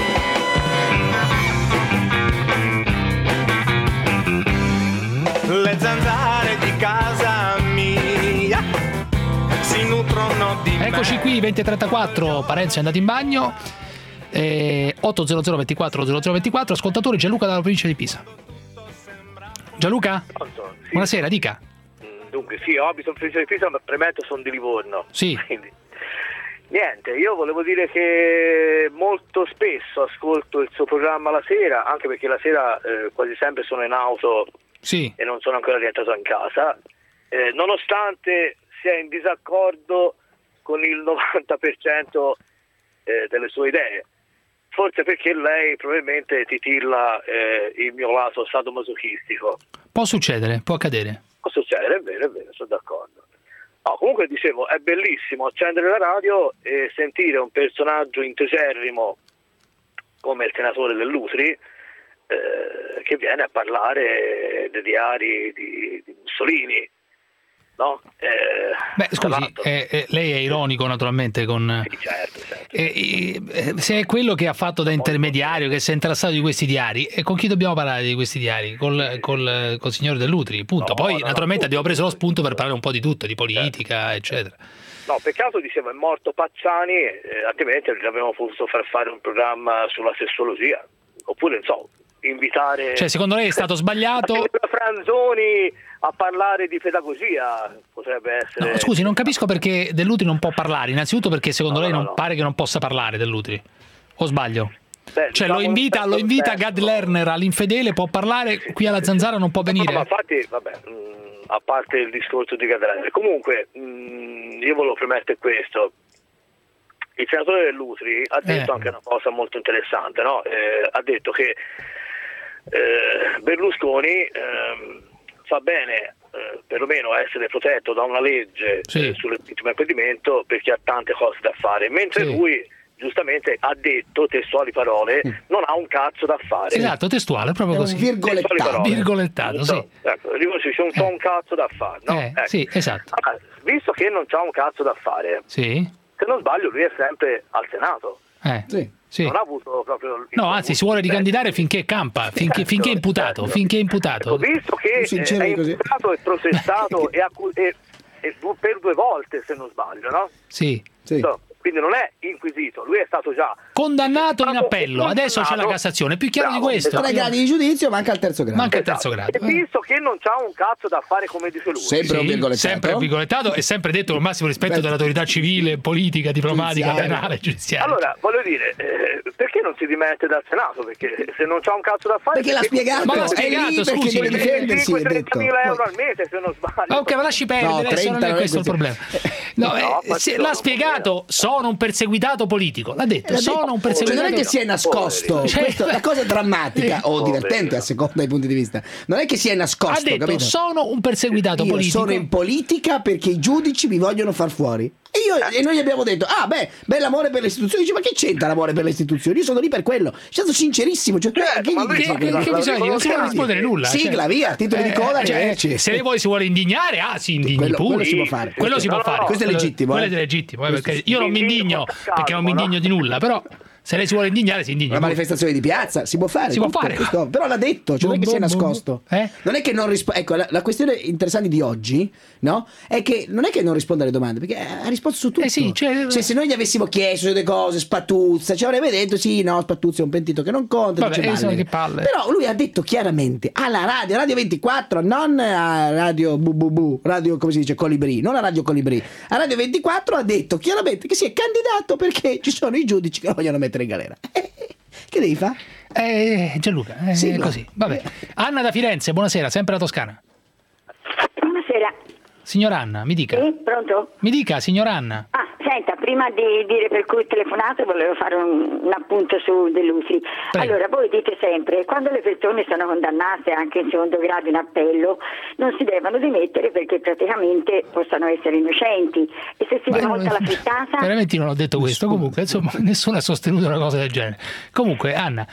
Le zanzare di casa mia si nutrono di me. Eccoci qui, venti e trentaquattro, Parenzo è andato in bagno. Eh, otto zero zero ventiquattro zero zero ventiquattro, ascoltatore Gianluca dalla provincia di Pisa. Gianluca? Pronto? Sì. Buonasera, dica. Dunque, sì, ho abito in provincia di Pisa, ma premetto sono di Livorno. Sì. Quindi, niente, io volevo dire che molto spesso ascolto il suo programma la sera, anche perché la sera eh, quasi sempre sono in auto Sì. e non sono ancora rientrato in casa, eh, nonostante sia in disaccordo con il novanta per cento eh, delle sue idee. Forse perché lei probabilmente titilla eh, il mio lato sadomasochistico. Può succedere, può accadere. Può succedere, è vero, è vero, sono d'accordo. No, comunque dicevo, è bellissimo accendere la radio e sentire un personaggio integerrimo come il senatore Dell'Utri eh, che viene a parlare dei diari di, di Mussolini. No? Eh, Beh, scusi, eh, eh, lei è ironico naturalmente con... Sì, certo, certo. Eh, eh, se è quello che ha fatto da intermediario, che si è interessato di questi diari, e con chi dobbiamo parlare di questi diari? Col, col, col signor Dell'Utri, punto. No, Poi no, naturalmente no, abbiamo preso lo spunto per parlare un po' di tutto, di politica, certo. eccetera. No, peccato, dicevo, è morto Pacciani, eh, altrimenti avremmo potuto far fare un programma sulla sessologia, oppure, non so, invitare... Cioè, secondo lei è stato sbagliato... Franzoni a parlare di pedagogia, potrebbe essere... No, scusi, non capisco perché Dell'Utri non può parlare, innanzitutto perché secondo No, lei no, non no. pare che non possa parlare Dell'Utri, o sbaglio? Beh, Cioè diciamo lo invita, lo invita Gad Lerner all'Infedele, può parlare, qui alla Zanzara non può venire? No, ma infatti, vabbè, mh, a parte il discorso di Gad Lerner, comunque mh, io volevo premettere questo. Il senatore Dell'Utri ha detto Eh. anche una cosa molto interessante, no? Eh, ha detto che eh, Berlusconi ehm, fa bene eh, perlomeno essere protetto da una legge Sì. eh, sul legittimo impedimento perché ha tante cose da fare, mentre Sì. lui giustamente ha detto, testuali parole, non ha un cazzo da fare. Esatto, testuale, proprio così. Virgolettato. Virgolettato, sì. Ecco, dico, c'è un, c'ho un cazzo da fare, no? Eh, Ecco. sì, esatto. Ah, visto che non c'ha un cazzo da fare, Sì. se non sbaglio lui è sempre al Senato. Eh. Sì. Non ha avuto proprio il No, anzi, si vuole ricandidare finché campa, finché, finché è imputato, finché è imputato. visto che eh, è imputato e processato e, accu- e, e du- per due volte, se non sbaglio, no? Sì. No, quindi non è inquisito, lui è stato già Condannato in appello, adesso c'è la condannato. Cassazione, è più chiaro Bravo, di questo. Tre gradi di giudizio, manca il terzo grado. Manca il terzo grado. E visto che non c'ha un cazzo da fare, come dice lui, Sempre un Sì, virgolettato. sempre un virgolettato e sempre detto con il massimo rispetto Beh. dell'autorità civile, politica, diplomatica, Giudiziaria. penale, giudiziaria. allora voglio dire, eh, perché non si dimette dal Senato? Perché se non c'ha un cazzo da fare, Perché l'ha spiegato, Ma l'ha è spiegato, lì perché scusi. deve difendersi, è detto. trentamila euro al mese, se non sbaglio. Ok, ma lasci perdere, No, adesso non trenta è non è questo il così. problema. No, eh, No, ma se- ci l'ha sono spiegato, sono un perseguitato politico. L'ha detto, L'ha sono detto. un Cioè, perseguitato non è che si è nascosto, Cioè, questo- la cosa drammatica o Povero. divertente a seconda dei punti di vista, non è che si è Ha nascosto, detto, capito? sono un perseguitato Io politico. sono in politica perché i giudici mi vogliono far fuori. E, io, e noi gli abbiamo detto, ah beh, bell'amore per le istituzioni. Dice, ma che c'entra l'amore per le istituzioni? Io sono lì per quello. È stato sincerissimo. Cioè, Certo, chi ma gli lui dice fa- che- che- Che bisogna dire? Non si vuole rispondere nulla. Sigla, cioè. via, titoli di coda, cioè, arrivederci. se lei poi si vuole indignare, ah, si indigni Quello- pure. quello si può fare. Quello si può No, no, fare. no, questo è Quello- legittimo, Quello eh. è legittimo, eh, Questo perché sì. io non mi Indigno indigno con calma, perché non mi indigno no? di nulla, però se lei si vuole indignare si indigna. Una manifestazione di piazza si può fare, Si può tutto fare. questo- però l'ha detto, cioè non è che si è Bom, bom, bom. nascosto. Eh? Non è che non risponde. Ecco, la, la questione interessante di oggi, no? È che non è che non risponde alle domande, perché ha risposto su tutto. Eh sì, cioè- Cioè, se noi gli avessimo chiesto delle cose, Spatuzza, ci avrebbe detto sì, no, Spatuzza è un pentito che non conta. Vabbè, dice eh, balle. che palle. Però lui ha detto chiaramente alla radio, Radio ventiquattro, non a Radio bu bu bu, Radio come si dice Colibrì, non a Radio Colibrì, a Radio ventiquattro ha detto chiaramente che si è candidato perché ci sono i giudici che lo vogliono mettere in galera. Che devi fare? Eh, Gianluca, è Sì, no. così. Vabbè. Anna da Firenze, buonasera, sempre la Toscana. Buonasera. Signor Anna, mi dica. Sì, pronto? Mi dica, signor Anna. Ah, senta, prima di dire per cui ho telefonato volevo fare un, un appunto su Dell'Utri. Prego. Allora, voi dite sempre, quando le persone sono condannate anche in secondo grado in appello, non si devono dimettere perché praticamente possano essere innocenti. E se si Ma rivolta non- la frittata... Veramente io non ho detto questo, comunque, insomma, nessuno ha sostenuto una cosa del genere. Comunque, Anna,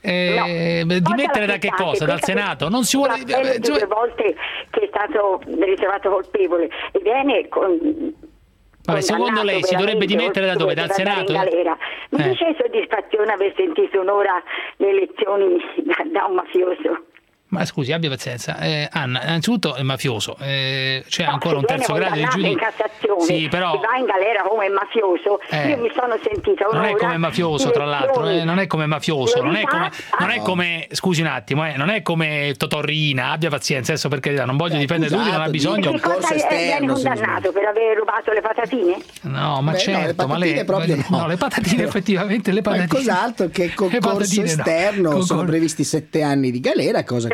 eh, dimettere da che cosa? Dal Senato? Non si vuole... L'appello di due volte che è stato ritrovato colpevole e viene con... Vabbè, secondo lei si dovrebbe dimettere da dove? Dal Senato? In galera. Mi Eh. dice soddisfazione aver sentito un'ora le elezioni da, da un mafioso. Ma scusi, abbia pazienza. Eh, Anna, innanzitutto è mafioso, eh, c'è No, ancora se un terzo viene grado di condannato giudizio. in Cassazione, Sì, però... se va in galera come mafioso, Eh. io mi sono sentita un'ora Non è come mafioso, di tra l'altro, lezioni eh, non è come mafioso, non è come, non è Ah, come scusi un attimo, eh, non è come Totorrina, abbia pazienza, adesso per carità, non voglio difendere lui, non ha e bisogno. che cosa è- viene condannato per aver rubato le patatine? No, ma Beh, no, certo, le ma patatine lei proprio no. no, le patatine effettivamente le patatine. Qualcos'altro che Le concorso patatine no. esterno Concor- sono previsti sette anni di galera, cosa che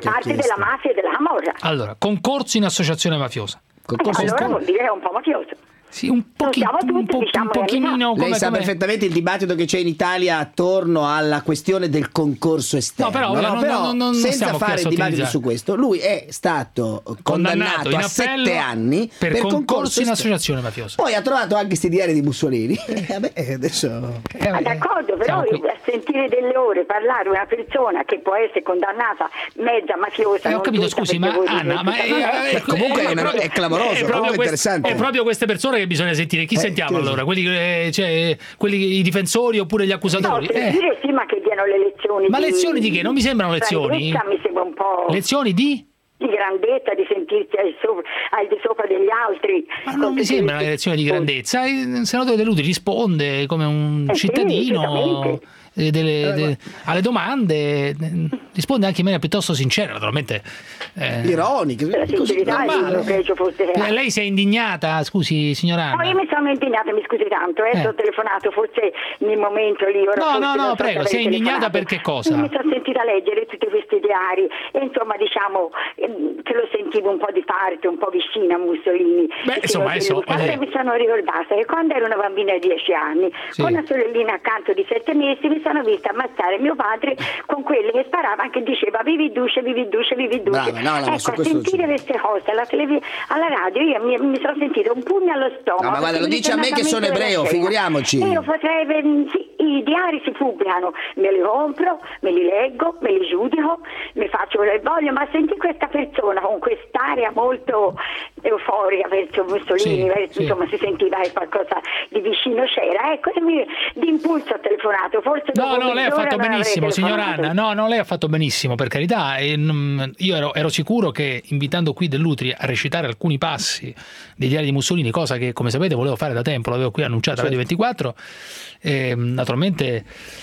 parte della mafia e della camorra. Allora, concorso in associazione mafiosa. Eh, allora vuol dire che è un po' mafioso. Sì, un pochino, un, po', diciamo un pochino Lei come, sa come... perfettamente il dibattito che c'è in Italia attorno alla questione del concorso esterno. No, però, non, però non, non, senza non fare il dibattito su questo, lui è stato condannato, condannato a sette anni per, per concorso, concorso in esterno. associazione mafiosa. Poi ha trovato anche questi diari di Mussolini. Eh, vabbè, adesso... Eh, ah, d'accordo, però a sentire delle ore parlare una persona che può essere condannata mezza mafiosa. Eh, ho capito, scusi, ma Anna, ma è, è, comunque è, proprio, è clamoroso, è è proprio quest- interessante. È proprio queste persone che bisogna sentire. Chi Eh, sentiamo che- allora? Quelli, eh, cioè, quelli i difensori oppure gli No, accusatori? per Eh. dire sì, ma che diano le lezioni. Ma lezioni di che? Non mi sembrano lezioni. grandezza, mi sembra un po'. Lezioni di? Di grandezza, di sentirsi al, sopra, al di sopra degli altri. Ma non mi sembra una lezione di grandezza. Il senatore De Luti risponde come un Eh sì, cittadino certamente. eh, delle- de- alle domande, eh, risponde anche in maniera piuttosto sincera, naturalmente. eh, Ironica, La sincerità è quello che io fosse. Eh, Lei si è indignata, scusi signora No, Anna? io mi sono indignata, mi scusi tanto, eh, Eh. ho telefonato forse nel momento lì. Ora No, forse no, no, non so prego, se si è avrei indignata telefonato. per che cosa? Mi sono sentita leggere tutti questi diari e insomma diciamo ehm, che lo sentivo un po' di parte, un po' vicina a Mussolini. Beh, E insomma, che adesso, lo- eh. e mi sono ricordata che quando ero una bambina di dieci anni, Sì. con una sorellina accanto di sette mesi, mi sono vista ammazzare mio padre con quelli che sparavano che diceva vivi duce, vivi duce, vivi duce. Brava, no, no, ma su ecco, a questo sentire queste cose alla, televi- alla radio io mi, mi sono sentita un pugno allo stomaco. No, ma guarda, lo perché mi dice a me che sono tornava ebreo, mente della figuriamoci. scena. Io potrei, ven- sì, i diari si pubblicano, me li compro, me li leggo, me li giudico, mi faccio quello che voglio, ma senti questa persona con quest'aria molto euforica verso Mussolini, Sì, verso- sì. insomma si sentiva che qualcosa di vicino c'era, ecco, e mi, di impulso ho telefonato, forse No, dopo no, lei ha mezz'ora fatto non avrei benissimo, signora telefonato. Anna. No, no, lei ha fatto benissimo, per carità. E, mm, io ero, ero sicuro che invitando qui Dell'Utri a recitare alcuni passi dei diari di Mussolini, cosa che come sapete volevo fare da tempo, l'avevo qui annunciata a Radio ventiquattro, eh, naturalmente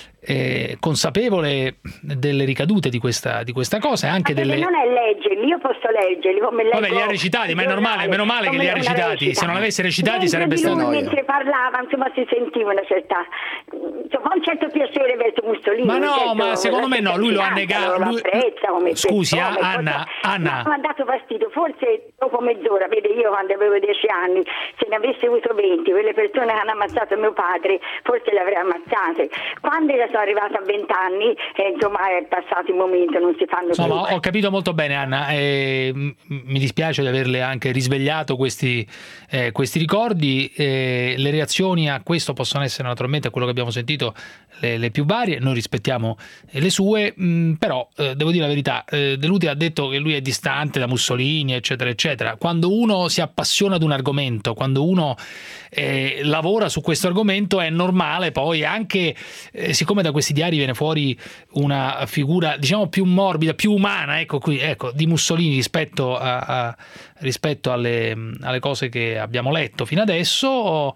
eh, consapevole delle ricadute di questa, di questa cosa e anche Perché delle... non è leggerli, io posso leggerli come leggo. Vabbè, li ha recitati, ma è normale, meno male che li ha come una recitati. recita. Se non avesse recitati Dentro sarebbe di stato... lui, mentre parlava, insomma, si sentiva una certa, insomma, un certo piacere verso Mussolini. Ma no, un certo- ma secondo me no, lui lo ha una certa negato. Lo lui- apprezza come Scusi, persona, ah, Anna, cosa- Anna. Mi ha dato fastidio, forse dopo mezz'ora, vede, io quando avevo dieci anni, se ne avessi avuto venti, quelle persone che hanno ammazzato mio padre, forse le avrei ammazzate. Quando io sono arrivata a vent'anni, eh, insomma, è passato il momento, non si fanno più. Insomma, ho capito molto bene, Anna. e, m- mi dispiace di averle anche risvegliato questi, eh, questi ricordi. eh, le reazioni a questo possono essere naturalmente, a quello che abbiamo sentito, le, le più varie. Noi rispettiamo eh, le sue, mh, però eh, devo dire la verità. eh, De Luti ha detto che lui è distante da Mussolini, eccetera, eccetera. Quando uno si appassiona ad un argomento, quando uno eh, lavora su questo argomento, è normale poi anche, eh, siccome da questi diari viene fuori una figura diciamo più morbida, più umana, ecco qui, ecco, di Mussolini rispetto a, a- rispetto alle, alle cose che abbiamo letto fino adesso,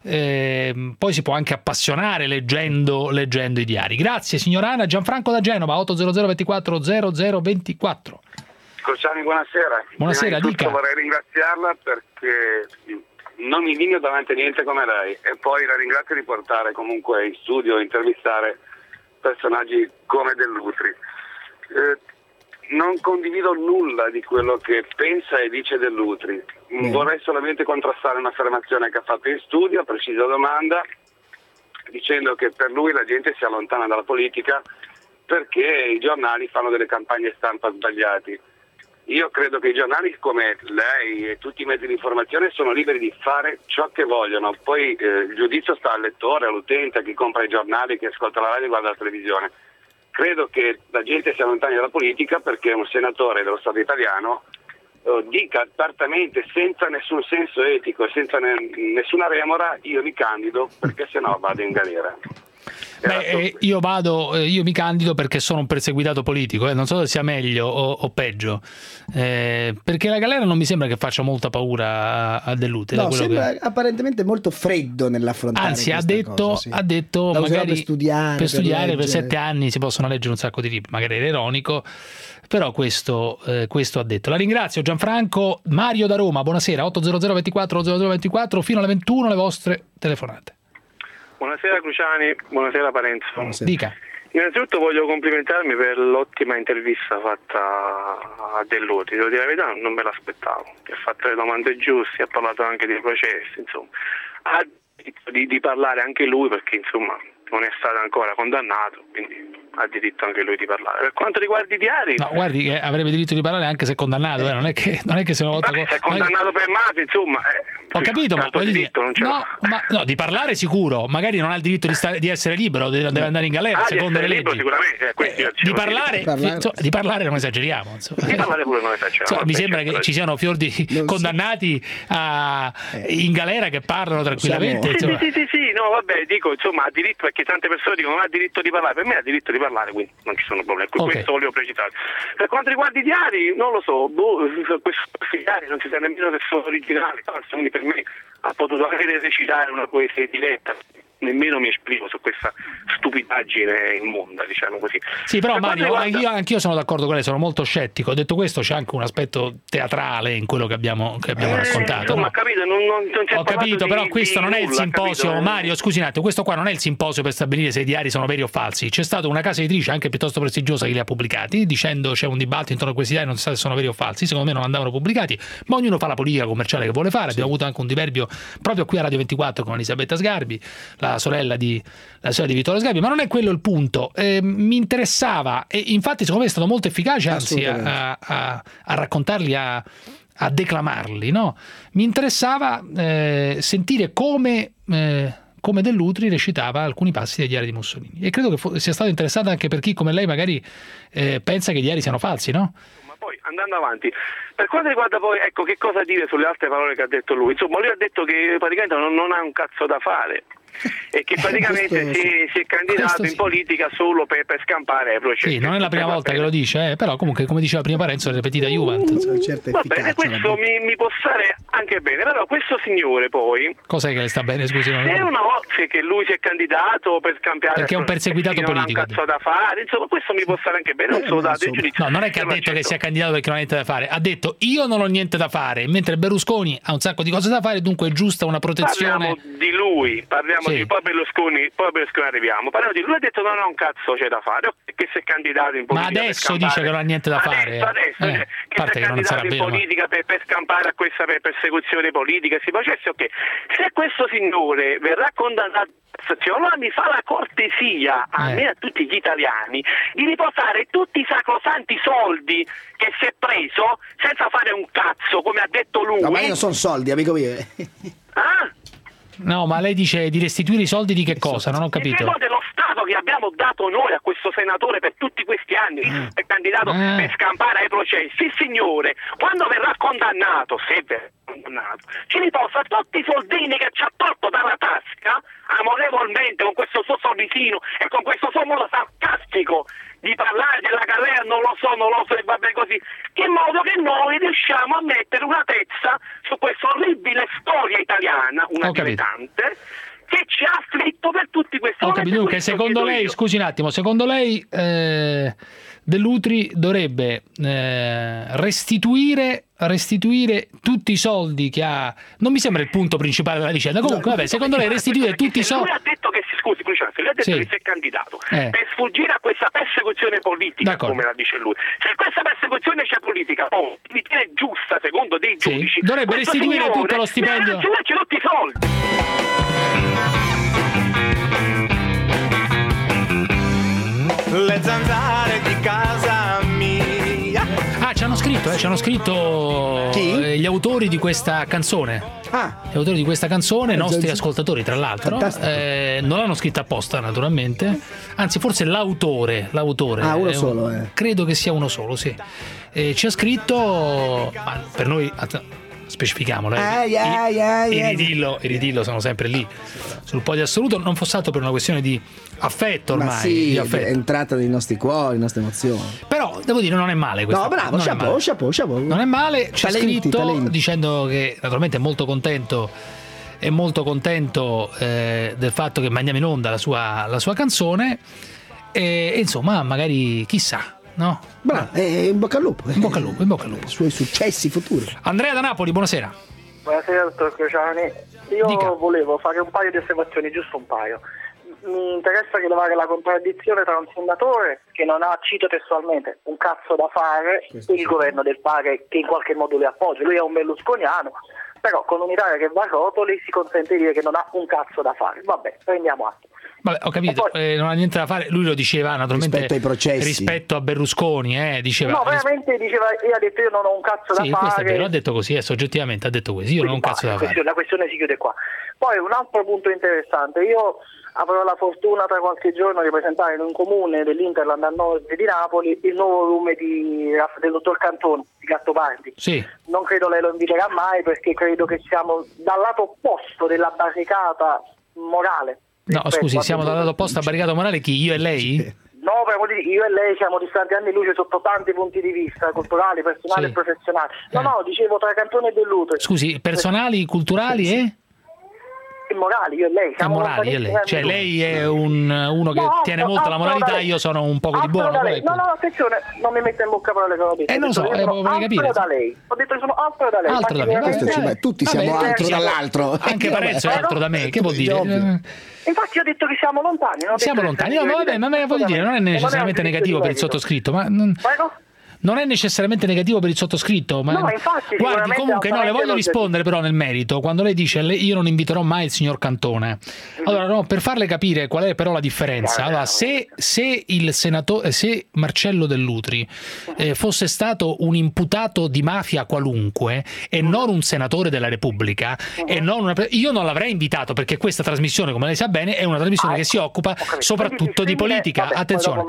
eh, poi si può anche appassionare leggendo, leggendo i diari. Grazie signora Anna. Gianfranco da Genova, otto zero zero ventiquattro zero zero ventiquattro. Cruciani, buonasera. Buonasera, Prima di tutto dica. vorrei ringraziarla perché non mi digno davanti a niente come lei e poi la ringrazio di portare comunque in studio a intervistare personaggi come Dell'Utri. Eh, non condivido nulla di quello che pensa e dice Dell'Utri. Mm. Vorrei solamente contrastare un'affermazione che ha fatto in studio, a precisa domanda, dicendo che per lui la gente si allontana dalla politica perché i giornali fanno delle campagne stampa sbagliate. Io credo che i giornali come lei e tutti i mezzi di informazione sono liberi di fare ciò che vogliono, poi eh, il giudizio sta al lettore, all'utente, a chi compra i giornali, chi ascolta la radio e guarda la televisione. Credo che la gente si allontani dalla politica perché un senatore dello Stato italiano eh, dica apertamente, senza nessun senso etico e senza ne- nessuna remora, io mi candido perché sennò vado in galera. Beh, eh, io vado, eh, io mi candido perché sono un perseguitato politico, eh, non so se sia meglio o, o peggio, eh, perché la galera non mi sembra che faccia molta paura a, a Dell'Utri. da No, quello sembra che... apparentemente molto freddo nell'affrontare Anzi, ha questa detto, cosa, sì. ha detto La userà magari per studiare, per, studiare, per leggere. sette anni si possono leggere un sacco di libri, magari era ironico, però questo, eh, questo ha detto. La ringrazio Gianfranco. Mario da Roma, buonasera, otto zero zero ventiquattro zero zero ventiquattro, fino alle ventuno le vostre telefonate. Buonasera Cruciani, buonasera Parenzo. Dica. Innanzitutto voglio complimentarmi per l'ottima intervista fatta a Dell'Utri, devo dire la verità, non me l'aspettavo, ha fatto le domande giuste, ha parlato anche dei processi, insomma, ha diritto di, di parlare anche lui perché insomma non è stato ancora condannato, quindi ha diritto anche lui di parlare. Per quanto riguarda i diari... No, guardi che avrebbe diritto di parlare anche se condannato, eh? non, è che, non è che se una volta... Vabbè, se è condannato per mafia, insomma... Eh, ho capito, ma, voglio dire, non ce no, ma no, di parlare sicuro, magari non ha il diritto di, stare, di essere libero, deve, deve andare in galera, ah, secondo le leggi. Sicuramente, eh, eh, di, parlare, di, parlare... Insomma, di parlare non esageriamo. Insomma. Di parlare pure non esageriamo. Insomma, mi sembra che ci siano fior di non condannati a, in galera che parlano tranquillamente. Sì, sì, sì, sì, no, vabbè, dico, insomma, ha diritto, perché tante persone dicono non ha diritto di parlare, per me ha diritto di parlare, quindi non ci sono problemi. Okay. Questo volevo precisare. Per quanto riguarda i diari, non lo so, boh, questi diari non si sa nemmeno se sono originali, quindi per me ha potuto anche recitare una poesia diretta, nemmeno mi esprimo su questa stupidaggine immonda, diciamo così. Sì, però per Mario, riguarda... anch'io, anch'io sono d'accordo con lei, sono molto scettico. Detto questo, c'è anche un aspetto teatrale in quello che abbiamo, che abbiamo eh, raccontato. Insomma, no? capito, non, non, non c'è Ho capito, di, però questo non è il nulla, simposio, capito? Mario, scusi un attimo, questo qua non è il simposio per stabilire se i diari sono veri o falsi. C'è stata una casa editrice anche piuttosto prestigiosa che li ha pubblicati, dicendo c'è un dibattito intorno a questi diari, non si sa se sono veri o falsi. Secondo me non andavano pubblicati, ma ognuno fa la politica commerciale che vuole fare. Sì. Abbiamo avuto anche un diverbio proprio qui a Radio ventiquattro con Elisabetta Sgarbi, la sorella di la sorella di Vittorio Sgarbi, ma non è quello il punto. Eh, mi interessava, e infatti secondo me è stato molto efficace anzi a, a, a raccontarli, a, a declamarli, no? Mi interessava eh, sentire come eh, come Dell'Utri recitava alcuni passi dei diari di Mussolini, e credo che fu- sia stato interessante anche per chi come lei magari eh, pensa che i diari siano falsi, no? Ma poi andando avanti, per quanto riguarda poi, ecco, che cosa dire sulle altre parole che ha detto lui, insomma lui ha detto che praticamente non, non ha un cazzo da fare e che praticamente si, si è candidato sì. in politica solo per, per scampare ai processi. Sì, non è la prima volta che lo dice, eh, però comunque come diceva prima Parenzo è ripetita Juventus. Uh, va bene, questo mi, mi può stare anche bene, però questo signore poi... Cos'è che le sta bene, scusi? Non è una volta che lui si è candidato per scambiare... Perché è un perseguitato politico. Non ha un cazzo da fare, insomma questo mi può stare anche bene, non solo dato il giudizio. No, non è che ha detto che sia candidato perché non ha niente da fare, ha detto io non ho niente da fare, mentre Berlusconi ha un sacco di cose da fare, dunque è giusta una protezione... Parliamo di lui, parliamo sì. di poi Berlusconi, poi Berlusconi arriviamo. Parliamo di lui, ha detto non ha un cazzo c'è da fare, che si è candidato in politica. Ma adesso dice che non ha niente da fare. Adesso, adesso eh, che si è candidato in politica per, per scampare a questa per persecuzione politica, si processi, ok. Se questo signore verrà condannato, allora mi fa la cortesia a eh. me e a tutti gli italiani di riportare tutti i sacrosanti soldi che si è preso senza fare un cazzo, come ha detto lui. No, ma io non sono soldi, amico mio. Ah? No, ma lei dice di restituire i soldi di che cosa? Non ho capito. Il dello Stato che abbiamo dato noi a questo senatore per tutti questi anni, mm. è candidato eh. per scampare ai processi. Il signore, quando verrà condannato, se verrà condannato, ci riposa tutti i soldini che ci ha tolto dalla tasca, amorevolmente, con questo suo sorrisino e con questo suo modo sarcastico di parlare della carriera, non lo so, non lo so e vabbè così, in modo che noi riusciamo a mettere una tezza su questa orribile storia italiana, una dilettante, che ci ha afflitto per tutti questi anni. Ho capito, dunque secondo lei, io. scusi un attimo, secondo lei eh, Dell'Utri dovrebbe eh, restituire restituire tutti i soldi che ha. Non mi sembra il punto principale della vicenda. Comunque, vabbè, secondo lei restituire tutti i soldi. Lui ha detto che scusi, lui ha detto sì. che si è candidato eh. per sfuggire a questa persecuzione politica, D'accordo. come la dice lui. Se questa persecuzione c'è politica, oh, ritiene giusta secondo dei giudici, sì. dovrebbe restituire tutto lo stipendio. Deve restituirci tutti i soldi. Le zanzare di casa mia. Ah, ci hanno scritto, eh, ci hanno scritto eh, gli autori di questa canzone. Ah. Gli autori di questa canzone, Eh, nostri zanz- ascoltatori, tra l'altro. Fantastico. Eh, non l'hanno scritta apposta, naturalmente. Anzi, forse l'autore. l'autore Ah, uno è un- solo, eh. Credo che sia uno solo, sì. Eh, ci ha scritto. Ma per noi. Specifichiamolo, eh. Ah, yeah, yeah, i, yeah. ridillo, i ridillo sono sempre lì sul podio assoluto, non fosse altro per una questione di affetto ormai. Ma sì, di è affetto. entrata nei nostri cuori, le nostre emozioni. Però devo dire non è male questo. No, bravo, non è chapeau, male. chapeau, chapeau. Non è male, ci ha Talenti, scritto talenti. dicendo che naturalmente è molto contento è molto contento eh, del fatto che mandiamo in onda la sua, la sua canzone e, e insomma magari chissà, no? Bravo, eh, in bocca al lupo. In bocca al lupo, in bocca al lupo. I suoi successi futuri. Andrea da Napoli, buonasera. Buonasera dottor Crociani, io Dica. volevo fare un paio di osservazioni, giusto un paio. mi interessa rilevare la contraddizione tra un senatore che non ha, cito testualmente, un cazzo da fare e il governo del pare che in qualche modo le appoggia. Lui è un berlusconiano, però con un'Italia che va a rotoli si consente di dire che non ha un cazzo da fare. Vabbè, prendiamo atto. Vabbè, ho capito, poi, eh, non ha niente da fare. Lui lo diceva naturalmente rispetto ai processi, rispetto a Berlusconi, eh, diceva. No, veramente diceva, io ha detto io non ho un cazzo sì, da fare. Questo è vero, ha detto così, è soggettivamente ha detto così, io non ho un cazzo da fare. La questione si chiude qua. Poi un altro punto interessante, io avrò la fortuna tra qualche giorno di presentare in un comune dell'Interland a nord di Napoli il nuovo lume di, del dottor Cantone di Gattopardi. Sì. Non credo lei lo inviterà mai, perché credo che siamo dal lato opposto della barricata morale. No, scusi, siamo dal lato opposto a barricata morale chi? Io e lei? No, però io e lei siamo distanti anni luce sotto tanti punti di vista, culturali, personali sì. e professionali. No, eh. no, dicevo tra Cantone e Dell'Utri. Scusi, personali, culturali sì, e? E morali, io e lei. Siamo morali, e lei. Cioè lei è un, uno che no, tiene molto la moralità, io sono un poco di buono. No, no, attenzione, non mi mette in bocca parole che ho detto. Eh, non so, eh, vorrei capire. Altro da lei. Ho detto che sono altro da lei. Altro da me. Questo ci, beh, tutti siamo Vabbè, altro siamo, dall'altro. Anche Parenzo è altro da me, che vuol dire? Infatti ho detto che siamo lontani. Non siamo lontani, no, ma vabbè, ma me voglio dire, non è necessariamente negativo per il sottoscritto, ma non è necessariamente negativo per il sottoscritto, ma no, infatti, guardi, comunque no, le voglio rispondere però nel merito. Quando lei dice io non inviterò mai il signor Cantone, allora no, per farle capire qual è però la differenza. Allora, se, se il senatore, se Marcello Dell'Utri eh, fosse stato un imputato di mafia qualunque e non un senatore della Repubblica, e non una, io non l'avrei invitato, perché questa trasmissione, come lei sa bene, è una trasmissione ah, che si occupa soprattutto di politica. Vabbè, attenzione.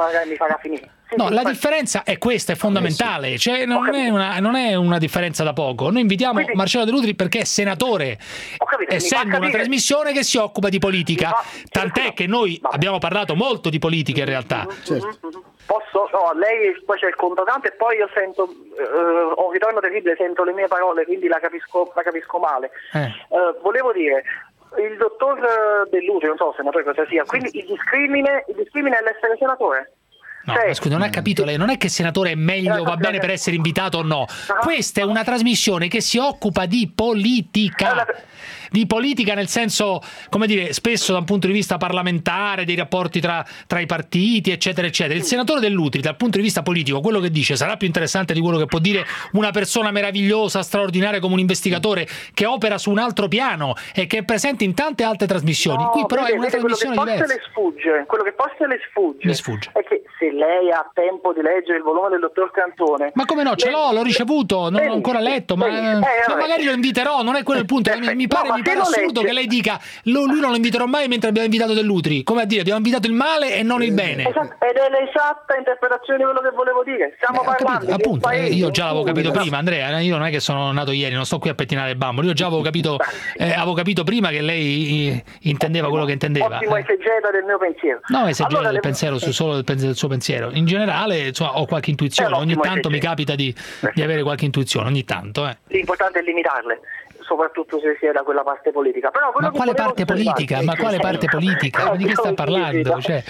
No, la differenza è questa, è fondamentale, cioè non è, una, non è una differenza da poco. Noi invitiamo Quindi, Marcello Dell'Utri perché è senatore, capito, essendo una trasmissione che si occupa di politica, tant'è che noi abbiamo parlato molto di politica in realtà. Certo. Posso? No, lei poi c'è il controcante e poi io sento, eh, ho un ritorno terribile, sento le mie parole, quindi la capisco, la capisco male. Eh. Eh, volevo dire... Il dottor Dell'Utri, non so senatore cosa sia, quindi il discrimine, il discrimine è l'essere senatore? No, cioè, scusi, non ha capito lei, non è che il senatore è meglio, va bene per essere invitato o no. Questa è una trasmissione che si occupa di politica. Di politica nel senso, come dire, spesso da un punto di vista parlamentare, dei rapporti tra, tra i partiti, eccetera, eccetera. Il senatore Dell'Utri, dal punto di vista politico, quello che dice sarà più interessante di quello che può dire una persona meravigliosa, straordinaria come un investigatore che opera su un altro piano e che è presente in tante altre trasmissioni. No, Qui però vede, è una vede, trasmissione quello che diversa. Le sfugge, quello che forse le sfugge, le sfugge è che se lei ha tempo di leggere il volume del dottor Cantone... Ma come no, ce l'ho, l'ho ricevuto, non l'ho ancora letto, ma, eh, ma magari lo inviterò, non è quello il punto. Mi, mi pare, no, mi pare assurdo che lei dica lui non lo inviterò mai mentre abbiamo invitato Dell'Utri, come a dire abbiamo invitato il male e non il bene. Esatto, ed è l'esatta interpretazione di quello che volevo dire. Stiamo eh, parlando capito, di appunto, un paese, eh, io già l'avevo capito no. prima, Andrea, io non è che sono nato ieri, non sto qui a pettinare il bambolo, io già avevo capito eh, avevo capito prima che lei eh, intendeva quello che intendeva. Ottimo eh. esegeta del mio pensiero. No, esegeta allora, del le... pensiero su solo del, del suo pensiero. In generale, insomma, ho qualche intuizione, ogni tanto esegeta. Mi capita di, di avere qualche intuizione, ogni tanto, eh. L'importante è limitarle, soprattutto se si è da quella parte politica. Però ma quale parte politica? Ma quale parte politica? Ma di che sta parlando? Cioè,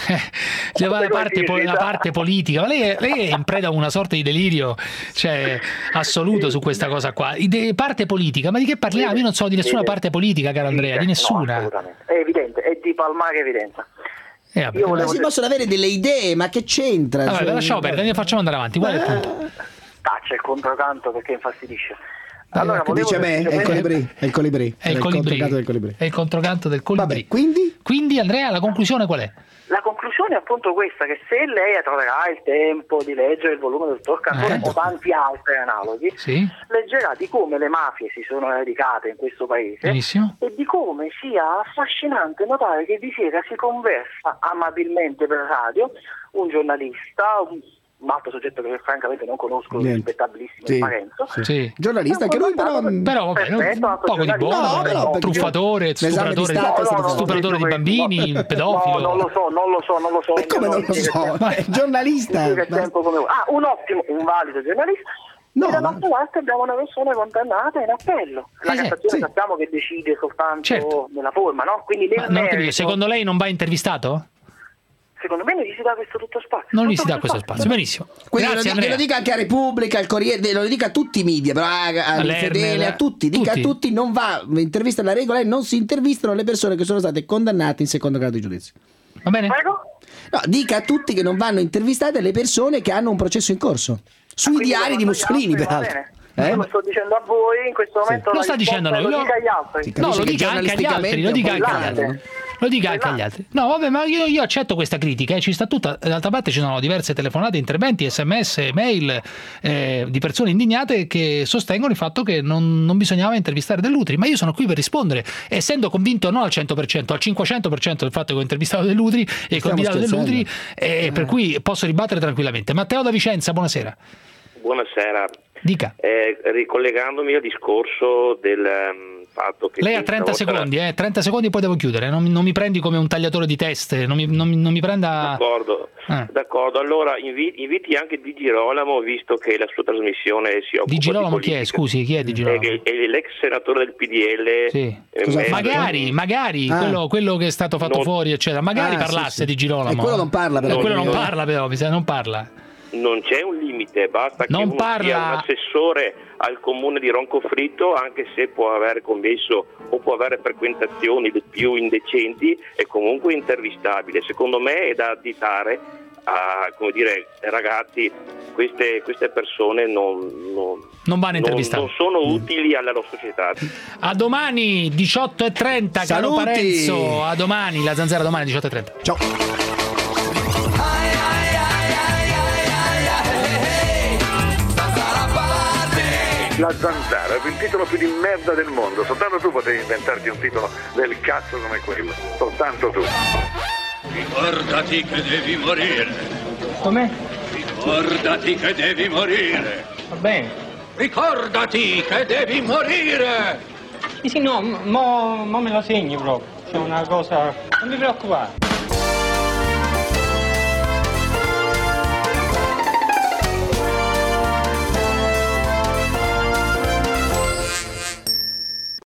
eh, la, parte, la parte politica, ma lei è, lei è in preda a una sorta di delirio, cioè, assoluto su questa cosa qua. De parte politica, ma di che parliamo? Io non so di nessuna parte politica, caro Andrea, di nessuna. No, è evidente, è di palmare evidenza. Eh, vabbè, ma si possono avere delle idee, ma che c'entra? Vabbè, cioè, lasciamo perdere, ne facciamo andare avanti. Qual è il punto? Taccia il controcanto perché infastidisce. Allora, dice a me, è il colibrì, è il colibrì, è il controcanto del colibrì. È il controcanto del colibrì. Vabbè, quindi? Quindi, Andrea, la conclusione qual è? La conclusione è appunto questa, che se lei troverà il tempo di leggere il volume del dottor Cantone eh. o tanti altri analoghi, sì. leggerà di come le mafie si sono radicate in questo paese. Benissimo. E di come sia affascinante notare che di sera si conversa amabilmente per radio un giornalista, un un altro soggetto che francamente non conosco, rispettabilissimo, sì. Parenzo. Sì. Giornalista che lui però però vabbè, perfetto, un poco di buono, no, però, truffatore, stupratore, di, stato, no, no, stupratore di bambini, no, pedofilo. No, non lo so, non lo so, non lo so. E come non lo so? Ma è giornalista. Ah, un ottimo, un valido giornalista. No, e dall'altra parte abbiamo una persona condannata in appello. La eh, Cassazione sì. sappiamo che decide soltanto certo. nella forma, no? Quindi nel Ma, merito... non secondo lei non va intervistato? secondo me non gli si dà questo tutto spazio. Non gli Tutto si dà questo spazio, benissimo. Quindi Grazie, lo, dica, Andrea. lo dica anche a Repubblica, al Corriere, lo dica a tutti i media, però a, a All'Erner, Fedele, a tutti, dica tutti. a tutti, non va intervista la regola e non si intervistano le persone che sono state condannate in secondo grado di giudizio. Va bene? No, dica a tutti che non vanno intervistate le persone che hanno un processo in corso. Sui Quindi diari di lo Mussolini, va peraltro. bene. Eh? Io lo sto dicendo a voi in questo momento. Lo la sta risposta dicendo a noi, lo lo- dica agli altri. Si No, capisce lo che dica anche agli altri, lo dica anche agli altri. giornalisticamente Lo dica anche agli altri. No, vabbè, ma io, io accetto questa critica, eh, ci sta tutta. D'altra parte ci sono diverse telefonate, interventi, sms, mail eh, di persone indignate che sostengono il fatto che non, non bisognava intervistare Dell'Utri, ma io sono qui per rispondere, essendo convinto non al cento per cento, al cinquecento per cento del fatto che ho intervistato Dell'Utri e il Stiamo candidato scherzando. Dell'Utri, eh, per cui posso ribattere tranquillamente. Matteo da Vicenza, buonasera. Buonasera. Dica. Eh, ricollegandomi al discorso del um, fatto che... Lei ha questa trenta volta- secondi, eh, trenta secondi e poi devo chiudere, non, mi- non mi prendi come un tagliatore di teste, non mi, non mi- non mi prenda... D'accordo, Eh. d'accordo. Allora invi- inviti anche Di Girolamo, visto che la sua trasmissione si occupa Di Girolamo chi è? politica. Scusi, chi è Di Girolamo? È, è l'ex senatore del P D L. Sì. eh, Cosa membro- fa? Magari, magari, Ah. quello, quello che è stato fatto Non- fuori, eccetera, magari Ah, parlasse sì, sì. di Girolamo. E quello non parla, però. Eh, quello non Non- parla però, mi sa, non parla. Non c'è un limite, basta che Non uno parla- sia un assessore al comune di Roncofritto, anche se può aver commesso o può avere frequentazioni più indecenti, è comunque intervistabile. Secondo me è da additare a, come dire, ragazzi, queste, queste persone non, non, Non vanno non, intervistate. non sono utili alla nostra società. A domani diciotto e trenta, caro Saluti. Parenzo. A domani, la Zanzara domani diciotto e trenta. Ciao. La Zanzara è il titolo più di merda del mondo, soltanto tu potevi inventarti un titolo del cazzo come quello, soltanto tu. Ricordati che devi morire. Com'è? Ricordati che devi morire. Va bene. Ricordati che devi morire. Sì, sì, no, mo, mo me lo segni proprio. C'è una cosa... Non mi preoccupare.